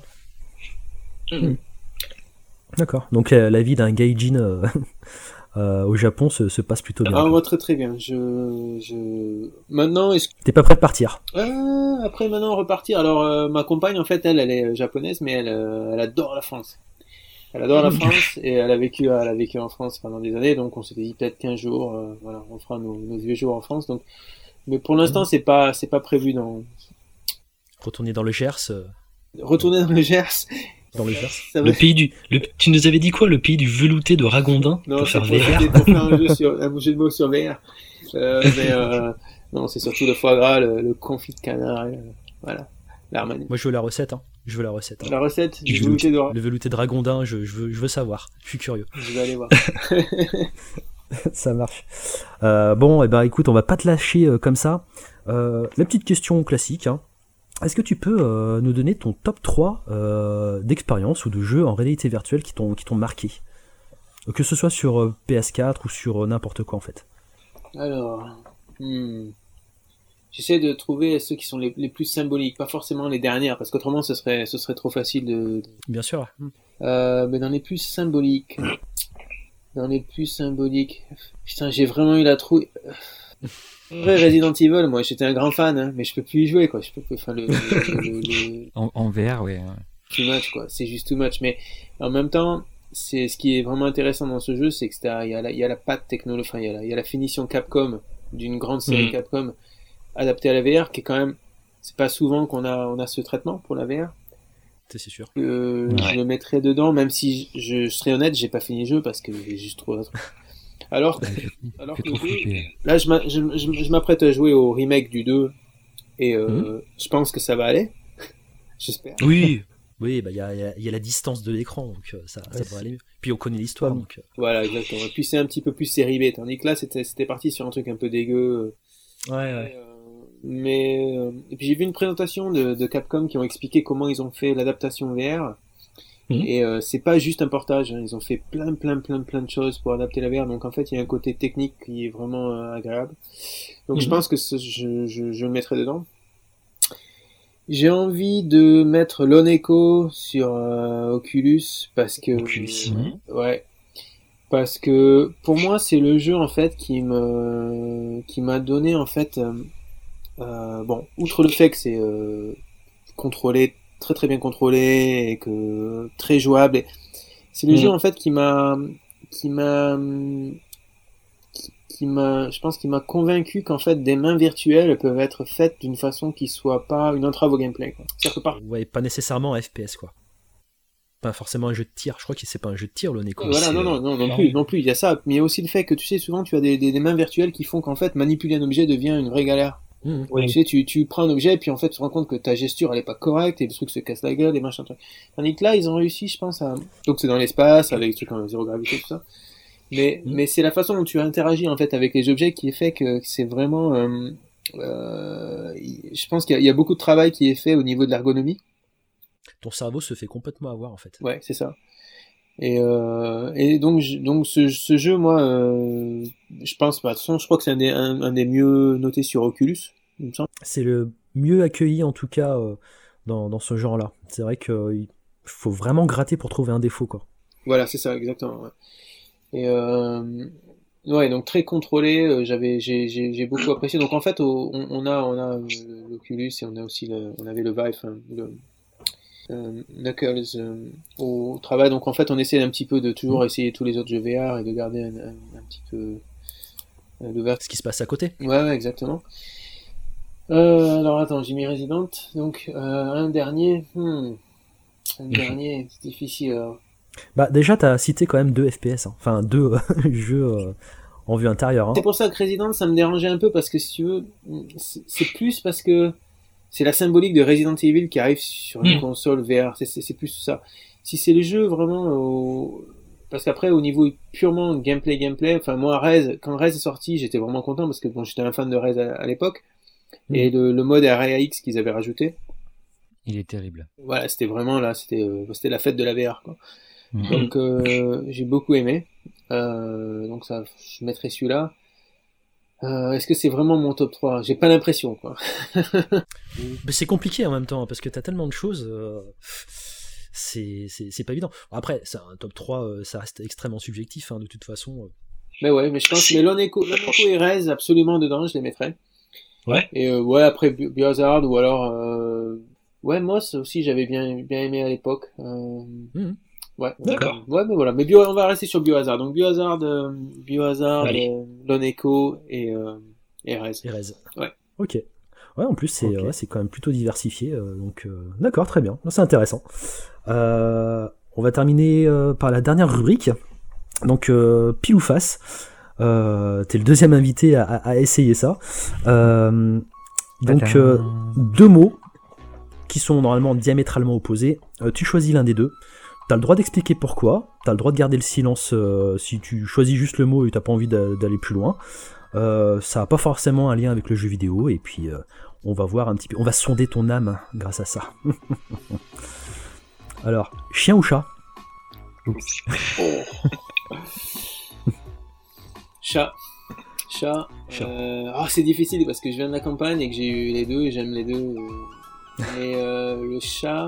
D'accord. Donc la vie d'un gaijin au Japon se passe plutôt bien. Ah, moi très bien. Maintenant, T'es pas prêt de partir? Après maintenant repartir. Alors ma compagne en fait, elle est japonaise, mais elle adore la France. Elle adore la France et elle a vécu en France pendant des années, donc on s'était dit peut-être 15 jours, voilà, on fera nos vieux jours en France. Donc, mais pour l'instant c'est pas prévu dans. Retourner dans le Gers. Retourner dans le Gers. Dans le Gers. Le pays tu nous avais dit quoi? Le pays du velouté de Ragondin? Non, pour faire pour VR. faire un jeu de mots sur VR. Non, c'est surtout le foie gras, le confit de canard, voilà. L'Armani. Moi je veux la recette, hein. Je veux la recette. La recette du velouté de... Le velouté de Ragondin, je veux savoir. Je suis curieux. Je vais aller voir. Ça marche. Bon, et ben écoute, on va pas te lâcher comme ça. La petite question classique, hein. Est-ce que tu peux nous donner ton top 3 d'expériences ou de jeux en réalité virtuelle qui t'ont marqué? Que ce soit sur PS4 ou sur n'importe quoi en fait. Alors, j'essaie de trouver ceux qui sont les plus symboliques, pas forcément les dernières, parce qu'autrement ce serait trop facile de... Bien sûr. Mais dans les plus symboliques... Putain, j'ai vraiment eu la trouille... Ouais, Resident Evil, moi j'étais un grand fan, hein, mais je peux plus y jouer, quoi. Je peux plus, enfin, En VR, ouais. Too much, quoi. C'est juste too much. Mais en même temps, c'est ce qui est vraiment intéressant dans ce jeu, c'est que il y a la patte technologique, enfin, il y a la finition Capcom d'une grande série Capcom adaptée à la VR, qui est quand même, c'est pas souvent qu'on a ce traitement pour la VR. C'est sûr. Je le mettrais dedans, même si je serais honnête, j'ai pas fini le jeu parce que j'ai juste trop. Alors que là, je m'apprête à jouer au remake du 2 et je pense que ça va aller. J'espère. Oui, bah il y a la distance de l'écran, donc ça devrait aller mieux. Puis on connaît l'histoire, donc. Voilà, exactement. Et puis c'est un petit peu plus série B, tandis que là, c'était parti sur un truc un peu dégueu. Ouais. Et puis j'ai vu une présentation de Capcom qui ont expliqué comment ils ont fait l'adaptation VR. Et c'est pas juste un portage, hein. Ils ont fait plein de choses pour adapter la VR, donc en fait il y a un côté technique qui est vraiment agréable. Donc je pense que je le mettrai dedans. J'ai envie de mettre Lone Echo sur Oculus parce que parce que pour moi c'est le jeu en fait qui m'a donné en fait bon, outre le fait que c'est contrôlé, très bien contrôlé et que très jouable, c'est le jeu en fait qui je pense qu'il m'a convaincu qu'en fait des mains virtuelles peuvent être faites d'une façon qui soit pas une entrave au gameplay, quoi. C'est-à-dire que Ouais, pas nécessairement un FPS, quoi. Pas forcément un jeu de tir. Je crois que c'est pas un jeu de tir, le Neko. Voilà, non plus. Il y a ça, mais il y a aussi le fait que tu sais, souvent tu as des mains virtuelles qui font qu'en fait manipuler un objet devient une vraie galère. Oui. Tu sais, tu prends un objet et puis en fait tu te rends compte que ta gesture elle est pas correcte et le truc se casse la gueule et machin truc. Tandis que là ils ont réussi, je pense, à donc c'est dans l'espace avec des trucs en zéro gravité tout ça. Mais c'est la façon dont tu interagis en fait avec les objets qui est fait que c'est vraiment. Je pense qu'il y a beaucoup de travail qui est fait au niveau de l'ergonomie. Ton cerveau se fait complètement avoir en fait. Ouais, c'est ça. Et donc ce jeu, moi, je pense, de toute façon, je crois que c'est un des mieux notés sur Oculus, il me semble. C'est le mieux accueilli en tout cas dans ce genre-là. C'est vrai qu'il faut vraiment gratter pour trouver un défaut, quoi. Voilà, c'est ça, exactement. Ouais. Et ouais, donc très contrôlé. J'ai beaucoup apprécié. Donc en fait, on a l'Oculus et on a aussi on avait le Vive, hein, Knuckles au travail. Donc en fait, on essaie un petit peu de toujours essayer tous les autres jeux VR et de garder un petit peu le VR. Ce qui se passe à côté. Ouais, exactement. Alors attends, j'ai mis Resident. Donc un dernier. Un dernier, c'est difficile. Alors. Bah déjà, t'as cité quand même 2 FPS, hein. Enfin 2 jeux en vue intérieure. Hein. C'est pour ça que Resident, ça me dérangeait un peu parce que si tu veux, c'est plus parce que c'est la symbolique de Resident Evil qui arrive sur une console VR. C'est plus ça. Si c'est le jeu vraiment parce qu'après au niveau purement gameplay, enfin moi quand Rez est sorti, j'étais vraiment content parce que bon, j'étais un fan de Rez à l'époque et le mode RAX qu'ils avaient rajouté. Il est terrible. Voilà, c'était vraiment là, c'était la fête de la VR, quoi. Donc j'ai beaucoup aimé. Donc ça, je mettrai celui-là. Est-ce que c'est vraiment mon top 3 ? J'ai pas l'impression, quoi. Mais c'est compliqué en même temps, parce que t'as tellement de choses, c'est pas évident. Après, c'est un top 3, ça reste extrêmement subjectif, hein, de toute façon. Mais ouais, mais je pense que Loneko et Rez, absolument dedans, je les mettrais. Ouais. Et ouais, après Biohazard, ou alors... Ouais, Moss aussi, j'avais bien aimé à l'époque. Ouais, d'accord. Ouais, mais voilà. Mais on va rester sur Biohazard. Donc Biohazard, Loneko et Rez. Et Rez. Ouais. Ok. Ouais, en plus, c'est quand même plutôt diversifié. Donc, d'accord, très bien. C'est intéressant. On va terminer par la dernière rubrique. Donc, pile ou face. T'es le deuxième invité à essayer ça. Donc, 2 mots qui sont normalement diamétralement opposés. Tu choisis l'un des deux. T'as le droit d'expliquer pourquoi. T'as le droit de garder le silence si tu choisis juste le mot et t'as pas envie d'aller plus loin. Ça n'a pas forcément un lien avec le jeu vidéo. Et puis, on va voir un petit peu. On va sonder ton âme grâce à ça. Alors, chien ou chat ? Chat. C'est difficile parce que je viens de la campagne et que j'ai eu les deux et j'aime les deux. Mais le chat,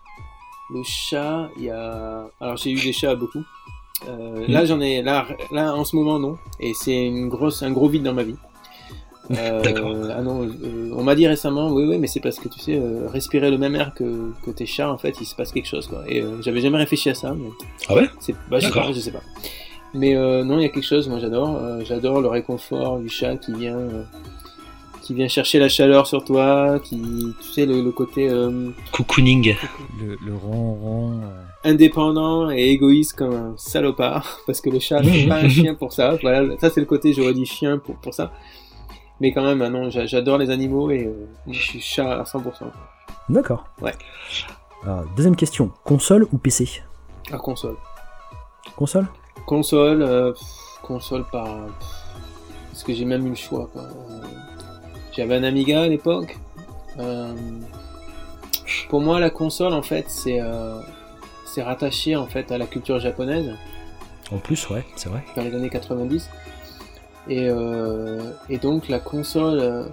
il y a. Alors j'ai eu des chats beaucoup. Là j'en ai, là en ce moment non. Et c'est un gros vide dans ma vie. D'accord. Ah non, on m'a dit récemment, oui, mais c'est parce que tu sais, respirer le même air que tes chats, en fait, il se passe quelque chose, quoi. Et j'avais jamais réfléchi à ça. Mais Ah ouais ? je sais pas. Mais non, il y a quelque chose, moi j'adore le réconfort du chat qui vient chercher la chaleur sur toi, tu sais, le côté Cocooning. Le ronron. Indépendant et égoïste comme un salopard, parce que le chat c'est pas un chien pour ça. Voilà, ça c'est le côté, j'aurais dit chien pour ça. Mais quand même, non, j'adore les animaux et je suis chat à 100%. D'accord. Ouais. Alors, deuxième question, console ou PC ? À console. Console ? Console parce que j'ai même eu le choix, quoi. J'avais un Amiga à l'époque. Pour moi, la console, en fait, c'est rattaché en fait à la culture japonaise. En plus, ouais, c'est vrai. Dans les années 90. Et donc la console,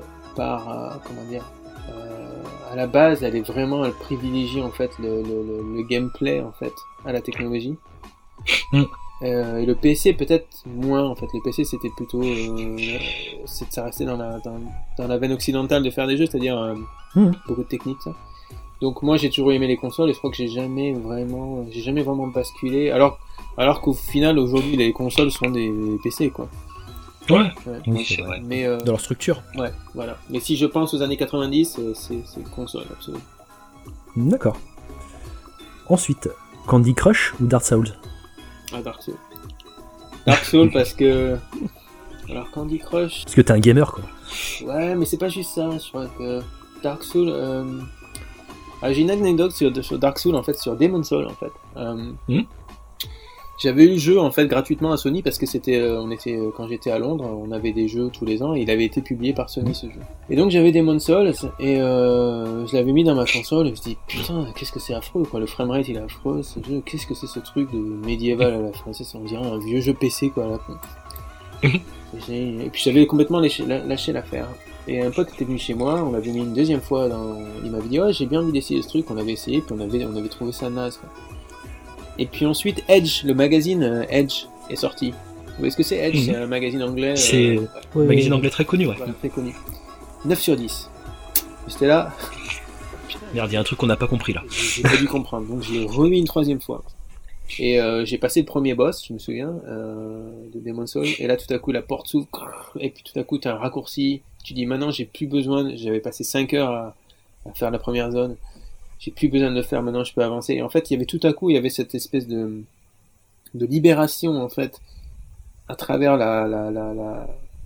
à la base, elle privilégie en fait le gameplay en fait à la technologie. Et le PC peut-être moins en fait. Le PC c'était plutôt ça restait dans la veine occidentale de faire des jeux, c'est-à-dire beaucoup de techniques ça. Donc moi j'ai toujours aimé les consoles et je crois que j'ai jamais vraiment basculé. Alors qu'au final aujourd'hui les consoles sont des PC quoi. Ouais, Ouais. oui, c'est vrai. Mais Dans leur structure. ouais, voilà. Mais si je pense aux années 90, c'est console, absolument. D'accord. Ensuite, Candy Crush ou Dark Souls? Ah, Dark Souls. Dark Souls parce que... Alors, Candy Crush... Parce que t'es un gamer, quoi. Ouais, mais c'est pas juste ça. Je crois que Dark Souls... Ah, j'ai une anecdote sur Dark Souls, en fait, sur Demon's Souls, en fait. J'avais eu le jeu, en fait, gratuitement à Sony parce que c'était... quand j'étais à Londres, on avait des jeux tous les ans et il avait été publié par Sony, ce jeu. Et donc, j'avais Demon's Souls et je l'avais mis dans ma console et je me dis, putain, qu'est-ce que c'est affreux, quoi. Le framerate, il est affreux, ce jeu. Qu'est-ce que c'est ce truc de médiéval à la française? On dirait un vieux jeu PC, quoi, à la con. Et puis j'avais complètement lâché l'affaire. Et un pote était venu chez moi, on l'avait mis une deuxième fois il m'avait dit, ouais, j'ai bien envie d'essayer ce truc, on avait essayé, puis on avait trouvé ça naze, quoi. Et puis ensuite, Edge, le magazine Edge est sorti. Vous voyez ce que c'est Edge? C'est un magazine anglais. C'est un magazine anglais très connu, ouais. Voilà, très connu. 9 sur 10. J'étais là. Merde, il y a un truc qu'on n'a pas compris là. J'ai pas dû comprendre, donc je l'ai remis une troisième fois. Et j'ai passé le premier boss, je me souviens, de Demon's Souls, et là tout à coup la porte s'ouvre, et puis tout à coup t'as un raccourci, tu dis maintenant j'ai plus besoin, j'avais passé 5 heures à faire la première zone, j'ai plus besoin de le faire, maintenant je peux avancer. Et en fait il y avait cette espèce de libération en fait, à travers la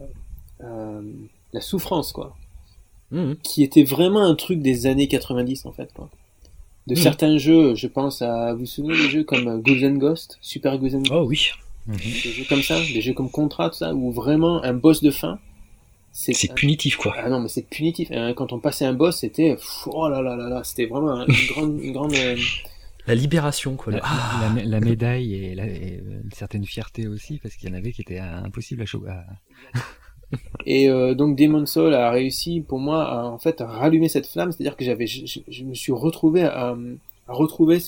souffrance, quoi, qui était vraiment un truc des années 90 en fait, quoi. De certains jeux, je pense à... Vous vous souvenez des jeux comme Ghouls and Ghosts, Super Ghouls and Ghosts? Oh oui. Des jeux comme ça, des jeux comme Contra, tout ça, où vraiment un boss de fin... C'est punitif, quoi. Ah non, mais c'est punitif. Quand on passait un boss, c'était... Oh là là là là, c'était vraiment une grande... La libération, quoi. La médaille et une certaine fierté aussi, parce qu'il y en avait qui étaient impossibles à choper. Et donc Demon's Souls a réussi pour moi à en fait à rallumer cette flamme, c'est-à-dire que je me suis retrouvé à retrouver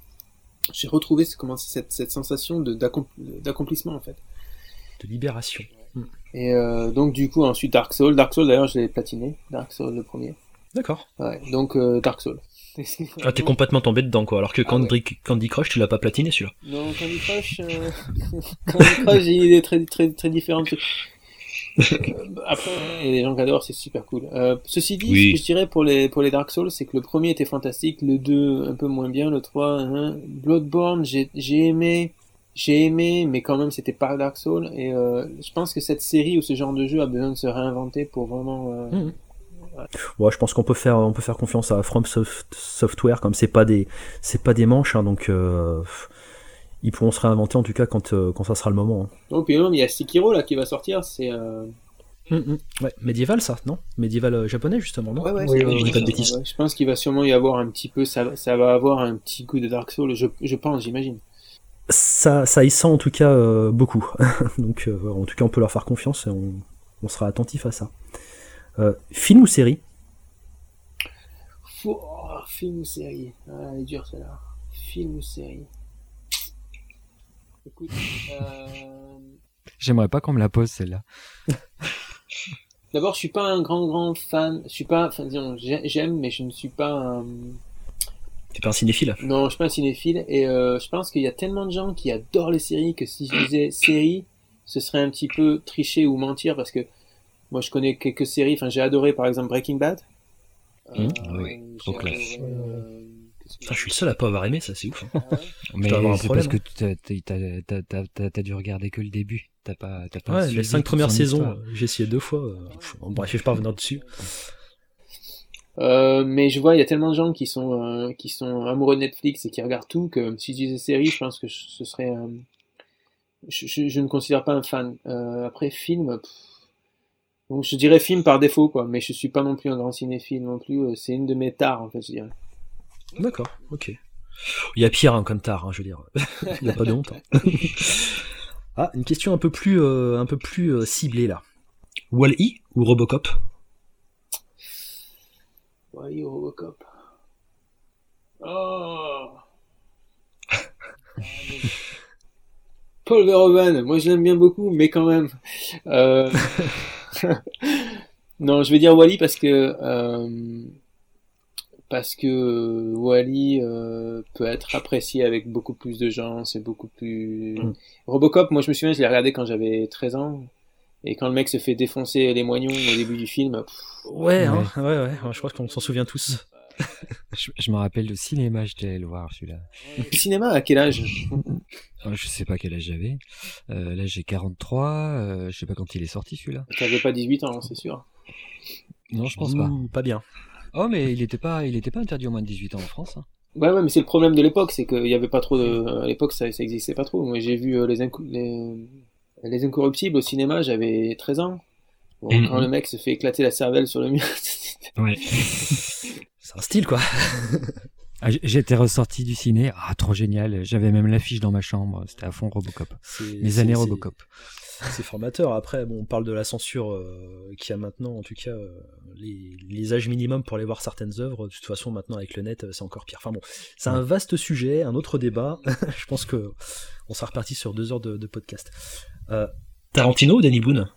cette sensation d'accomplissement en fait, de libération. Et donc du coup ensuite Dark Souls d'ailleurs je l'ai platiné, Dark Souls le premier. D'accord. Ouais, donc Dark Souls. Ah, t'es complètement tombé dedans, quoi. Alors que Candy Crush, tu l'as pas platiné, celui-là. Non, Candy Crush, j'ai une idée très très très différente. Après, il y a des gens qui adorent, c'est super cool. Ceci dit, ce que je dirais pour les Dark Souls, c'est que le premier était fantastique, le 2 un peu moins bien, le 3, Bloodborne, j'ai aimé, mais quand même c'était pas Dark Souls. Et je pense que cette série ou ce genre de jeu a besoin de se réinventer pour vraiment. Ouais, je pense qu'on peut faire confiance à From Software, comme c'est pas des manches, hein, donc. Ils pourront se réinventer en tout cas quand ça sera le moment. Hein. Oh, puis il y a Sekiro là qui va sortir, c'est. Ouais, médiéval ça, non? Médiéval japonais justement, non? Ouais, je dis pas de bêtises. Ouais, je pense qu'il va sûrement y avoir un petit peu, ça va avoir un petit coup de Dark Souls, je pense, j'imagine. Ça y sent en tout cas beaucoup. Donc en tout cas on peut leur faire confiance et on sera attentif à ça. Film ou série? Film ou série? Ah, elle est dure celle-là. Film ou série? Écoute, J'aimerais pas qu'on me la pose celle-là. D'abord, je suis pas un grand fan. Je suis pas, enfin, disons, j'aime, mais je ne suis pas un. T'es pas un cinéphile? Non, je suis pas un cinéphile. Et je pense qu'il y a tellement de gens qui adorent les séries que si je disais série, ce serait un petit peu tricher ou mentir parce que moi, je connais quelques séries. Enfin, j'ai adoré, par exemple, Breaking Bad. Oui, trop classe. Enfin, je suis le seul à pas avoir aimé, ça c'est ouf. Hein. Mais c'est parce que t'as dû regarder que le début. T'as pas ouais, les 5 premières saisons, j'ai essayé 2 fois. Bref, je vais pas revenir dessus. Mais je vois, il y a tellement de gens qui sont amoureux de Netflix et qui regardent tout que si je disais série, je pense que ce serait. Je ne considère pas un fan. Après film, donc je dirais film par défaut quoi, mais je suis pas non plus un grand cinéphile non plus. C'est une de mes tares en fait, je dirais. D'accord, ok. Il y a pire hein, comme tard, hein, je veux dire. Il n'y a pas de honte. Hein. Ah, une question un peu plus ciblée là. Wall-E ou Robocop? Wall-E ou Robocop? Oh. Paul Verhoeven, moi je l'aime bien beaucoup, mais quand même. Non, je vais dire Wall-E parce que Wall-E peut être apprécié avec beaucoup plus de gens, c'est beaucoup plus... Robocop, moi je me souviens, je l'ai regardé quand j'avais 13 ans, Et quand le mec se fait défoncer les moignons au début du film, Ouais, hein, ouais, je crois qu'on s'en souvient tous. Je me rappelle le cinéma, j'étais allé le voir celui-là. le cinéma, à quel âge? Je sais pas quel âge j'avais. Là j'ai 43, je sais pas quand il est sorti celui-là. T'avais pas 18 ans, c'est sûr. Non, je pense pas. Pas bien. Oh, mais il était pas interdit aux moins de 18 ans en France. Hein. Ouais, mais c'est le problème de l'époque, c'est qu'il y avait pas trop de. À l'époque, ça existait pas trop. Moi, j'ai vu les Incorruptibles au cinéma, j'avais 13 ans. Bon, quand le mec se fait éclater la cervelle sur le mur. Ouais. C'est un style, quoi. J'étais ressorti du ciné, trop génial. J'avais même l'affiche dans ma chambre. C'était à fond Robocop. Les années Robocop. C'est formateur. Après, bon, on parle de la censure qu'il y a maintenant. En tout cas, les âges minimums pour aller voir certaines œuvres. De toute façon, maintenant avec le net, c'est encore pire. Enfin bon, c'est un vaste sujet, un autre débat. Je pense que on sera reparti sur 2 heures de podcast. Tarantino ou Danny Boone?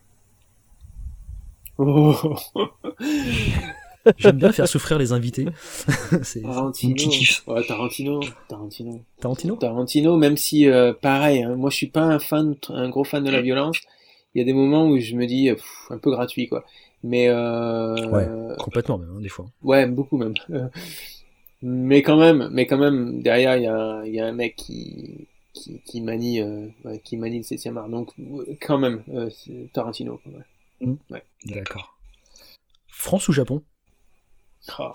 Oh. J'aime bien faire souffrir les invités. C'est Tarantino. petit kiff. Ouais, Tarantino, Tarantino, même si, pareil, hein, moi je suis pas un gros fan de la violence. Il y a des moments où je me dis, un peu gratuit, quoi. Mais ouais, complètement même, hein, des fois. Ouais, beaucoup même. Mais quand même, derrière, il y a un mec qui manie le 7e art. Donc, quand même, c'est Tarantino. Ouais. Ouais. D'accord. France ou Japon? Oh.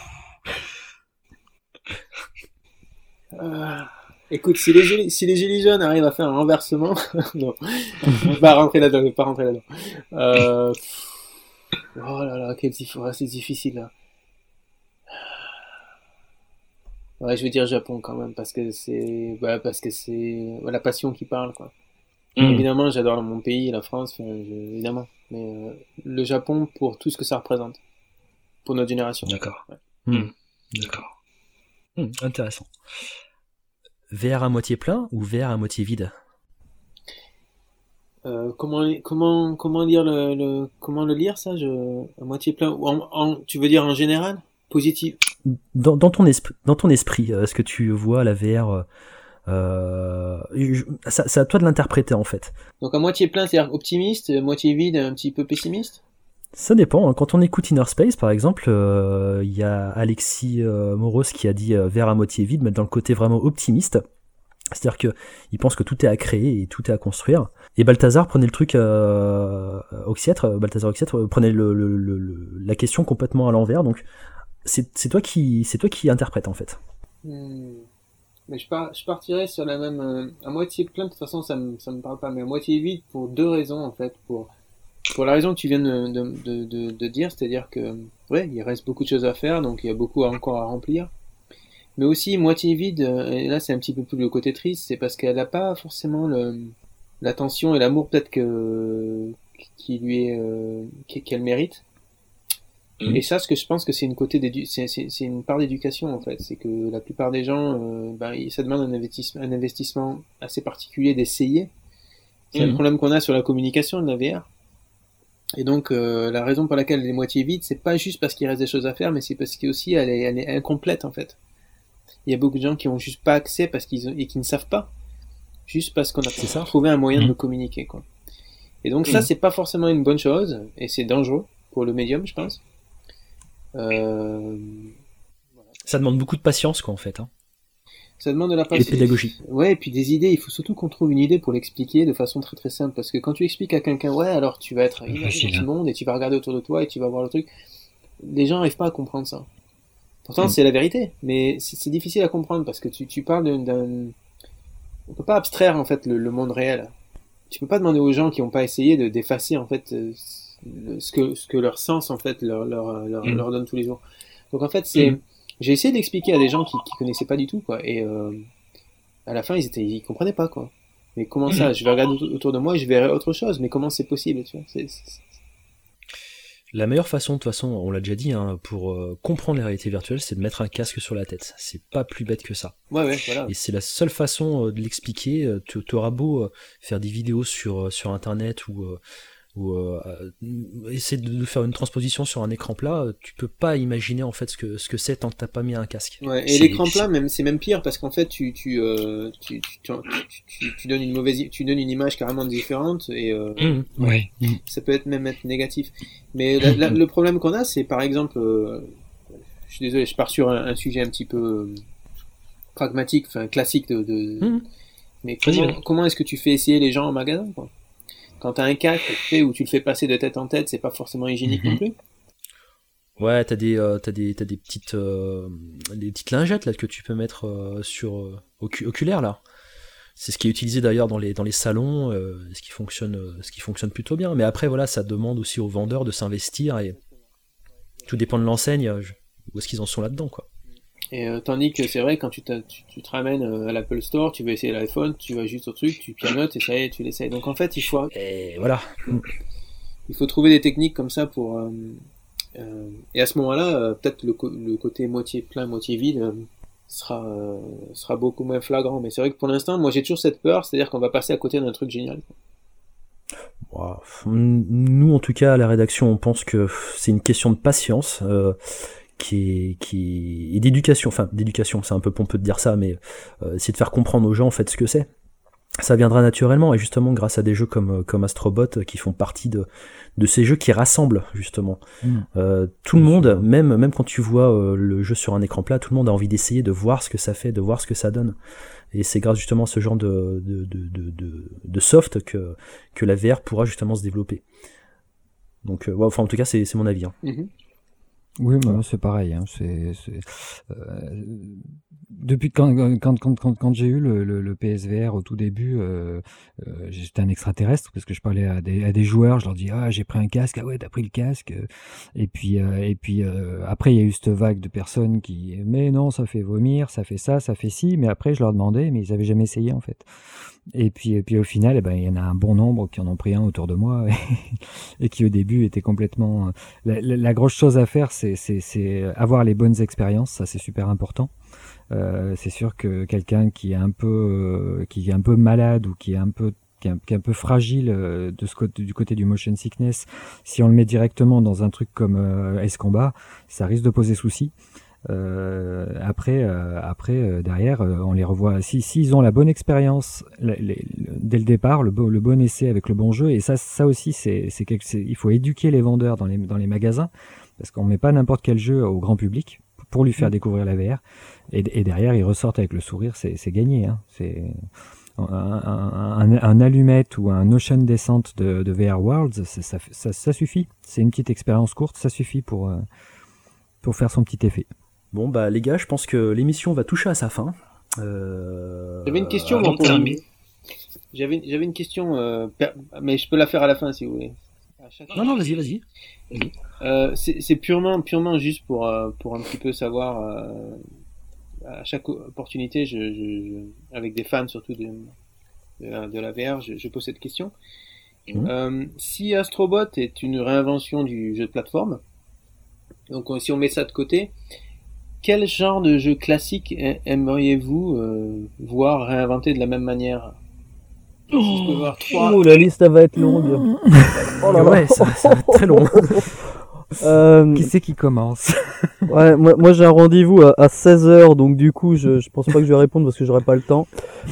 Écoute, si les gilets jaunes arrivent à faire un renversement, non, on va pas rentrer là-dedans, Oh là là, c'est difficile là. Ouais, je vais dire Japon quand même parce que c'est la passion qui parle, quoi. Évidemment, j'adore mon pays, la France, évidemment, mais le Japon pour tout ce que ça représente pour notre génération. D'accord. Ouais. D'accord. Intéressant. VR à moitié plein ou VR à moitié vide? Comment lire comment le lire ça? À moitié plein tu veux dire en général? Positif? Dans ton esprit, est-ce que tu vois la VR c'est à toi de l'interpréter en fait. Donc à moitié plein, c'est-à-dire optimiste, moitié vide, un petit peu pessimiste? Ça dépend. Hein. Quand on écoute Inner Space, par exemple, il y a Alexis Moros qui a dit verre à moitié vide, mais dans le côté vraiment optimiste. C'est-à-dire qu'il pense que tout est à créer et tout est à construire. Et Balthazar prenait le truc Balthazar Oxiètre prenait la question complètement à l'envers. Donc c'est toi qui interprète en fait. Mais je partirais sur la même à moitié plein. De toute façon, ça me parle pas, mais à moitié vide pour 2 raisons en fait. Pour la raison que tu viens de dire, c'est-à-dire que ouais, il reste beaucoup de choses à faire, donc il y a beaucoup encore à remplir. Mais aussi moitié vide, et là c'est un petit peu plus le côté triste, c'est parce qu'elle n'a pas forcément l'attention et l'amour peut-être qu'elle mérite. Et ça, ce que je pense que c'est une part d'éducation en fait, c'est que la plupart des gens, ça demande un investissement assez particulier d'essayer. C'est le problème qu'on a sur la communication de la VR. Et donc la raison pour laquelle elle est moitié vide, c'est pas juste parce qu'il reste des choses à faire, mais c'est parce qu'aussi elle est incomplète en fait. Il y a beaucoup de gens qui ont juste pas accès et qui ne savent pas, juste parce qu'on a pas trouvé un moyen de communiquer, quoi. Et donc ça, c'est pas forcément une bonne chose, et c'est dangereux pour le médium, je pense. Ça demande beaucoup de patience, quoi, en fait. Hein. Ça demande de la patience. Et de pédagogie. Ouais, et puis des idées. Il faut surtout qu'on trouve une idée pour l'expliquer de façon très très simple, parce que quand tu expliques à quelqu'un, ouais, alors tu vas être immergé dans ce monde et tu vas regarder autour de toi et tu vas voir le truc, les gens n'arrivent pas à comprendre ça. Pourtant, c'est la vérité, mais c'est difficile à comprendre parce que tu parles on peut pas abstraire en fait le monde réel. Tu peux pas demander aux gens qui n'ont pas essayé d'effacer en fait ce que leur sens en fait leur donne tous les jours. Donc en fait, j'ai essayé d'expliquer à des gens qui connaissaient pas du tout, quoi, et à la fin ils comprenaient pas, quoi. Mais comment ça? Je vais regarder autour de moi et je verrai autre chose. Mais comment c'est possible, tu vois? La meilleure façon, de toute façon, on l'a déjà dit, hein, pour comprendre la réalité virtuelle, c'est de mettre un casque sur la tête. C'est pas plus bête que ça. Ouais, voilà. Et c'est la seule façon de l'expliquer. Tu auras beau faire des vidéos sur Internet ou ou essayer de faire une transposition sur un écran plat, tu peux pas imaginer en fait ce que c'est tant que t'as pas mis un casque. Ouais, et l'écran plat, c'est même pire parce qu'en fait, tu donnes tu donnes une image carrément différente et ça peut même être négatif. Mais le problème qu'on a, c'est par exemple, je suis désolé, je pars sur un sujet un petit peu pragmatique, enfin classique mais comment est-ce que tu fais essayer les gens en magasin, quoi? Quand t'as un casque où tu le fais passer de tête en tête, c'est pas forcément hygiénique non plus. Ouais, t'as des petites lingettes là que tu peux mettre oculaires là. C'est ce qui est utilisé d'ailleurs dans les salons, ce qui fonctionne plutôt bien. Mais après voilà, ça demande aussi aux vendeurs de s'investir et tout dépend de l'enseigne où est-ce qu'ils en sont là-dedans, quoi. Et tandis que c'est vrai, quand tu te ramènes à l'Apple Store, tu veux essayer l'iPhone, tu vas juste au truc, tu pianotes et ça y est, tu l'essayes. Donc en fait, il faut trouver des techniques comme ça pour et à ce moment-là, peut-être le côté moitié plein, moitié vide sera beaucoup moins flagrant. Mais c'est vrai que pour l'instant, moi j'ai toujours cette peur, c'est-à-dire qu'on va passer à côté d'un truc génial. Wow. Nous, en tout cas, à la rédaction, on pense que c'est une question de patience. Et d'éducation, c'est un peu pompeux de dire ça, mais c'est de faire comprendre aux gens en fait ce que c'est. Ça viendra naturellement, et justement grâce à des jeux comme Astrobot qui font partie de ces jeux qui rassemblent justement tout le monde, même quand tu vois le jeu sur un écran plat, tout le monde a envie d'essayer, de voir ce que ça fait, de voir ce que ça donne. Et c'est grâce justement à ce genre de soft que la VR pourra justement se développer. Donc en tout cas c'est mon avis. Oui, c'est pareil. Depuis quand j'ai eu le PSVR au tout début, j'étais un extraterrestre parce que je parlais à des joueurs, je leur dis j'ai pris un casque, ah ouais t'as pris le casque, et puis après il y a eu cette vague de personnes qui mais non ça fait vomir, ça fait ça fait ci, mais après je leur demandais mais ils avaient jamais essayé en fait. Et puis au final, il y en a un bon nombre qui en ont pris un autour de moi et qui au début étaient complètement. La grosse chose à faire, c'est avoir les bonnes expériences, ça c'est super important. C'est sûr que quelqu'un qui est un peu malade ou qui est un peu fragile du côté du motion sickness, si on le met directement dans un truc comme Escombat, ça risque de poser souci. Après derrière on les revoit s'ils ont la bonne expérience dès le départ, le bon essai avec le bon jeu, et ça aussi il faut éduquer les vendeurs dans les magasins parce qu'on met pas n'importe quel jeu au grand public pour lui faire découvrir la VR, et derrière ils ressortent avec le sourire, c'est gagné, hein. C'est un allumette ou un Ocean Descent de VR Worlds, ça suffit, c'est une petite expérience courte, ça suffit pour faire son petit effet. Bon les gars, je pense que l'émission va toucher à sa fin. J'avais une question pour J'avais une question, mais je peux la faire à la fin si vous voulez. Non, vas-y. C'est purement juste pour un petit peu savoir. À chaque opportunité, avec des fans surtout de la VR, je pose cette question. Si Astrobot est une réinvention du jeu de plateforme, donc si on met ça de côté, quel genre de jeu classique aimeriez-vous voir réinventé de la même manière? Si je peux voir 3... la liste elle va être longue. Oh là ouais, ça va être très long. Qui c'est qui commence? Ouais, moi j'ai un rendez-vous à 16h, donc du coup je pense pas que je vais répondre parce que j'aurai pas le temps.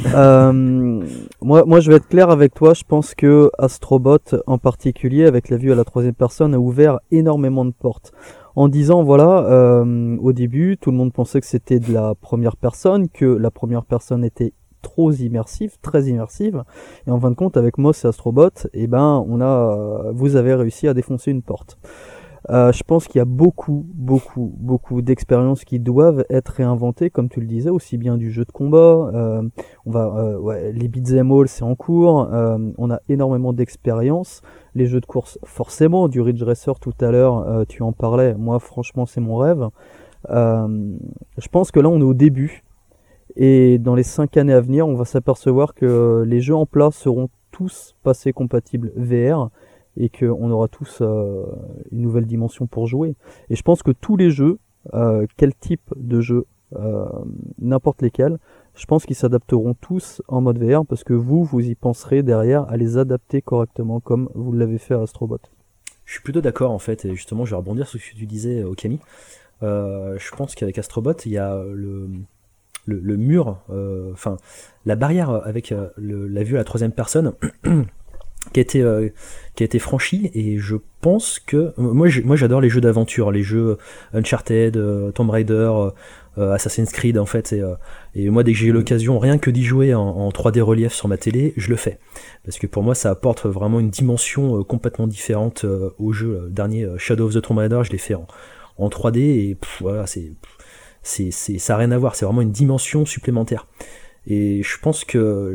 Moi je vais être clair avec toi, je pense que Astrobot en particulier, avec la vue à la troisième personne, a ouvert énormément de portes. En disant voilà, au début tout le monde pensait que c'était de la première personne, que la première personne était trop immersive, très immersive, et en fin de compte avec Moss et Astrobot, vous avez réussi à défoncer une porte. Je pense qu'il y a beaucoup d'expériences qui doivent être réinventées, comme tu le disais, aussi bien du jeu de combat, les beat'em all c'est en cours, on a énormément d'expériences, les jeux de course forcément, du Ridge Racer tout à l'heure, tu en parlais, moi franchement c'est mon rêve. Je pense que là on est au début, et dans les 5 années à venir, on va s'apercevoir que les jeux en plat seront tous passés compatibles VR, et qu'on aura tous une nouvelle dimension pour jouer. Et je pense que tous les jeux, quel type de jeu n'importe lesquels, je pense qu'ils s'adapteront tous en mode VR parce que vous y penserez derrière à les adapter correctement comme vous l'avez fait à Astrobot. Je suis plutôt d'accord en fait, et justement je vais rebondir sur ce que tu disais, Okami. Je pense qu'avec Astrobot, il y a le mur, enfin la barrière avec la vue à la troisième personne qui a été franchie, et je pense que moi j'adore les jeux d'aventure, les jeux Uncharted, Tomb Raider, Assassin's Creed en fait, et moi dès que j'ai eu l'occasion rien que d'y jouer en 3D relief sur ma télé, je le fais parce que pour moi ça apporte vraiment une dimension complètement différente au jeu. Le dernier Shadow of the Tomb Raider, je l'ai fait en 3D et voilà, ça a rien à voir, c'est vraiment une dimension supplémentaire. Et je pense que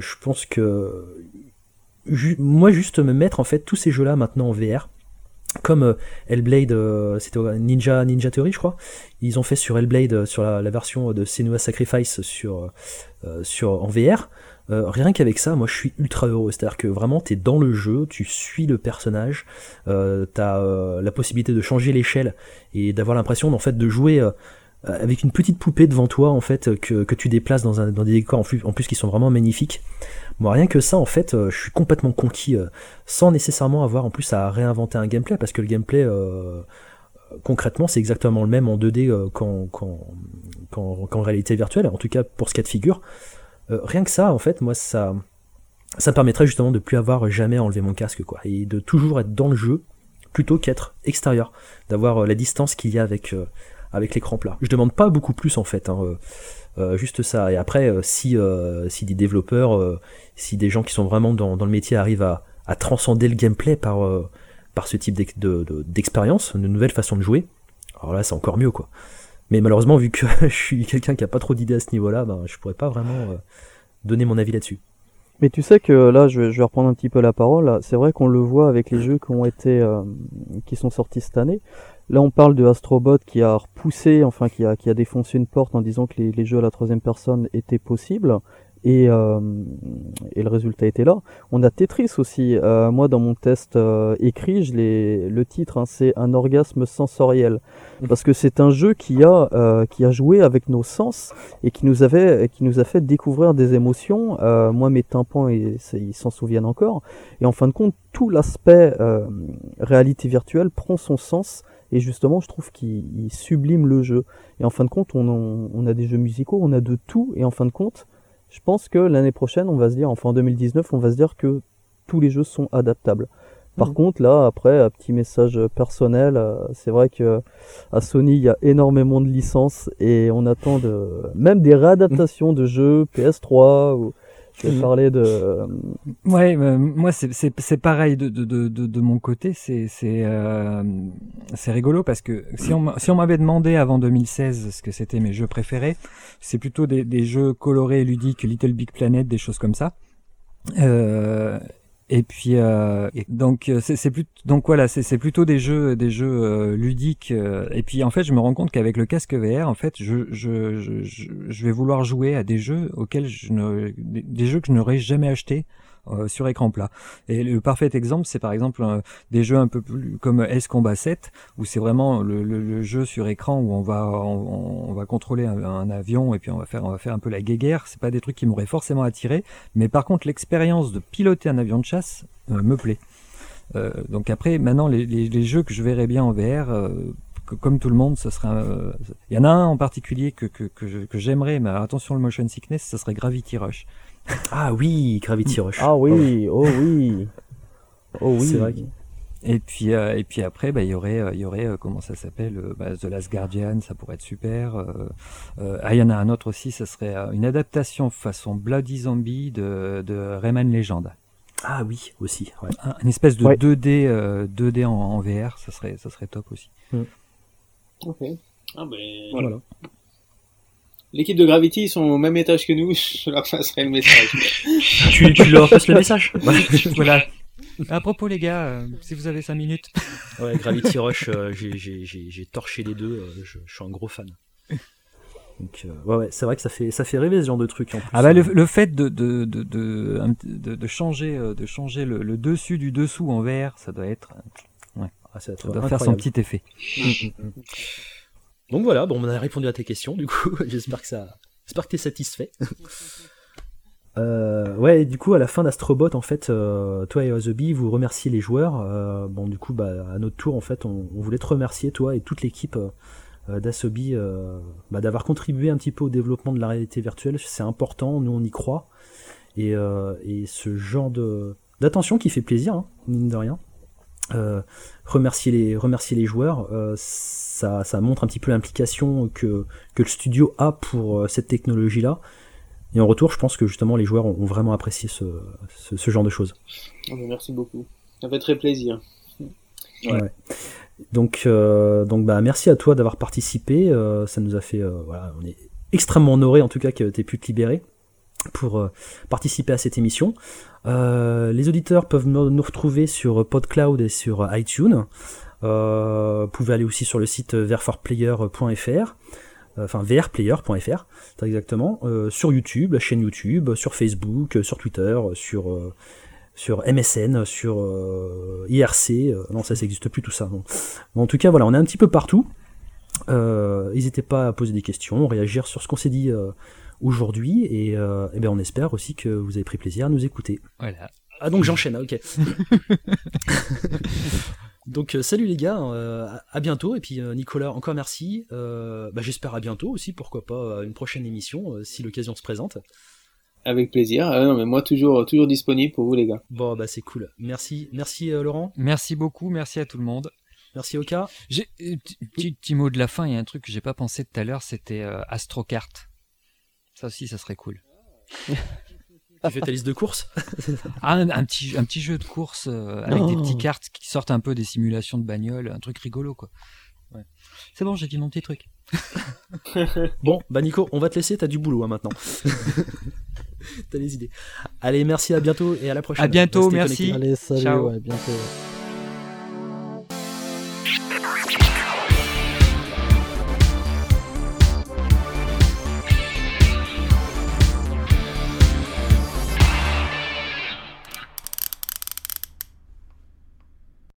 moi juste me mettre en fait tous ces jeux là maintenant en VR, comme Hellblade, c'était Ninja Theory je crois, ils ont fait sur Hellblade, sur la version de Senua's Sacrifice en VR, rien qu'avec ça moi je suis ultra heureux, c'est-à-dire que vraiment t'es dans le jeu, tu suis le personnage, t'as la possibilité de changer l'échelle et d'avoir l'impression en fait de jouer avec une petite poupée devant toi en fait que tu déplaces dans des décors en plus qui sont vraiment magnifiques. Moi rien que ça en fait je suis complètement conquis, sans nécessairement avoir en plus à réinventer un gameplay, parce que le gameplay concrètement c'est exactement le même en 2D qu'en réalité virtuelle, en tout cas pour ce cas de figure. Rien que ça en fait moi ça me permettrait justement de plus avoir jamais enlevé mon casque quoi, et de toujours être dans le jeu plutôt qu'être extérieur, d'avoir la distance qu'il y a avec l'écran plat. Je demande pas beaucoup plus en fait, juste ça. Et après, si des développeurs, si des gens qui sont vraiment dans le métier arrivent à transcender le gameplay par ce type d'expérience, une nouvelle façon de jouer, alors là c'est encore mieux quoi. Mais malheureusement vu que je suis quelqu'un qui a pas trop d'idées à ce niveau-là, je pourrais pas vraiment donner mon avis là-dessus. Mais tu sais que là, je vais reprendre un petit peu la parole. Là. C'est vrai qu'on le voit avec les jeux qui sont sortis cette année. Là, on parle de Astrobot qui a repoussé, enfin qui a défoncé une porte en disant que les jeux à la troisième personne étaient possibles. Et le résultat était là. On a Tetris aussi. Moi, dans mon test écrit, le titre, c'est un orgasme sensoriel, parce que c'est un jeu qui a joué avec nos sens et qui nous a fait découvrir des émotions. Moi, mes tympans, ils s'en souviennent encore. Et en fin de compte, tout l'aspect réalité virtuelle prend son sens. Et justement, je trouve qu'il sublime le jeu. Et en fin de compte, on a des jeux musicaux, on a de tout. Et en fin de compte, je pense que l'année prochaine, on va se dire, enfin en 2019, on va se dire que tous les jeux sont adaptables. Par contre, là, après, un petit message personnel, c'est vrai que à Sony, il y a énormément de licences et on attend même des réadaptations de jeux PS3 ou je vais parler de. Ouais, moi c'est pareil de mon côté, c'est rigolo parce que si on m'avait demandé avant 2016 ce que c'était mes jeux préférés, c'est plutôt des jeux colorés, ludiques, Little Big Planet, des choses comme ça. Et puis donc voilà, c'est plutôt des jeux ludiques. Et puis en fait, je me rends compte qu'avec le casque VR, en fait, je vais vouloir jouer à des jeux auxquels des jeux que je n'aurais jamais achetés sur écran plat. Et le parfait exemple, c'est par exemple des jeux un peu plus comme Ace Combat 7, où c'est vraiment le jeu sur écran où on va contrôler un avion et puis on va faire un peu la guéguerre. C'est pas des trucs qui m'auraient forcément attiré, mais par contre l'expérience de piloter un avion de chasse me plaît. Donc après, maintenant les jeux que je verrais bien en VR, comme tout le monde, ce sera. Il y en a un en particulier que j'aimerais, mais attention le motion sickness, ça serait Gravity Rush. Ah oui, Gravity Rush. Ah oui, oh oui. Oh oui. C'est vrai. Et puis après, il y aurait comment ça s'appelle, The Last Guardian, ça pourrait être super. Il y en a un autre aussi, ça serait une adaptation façon Bloody Zombie de Rayman Legend. Ah oui, aussi. Ouais. Une espèce de 2D en VR, ça serait top aussi. Ok. Ah ben voilà. L'équipe de Gravity, ils sont au même étage que nous, je leur passerai le message. tu leur passes le message. Voilà. À propos les gars, si vous avez 5 minutes. Ouais, Gravity Rush, j'ai torché les deux, je suis un gros fan. Donc ouais, c'est vrai que ça fait rêver ce genre de truc en plus. Ah bah le fait de changer le dessus du dessous en VR, ça doit être ça doit faire son petit effet. Donc voilà, bon, on a répondu à tes questions, du coup, j'espère que t'es satisfait. Ouais, et du coup, à la fin d'Astrobot, en fait, toi et Asobi, vous remerciez les joueurs. Bon, du coup, à notre tour, en fait, on voulait te remercier, toi et toute l'équipe d'Asobi, d'avoir contribué un petit peu au développement de la réalité virtuelle. C'est important, nous on y croit. Et ce genre d'attention qui fait plaisir, hein, mine de rien. Remercier les joueurs, ça montre un petit peu l'implication que le studio a pour cette technologie-là. Et en retour, je pense que justement les joueurs ont vraiment apprécié ce genre de choses. Merci beaucoup. Ça fait très plaisir. Ouais. Donc merci à toi d'avoir participé. Ça nous a fait, voilà, on est extrêmement honorés en tout cas que tu aies pu te libérer pour participer à cette émission. Les auditeurs peuvent nous retrouver sur PodCloud et sur iTunes. Vous pouvez aller aussi sur le site vr4player.fr. Enfin vrplayer.fr, c'est exactement, sur YouTube, la chaîne YouTube, sur Facebook, sur Twitter, sur MSN, sur IRC, non ça n'existe plus tout ça. Bon. En tout cas voilà, on est un petit peu partout. N'hésitez pas à poser des questions, réagir sur ce qu'on s'est dit aujourd'hui, et ben on espère aussi que vous avez pris plaisir à nous écouter. Voilà. Ah donc j'enchaîne, ok. Donc salut les gars, à bientôt, et puis Nicolas, encore merci, j'espère à bientôt aussi, pourquoi pas une prochaine émission, si l'occasion se présente. Avec plaisir, non mais moi toujours disponible pour vous les gars. Bon c'est cool, merci Laurent. Merci beaucoup, merci à tout le monde. Merci Oka. J'ai petit mot de la fin, il y a un truc que j'ai pas pensé tout à l'heure, c'était AstroKart. Ça aussi ça serait cool. Tu fais ta liste de courses? un petit jeu de course avec des petites cartes qui sortent un peu des simulations de bagnole, un truc rigolo quoi. Ouais. C'est bon, j'ai dit mon petit truc. Bon, Nico, on va te laisser, t'as du boulot maintenant. T'as les idées. Allez, merci, à bientôt et à la prochaine. À bientôt, merci. Allez, salut, ciao. Ouais, bientôt.